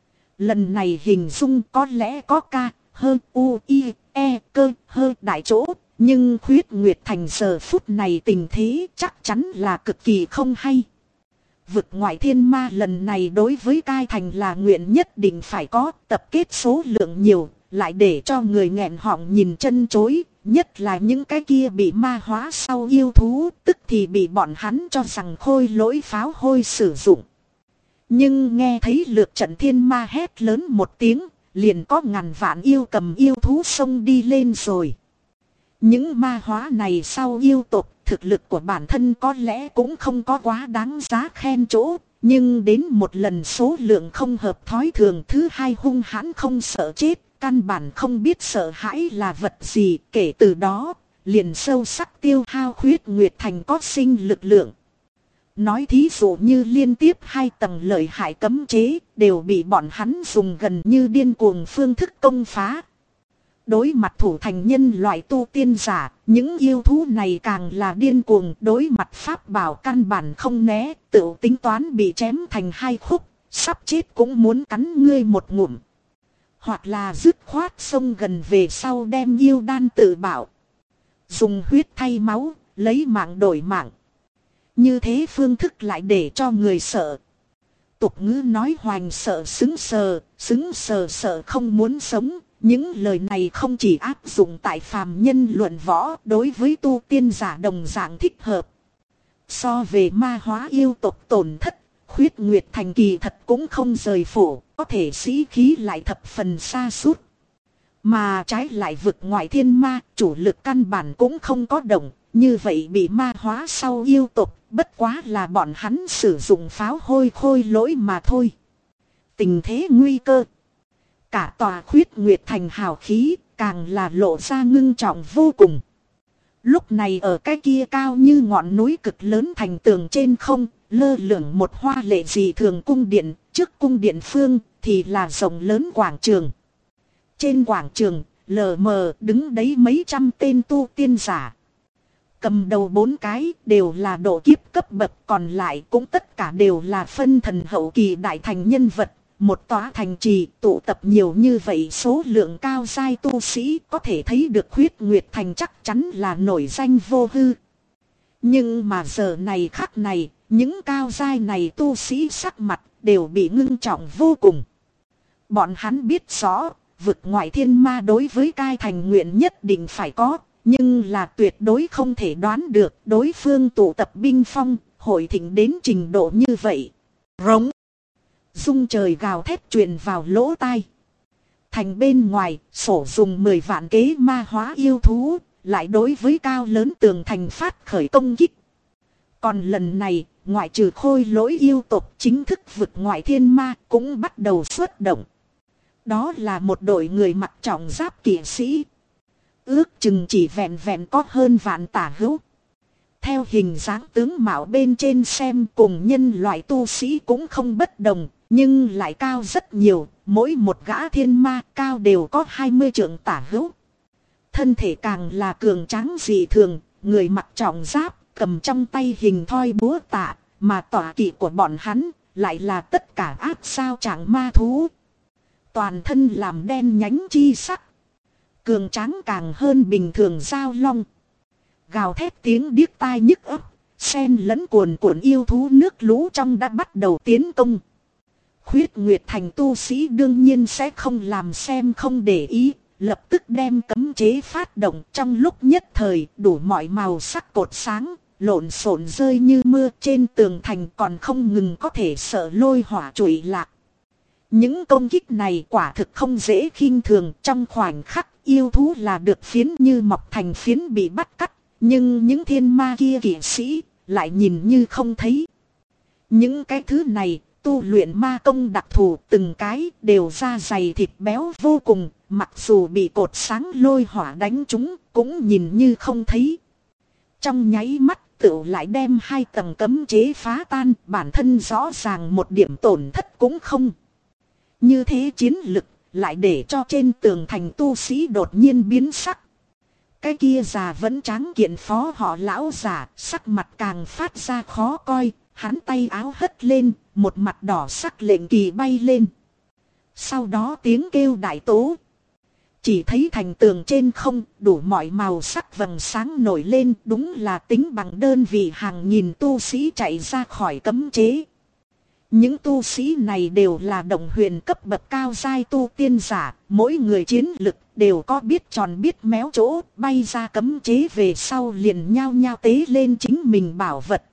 Lần này hình dung có lẽ có ca, hơn u, i, e, cơ, hơi đại chỗ, nhưng Khuyết Nguyệt thành giờ phút này tình thế chắc chắn là cực kỳ không hay. Vực ngoại thiên ma lần này đối với cai thành là nguyện nhất định phải có, tập kết số lượng nhiều, lại để cho người nghẹn họng nhìn chân chối, nhất là những cái kia bị ma hóa sau yêu thú, tức thì bị bọn hắn cho rằng khôi lỗi pháo hôi sử dụng. Nhưng nghe thấy lược trận thiên ma hét lớn một tiếng, liền có ngàn vạn yêu cầm yêu thú xông đi lên rồi. Những ma hóa này sau yêu tộc, thực lực của bản thân có lẽ cũng không có quá đáng giá khen chỗ, nhưng đến một lần số lượng không hợp thói thường, thứ hai hung hãn không sợ chết, căn bản không biết sợ hãi là vật gì, kể từ đó, liền sâu sắc tiêu hao Khuyết Nguyệt thành có sinh lực lượng. Nói thí dụ như liên tiếp 2 tầng lợi hại cấm chế, đều bị bọn hắn dùng gần như điên cuồng phương thức công phá. Đối mặt thủ thành nhân loại tu tiên giả, những yêu thú này càng là điên cuồng, đối mặt pháp bảo căn bản không né, tự tính toán bị chém thành 2 khúc, sắp chết cũng muốn cắn ngươi một ngụm. Hoặc là dứt khoát xông gần về sau đem yêu đan tự bảo. Dùng huyết thay máu, lấy mạng đổi mạng. Như thế phương thức lại để cho người sợ. tục ngữ nói hoành sợ xứng sờ sợ không muốn sống. Những lời này không chỉ áp dụng tại phàm nhân luận võ, đối với tu tiên giả đồng dạng thích hợp. So về ma hóa yêu tộc tổn thất, Khuyết Nguyệt Thành kỳ thật cũng không rời phủ, có thể sĩ khí lại thập phần sa sút. Mà trái lại vực ngoại thiên ma, chủ lực căn bản cũng không có động, như vậy bị ma hóa sau yêu tộc, bất quá là bọn hắn sử dụng pháo hôi khôi lỗi mà thôi. Tình thế nguy cơ. Cả tòa Khuyết Nguyệt Thành hào khí, càng là lộ ra ngưng trọng vô cùng. Lúc này ở cái kia cao như ngọn núi cực lớn thành tường trên không, lơ lửng một hoa lệ dị thường cung điện, trước cung điện phương thì là rộng lớn quảng trường. Trên quảng trường, lờ mờ đứng đấy mấy trăm tên tu tiên giả. Cầm đầu 4 cái đều là độ kiếp cấp bậc, còn lại cũng tất cả đều là phân thần hậu kỳ đại thành nhân vật. Một tòa thành trì tụ tập nhiều như vậy số lượng cao giai tu sĩ, có thể thấy được Khuyết Nguyệt Thành chắc chắn là nổi danh vô hư. Nhưng mà giờ này khắc này, những cao giai này tu sĩ sắc mặt đều bị ngưng trọng vô cùng. Bọn hắn biết rõ, vực ngoại thiên ma đối với cai thành nguyện nhất định phải có, nhưng là tuyệt đối không thể đoán được đối phương tụ tập binh phong, hội thịnh đến trình độ như vậy. Rống. Rung trời gào thét truyền vào lỗ tai. Thành bên ngoài, sổ dùng 10 vạn kế ma hóa yêu thú, lại đối với cao lớn tường thành phát khởi công kích. Còn lần này, ngoại trừ khôi lỗi yêu tộc, chính thức vực ngoại thiên ma cũng bắt đầu xuất động. Đó là một đội người mặc trọng giáp kỵ sĩ. Ước chừng chỉ vẹn vẹn có hơn vạn tả hữu. Theo hình dáng tướng mạo bên trên xem cùng nhân loại tu sĩ cũng không bất đồng, nhưng lại cao rất nhiều, mỗi một gã thiên ma cao đều có 20 trượng tả hữu. Thân thể càng là cường tráng dị thường, người mặc trọng giáp, cầm trong tay hình thoi búa tạ, mà tọa kỵ của bọn hắn lại là tất cả áp sao trạng ma thú. Toàn thân làm đen nhánh chi sắc, cường tráng càng hơn bình thường giao long. Gào thét tiếng điếc tai nhức óc, xen lẫn cuồn cuộn yêu thú nước lũ trong đã bắt đầu tiến công. Khuyết Nguyệt Thành tu sĩ đương nhiên sẽ không làm xem không để ý, lập tức đem cấm chế phát động. Trong lúc nhất thời, đủ mọi màu sắc cột sáng lộn xộn rơi như mưa, trên tường thành còn không ngừng có thể sợ lôi hỏa trụy lạc. Những công kích này quả thực không dễ khinh thường, trong khoảnh khắc yêu thú là được phiến như mọc thành phiến bị bắt cắt, nhưng những thiên ma kia kỵ sĩ lại nhìn như không thấy. Những cái thứ này tu luyện ma công đặc thù, từng cái đều da dày thịt béo vô cùng, mặc dù bị cột sáng lôi hỏa đánh trúng cũng nhìn như không thấy. Trong nháy mắt tựu lại đem 2 tầng cấm chế phá tan, bản thân rõ ràng một điểm tổn thất cũng không. Như thế chiến lực lại để cho trên tường thành tu sĩ đột nhiên biến sắc. Cái kia già vẫn tráng kiện phó họ lão giả, sắc mặt càng phát ra khó coi, hắn tay áo hất lên, một mặt đỏ sắc lệnh kỳ bay lên. Sau đó tiếng kêu đại tố. Chỉ thấy thành tường trên không, đủ mọi màu sắc vầng sáng nổi lên, đúng là tính bằng đơn vị hàng nghìn tu sĩ chạy ra khỏi cấm chế. Những tu sĩ này đều là đồng huyền cấp bậc cao giai tu tiên giả, mỗi người chiến lực đều có biết tròn biết méo chỗ, bay ra cấm chế về sau liền nhao nhao tế lên chính mình bảo vật.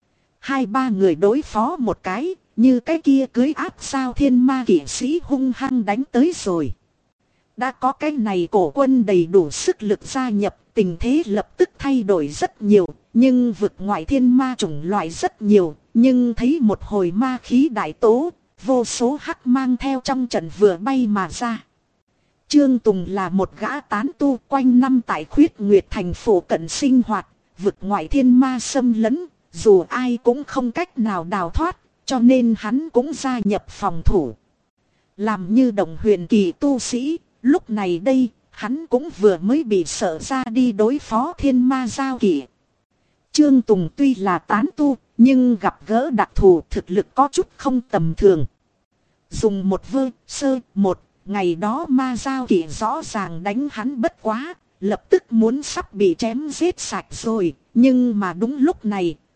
2-3 người đối phó một cái, như cái kia cưới áp sao thiên ma kỵ sĩ hung hăng đánh tới rồi. Đã có cái này cổ quân đầy đủ sức lực gia nhập, tình thế lập tức thay đổi rất nhiều, nhưng vực ngoại thiên ma chủng loại rất nhiều, nhưng thấy một hồi ma khí đại tố, vô số hắc mang theo trong trận vừa bay mà ra. Trương Tùng là một gã tán tu quanh năm tại Khuyết Nguyệt Thành phủ cận sinh hoạt, vực ngoại thiên ma xâm lấn, dù ai cũng không cách nào đào thoát, cho nên hắn cũng gia nhập phòng thủ. Làm như đồng huyền kỳ tu sĩ, lúc này đây, hắn cũng vừa mới bị sợ ra đi đối phó thiên ma giao kỵ. Trương Tùng tuy là tán tu, nhưng gặp gỡ đặc thù thực lực có chút không tầm thường. Dùng một một ngày đó ma giao kỵ rõ ràng đánh hắn bất quá, lập tức muốn sắp bị chém giết sạch rồi. Nhưng mà đúng lúc này,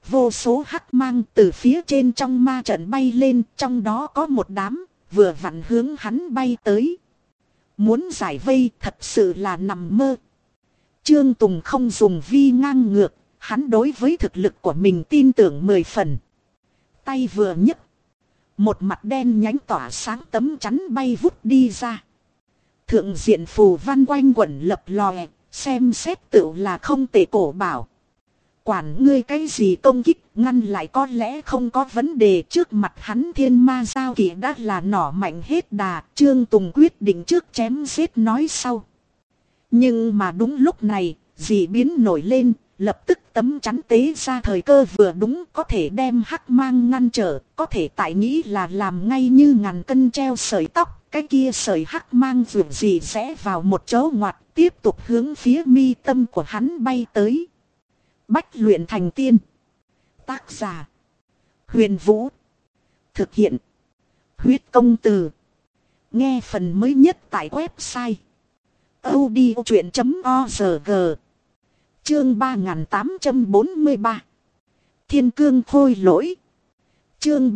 vô số hắc mang từ phía trên trong ma trận bay lên, trong đó có một đám, vừa vặn hướng hắn bay tới. Muốn giải vây thật sự là nằm mơ. Trương Tùng không dùng vi ngang ngược, hắn đối với thực lực của mình tin tưởng 10 phần. Tay vừa nhấc, một mặt đen nhánh tỏa sáng tấm chắn bay vút đi ra. Thượng diện phù văn quanh quẩn lập lòe, xem xét tựu là không tệ cổ bảo. Quản ngươi cái gì công kích, ngăn lại có lẽ không có vấn đề. Trước mặt hắn thiên ma giao kỵ đã là nỏ mạnh hết đà. Trương Tùng quyết định trước chém giết nói sau. Nhưng mà đúng lúc này, dị biến nổi lên, lập tức tấm chắn tế ra thời cơ vừa đúng, có thể đem hắc mang ngăn trở, có thể tại nghĩ là làm ngay như ngàn cân treo sợi tóc. Cái kia sợi hắc mang vượt gì rẽ vào một chỗ ngoặt, tiếp tục hướng phía mi tâm của hắn bay tới. Bách luyện thành tiên. Tác giả: Huyền Vũ. Thực hiện: Huyết Công Từ. Nghe phần mới nhất tại website audiochuyện.org. Chương 3843. Thiên cương khôi lỗi. Chương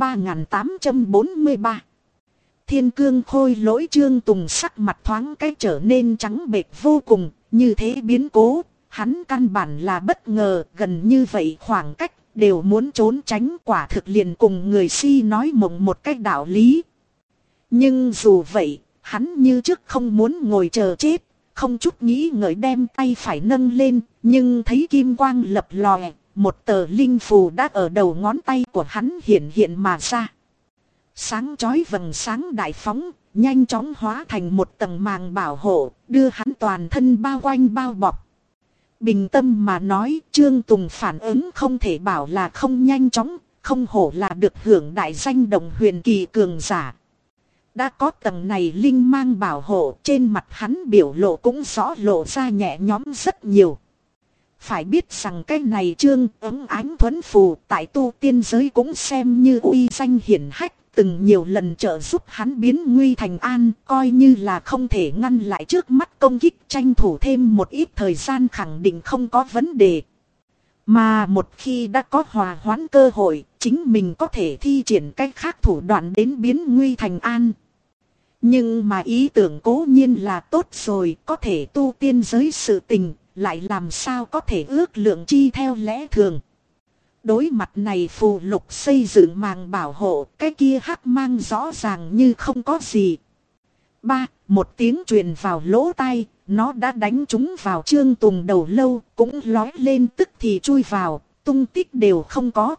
3843. Thiên cương khôi lỗi. Trương Tùng sắc mặt thoáng cái trở nên trắng bệch vô cùng, như thế biến cố, hắn căn bản là bất ngờ, gần như vậy khoảng cách, đều muốn trốn tránh, quả thực liền cùng người si nói mộng một cách đạo lý. Nhưng dù vậy, hắn như trước không muốn ngồi chờ chết, không chút nghĩ ngợi đem tay phải nâng lên, nhưng thấy kim quang lập lòe, một tờ linh phù đã ở đầu ngón tay của hắn hiện hiện mà ra. Sáng chói vầng sáng đại phóng, nhanh chóng hóa thành một tầng màng bảo hộ, đưa hắn toàn thân bao quanh bao bọc. Bình tâm mà nói, Trương Tùng phản ứng không thể bảo là không nhanh chóng, không hổ là được hưởng đại danh đồng huyền kỳ cường giả. Đã có tầng này linh mang bảo hộ, trên mặt hắn biểu lộ cũng rõ lộ ra nhẹ nhõm rất nhiều. Phải biết rằng cái này Trương Ấn Ánh Thuẫn Phù tại tu tiên giới cũng xem như uy danh hiển hách, từng nhiều lần trợ giúp hắn biến nguy thành an, coi như là không thể ngăn lại trước mắt công kích, tranh thủ thêm một ít thời gian khẳng định không có vấn đề. Mà một khi đã có hòa hoãn cơ hội, chính mình có thể thi triển cách khác thủ đoạn đến biến nguy thành an. Nhưng mà ý tưởng cố nhiên là tốt rồi, có thể tu tiên giới sự tình, lại làm sao có thể ước lượng chi theo lẽ thường. Đối mặt này phù lục xây dựng màng bảo hộ, cái kia hắc mang rõ ràng như không có gì. Một tiếng truyền vào lỗ tai, nó đã đánh trúng vào Trương Tùng đầu lâu, cũng lói lên tức thì chui vào, tung tích đều không có.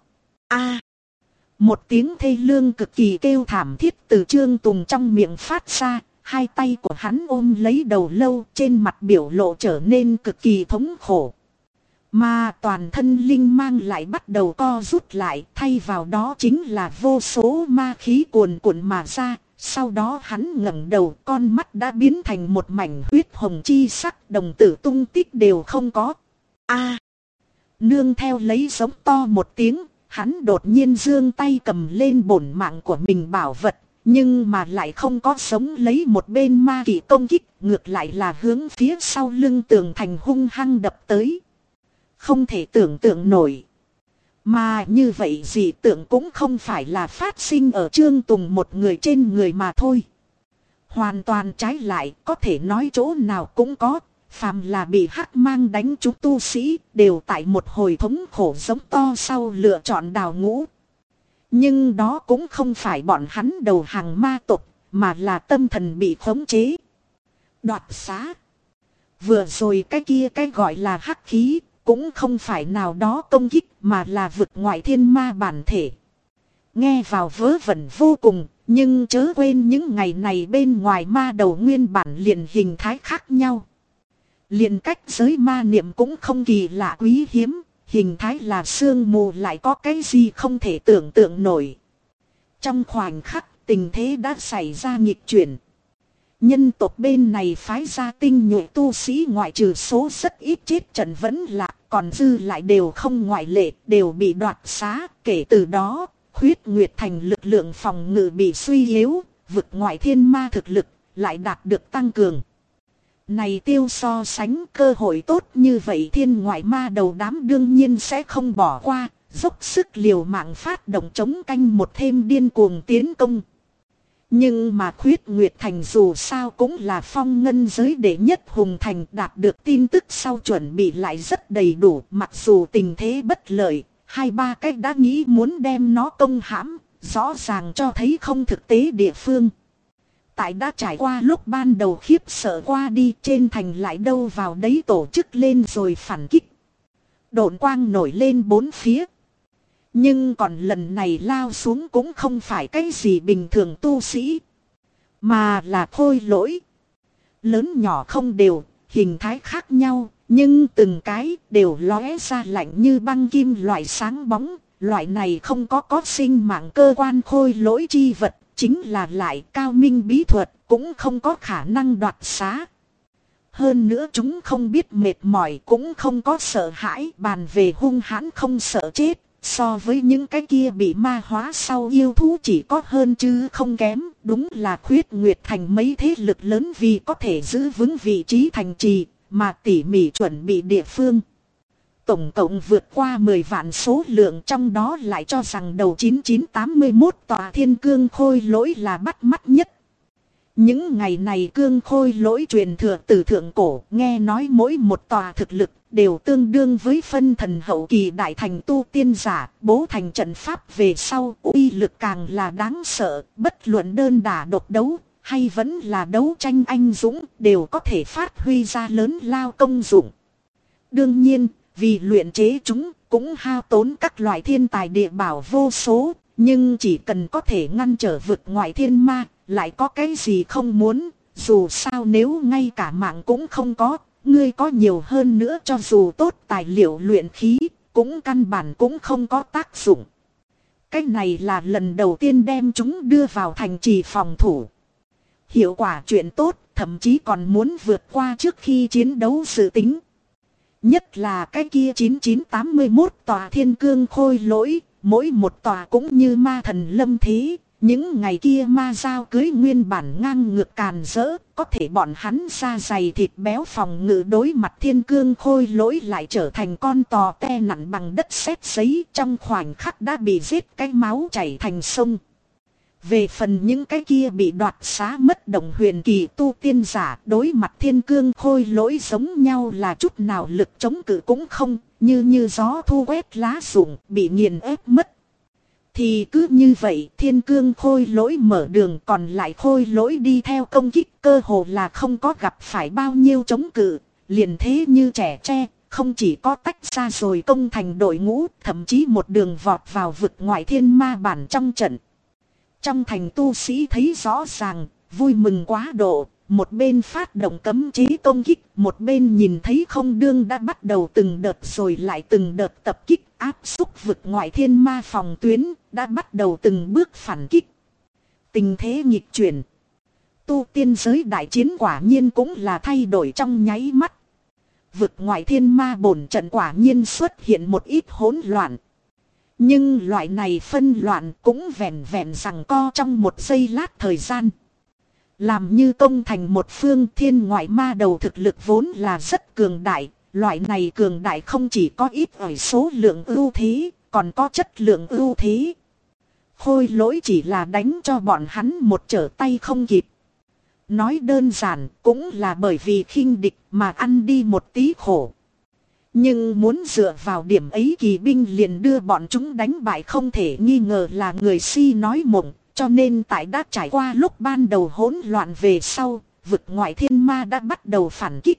Một tiếng thê lương cực kỳ kêu thảm thiết từ Trương Tùng trong miệng phát ra, hai tay của hắn ôm lấy đầu lâu, trên mặt biểu lộ trở nên cực kỳ thống khổ. Mà toàn thân linh mang lại bắt đầu co rút lại, thay vào đó chính là vô số ma khí cuồn cuộn mà ra. Sau đó hắn ngẩng đầu, con mắt đã biến thành một mảnh huyết hồng chi sắc, đồng tử tung tích đều không có. Nương theo lấy giống to một tiếng, hắn đột nhiên giương tay cầm lên bổn mạng của mình bảo vật, nhưng mà lại không có sống lấy một bên ma kỵ công kích, ngược lại là hướng phía sau lưng tường thành hung hăng đập tới. Không thể tưởng tượng nổi. Mà như vậy dị tượng cũng không phải là phát sinh ở Trương Tùng một người trên người mà thôi. Hoàn toàn trái lại, có thể nói chỗ nào cũng có. Phàm là bị hắc mang đánh trúng tu sĩ, đều tại một hồi thống khổ giống to sau lựa chọn đào ngũ. Nhưng đó cũng không phải bọn hắn đầu hàng ma tộc, mà là tâm thần bị khống chế. Đoạt xá. Vừa rồi cái kia cái gọi là hắc khí, cũng không phải nào đó công kích mà là vực ngoại thiên ma bản thể. Nghe vào vớ vẩn vô cùng, nhưng chớ quên những ngày này bên ngoài ma đầu nguyên bản liền hình thái khác nhau. Liền cách giới ma niệm cũng không kỳ lạ quý hiếm, hình thái là sương mù lại có cái gì không thể tưởng tượng nổi. Trong khoảnh khắc tình thế đã xảy ra nghịch chuyển. Nhân tộc bên này phái ra tinh nhuệ tu sĩ ngoại trừ số rất ít chết trận vẫn lạc, còn dư lại đều không ngoại lệ, đều bị đoạt xá. Kể từ đó, Huyết Nguyệt Thành lực lượng phòng ngự bị suy yếu, vực ngoại thiên ma thực lực lại đạt được tăng cường. Này tiêu so sánh cơ hội tốt như vậy, thiên ngoại ma đầu đám đương nhiên sẽ không bỏ qua, dốc sức liều mạng phát động chống canh một thêm điên cuồng tiến công. Nhưng mà Khuyết Nguyệt Thành dù sao cũng là phong ngân giới đệ nhất hùng thành, đạt được tin tức sau chuẩn bị lại rất đầy đủ. Mặc dù tình thế bất lợi, 2-3 cách đã nghĩ muốn đem nó công hãm, rõ ràng cho thấy không thực tế địa phương. Tại đã trải qua lúc ban đầu khiếp sợ qua đi, trên thành lại đâu vào đấy tổ chức lên rồi phản kích. Độn quang nổi lên bốn phía. Nhưng còn lần này lao xuống cũng không phải cái gì bình thường tu sĩ, mà là khôi lỗi. Lớn nhỏ không đều, hình thái khác nhau, nhưng từng cái đều lóe ra lạnh như băng kim loại sáng bóng. Loại này không có sinh mạng cơ quan khôi lỗi chi vật, chính là lại cao minh bí thuật, cũng không có khả năng đoạt xá. Hơn nữa chúng không biết mệt mỏi, cũng không có sợ hãi, bàn về hung hãn không sợ chết. So với những cái kia bị ma hóa sau yêu thú chỉ có hơn chứ không kém. Đúng là Khuyết Nguyệt Thành mấy thế lực lớn vì có thể giữ vững vị trí thành trì mà tỉ mỉ chuẩn bị địa phương. Tổng cộng vượt qua 10 vạn số lượng, trong đó lại cho rằng đầu 9981 tòa thiên cương khôi lỗi là bắt mắt nhất. Những ngày này cương khôi lỗi truyền thừa từ thượng cổ, nghe nói mỗi một tòa thực lực đều tương đương với phân thần hậu kỳ đại thành tu tiên giả, bố thành trận pháp về sau uy lực càng là đáng sợ, bất luận đơn đả độc đấu hay vẫn là đấu tranh anh dũng đều có thể phát huy ra lớn lao công dụng. Đương nhiên, vì luyện chế chúng cũng hao tốn các loại thiên tài địa bảo vô số, nhưng chỉ cần có thể ngăn trở vực ngoại thiên ma, lại có cái gì không muốn. Dù sao nếu ngay cả mạng cũng không có, ngươi có nhiều hơn nữa cho dù tốt tài liệu luyện khí, cũng căn bản cũng không có tác dụng. Cái này là lần đầu tiên đem chúng đưa vào thành trì phòng thủ. Hiệu quả chuyện tốt, thậm chí còn muốn vượt qua trước khi chiến đấu dự tính. Nhất là cái kia 9981 tòa thiên cương khôi lỗi, mỗi một tòa cũng như ma thần lâm thế. Những ngày kia ma giao cưới nguyên bản ngang ngược càn rỡ, có thể bọn hắn da dày thịt béo phòng ngự đối mặt thiên cương khôi lỗi lại trở thành con tò te nặn bằng đất sét giấy, trong khoảnh khắc đã bị giết cái máu chảy thành sông. Về phần những cái kia bị đoạt xá mất đồng huyền kỳ tu tiên giả, đối mặt thiên cương khôi lỗi giống nhau là chút nào lực chống cự cũng không, như gió thu quét lá rụng, bị nghiền ép mất. Thì cứ như vậy thiên cương khôi lỗi mở đường, còn lại khôi lỗi đi theo công kích, cơ hồ là không có gặp phải bao nhiêu chống cự, liền thế như trẻ tre, không chỉ có tách ra rồi công thành đội ngũ, thậm chí một đường vọt vào vực ngoại thiên ma bản trong trận. Trong thành tu sĩ thấy rõ ràng, vui mừng quá độ, một bên phát động cấm chế công kích, một bên nhìn thấy không đương đã bắt đầu từng đợt rồi lại từng đợt tập kích, áp xúc vực ngoại thiên ma phòng tuyến, đã bắt đầu từng bước phản kích. Tình thế nghịch chuyển. Tu tiên giới đại chiến quả nhiên cũng là thay đổi trong nháy mắt. Vực ngoại thiên ma bổn trận quả nhiên xuất hiện một ít hỗn loạn. Nhưng loại này phân loạn cũng vẹn vẹn giằng co trong một giây lát thời gian. Làm như công thành một phương, thiên ngoại ma đầu thực lực vốn là rất cường đại. Loại này cường đại không chỉ có ít ở số lượng ưu thế, còn có chất lượng ưu thế. Khôi lỗi chỉ là đánh cho bọn hắn một trở tay không kịp. Nói đơn giản cũng là bởi vì khinh địch mà ăn đi một tí khổ. Nhưng muốn dựa vào điểm ấy kỳ binh liền đưa bọn chúng đánh bại không thể nghi ngờ là người si nói mộng. Cho nên tại đã trải qua lúc ban đầu hỗn loạn về sau, vực ngoại thiên ma đã bắt đầu phản kích.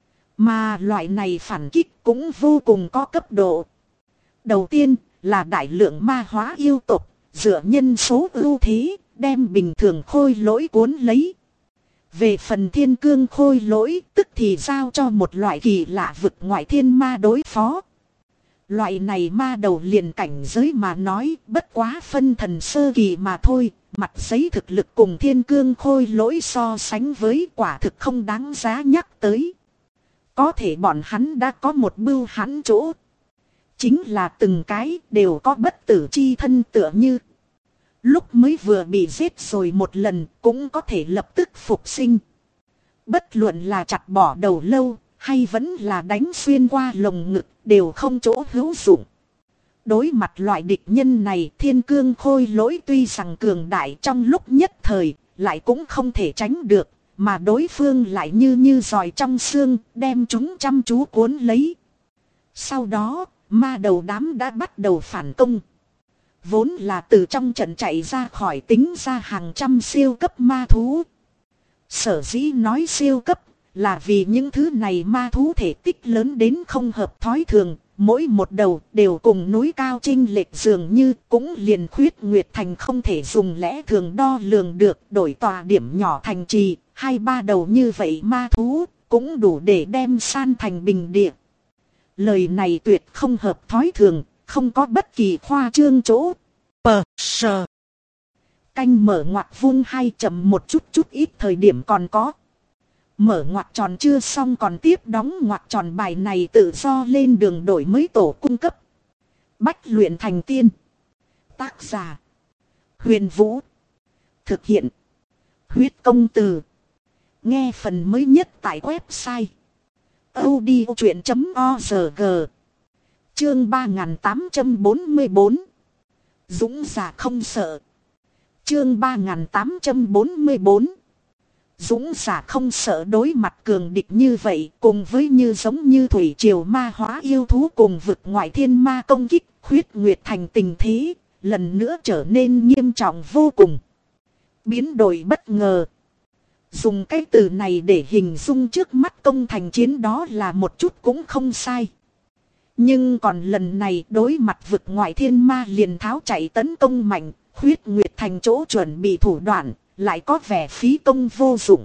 Mà loại này phản kích cũng vô cùng có cấp độ. Đầu tiên là đại lượng ma hóa yêu tộc, dựa nhân số ưu thế, đem bình thường khôi lỗi cuốn lấy. Về phần thiên cương khôi lỗi, tức thì giao cho một loại kỳ lạ vực ngoại thiên ma đối phó. Loại này ma đầu liền cảnh giới mà nói, bất quá phân thần sơ kỳ mà thôi, mặt giấy thực lực cùng thiên cương khôi lỗi so sánh với quả thực không đáng giá nhắc tới. Có thể bọn hắn đã có một bưu hãn chỗ. Chính là từng cái đều có bất tử chi thân tựa như. Lúc mới vừa bị giết rồi một lần cũng có thể lập tức phục sinh. Bất luận là chặt bỏ đầu lâu hay vẫn là đánh xuyên qua lồng ngực đều không chỗ hữu dụng. Đối mặt loại địch nhân này, thiên cương khôi lỗi tuy rằng cường đại trong lúc nhất thời, lại cũng không thể tránh được, mà đối phương lại như giòi trong xương, đem chúng chăm chú cuốn lấy. Sau đó, ma đầu đám đã bắt đầu phản công. Vốn là từ trong trận chạy ra khỏi tính ra hàng trăm siêu cấp ma thú. Sở dĩ nói siêu cấp là vì những thứ này ma thú thể tích lớn đến không hợp thói thường. Mỗi một đầu đều cùng núi cao chênh lệch dường như cũng liền Khuyết Nguyệt Thành không thể dùng lẽ thường đo lường được, đổi tòa điểm nhỏ thành trì, 2-3 đầu như vậy ma thú cũng đủ để đem san thành bình địa. Lời này tuyệt không hợp thói thường, không có bất kỳ khoa trương chỗ. Sờ. Canh mở ngoặc vuông 2 chậm một chút ít thời điểm còn có. Mở ngoặc tròn chưa xong còn tiếp đóng ngoặc tròn, bài này tự do lên đường đổi mới tổ cung cấp. Bách luyện thành tiên. Tác giả: Huyền Vũ. Thực hiện: Huyết Công Từ. Nghe phần mới nhất tại website audiochuyện.org. Chương 3844. Dũng giả không sợ. Chương 3844. Dũng giả không sợ. Đối mặt cường địch như vậy, cùng với như giống như thủy triều ma hóa yêu thú cùng vực ngoại thiên ma công kích, Khuyết Nguyệt Thành tình thế lần nữa trở nên nghiêm trọng vô cùng. Biến đổi bất ngờ. Dùng cái từ này để hình dung trước mắt công thành chiến đó là một chút cũng không sai. Nhưng còn lần này đối mặt vực ngoại thiên ma liền tháo chạy tấn công mạnh, Khuyết Nguyệt Thành chỗ chuẩn bị thủ đoạn lại có vẻ phí công vô dụng.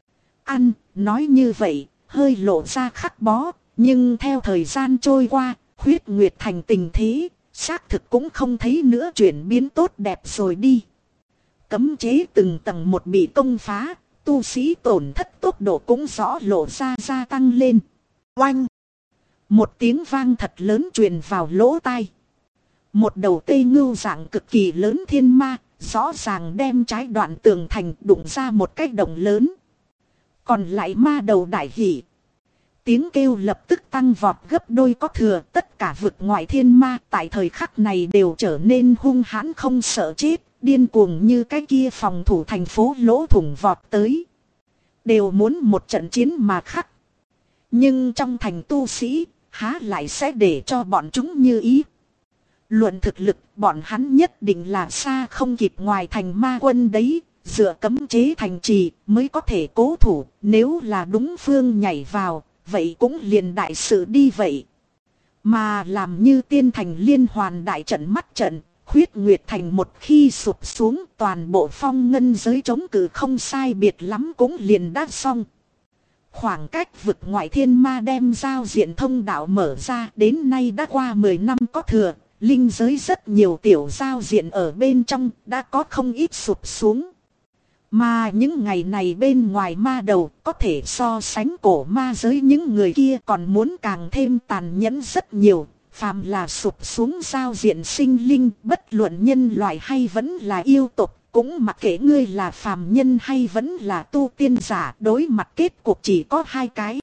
Nói như vậy, hơi lộ ra khắc bó, nhưng theo thời gian trôi qua, Khuyết Nguyệt Thành tình thế, xác thực cũng không thấy nữa chuyển biến tốt đẹp rồi đi. Cấm chế từng tầng một bị công phá, tu sĩ tổn thất tốc độ cũng rõ lộ ra gia tăng lên. Oanh! Một tiếng vang thật lớn truyền vào lỗ tai. Một đầu tê ngưu dạng cực kỳ lớn thiên ma, rõ ràng đem trái đoạn tường thành đụng ra một cái động lớn. Còn lại ma đầu đại hỉ. Tiếng kêu lập tức tăng vọt gấp đôi có thừa, tất cả vực ngoại thiên ma tại thời khắc này đều trở nên hung hãn không sợ chết, điên cuồng như cái kia phòng thủ thành phố lỗ thủng vọt tới. Đều muốn một trận chiến mà khắc. Nhưng trong thành tu sĩ, há lại sẽ để cho bọn chúng như ý. Luận thực lực, bọn hắn nhất định là xa không kịp ngoài thành ma quân đấy, dựa cấm chế thành trì mới có thể cố thủ, nếu là đúng phương nhảy vào, vậy cũng liền đại sự đi vậy. Mà làm như tiên thành liên hoàn đại trận mắt trận, Khuyết Nguyệt Thành một khi sụp xuống, toàn bộ phong ngân giới chống cự không sai biệt lắm cũng liền đã xong. Khoảng cách vực ngoại thiên ma đem giao diện thông đạo mở ra đến nay đã qua 10 năm có thừa, linh giới rất nhiều tiểu giao diện ở bên trong đã có không ít sụp xuống. Mà những ngày này bên ngoài ma đầu có thể so sánh cổ ma giới những người kia còn muốn càng thêm tàn nhẫn rất nhiều. Phàm là sụp xuống giao diện sinh linh, bất luận nhân loại hay vẫn là yêu tộc, cũng mặc kệ ngươi là phàm nhân hay vẫn là tu tiên giả, đối mặt kết cục chỉ có 2 cái.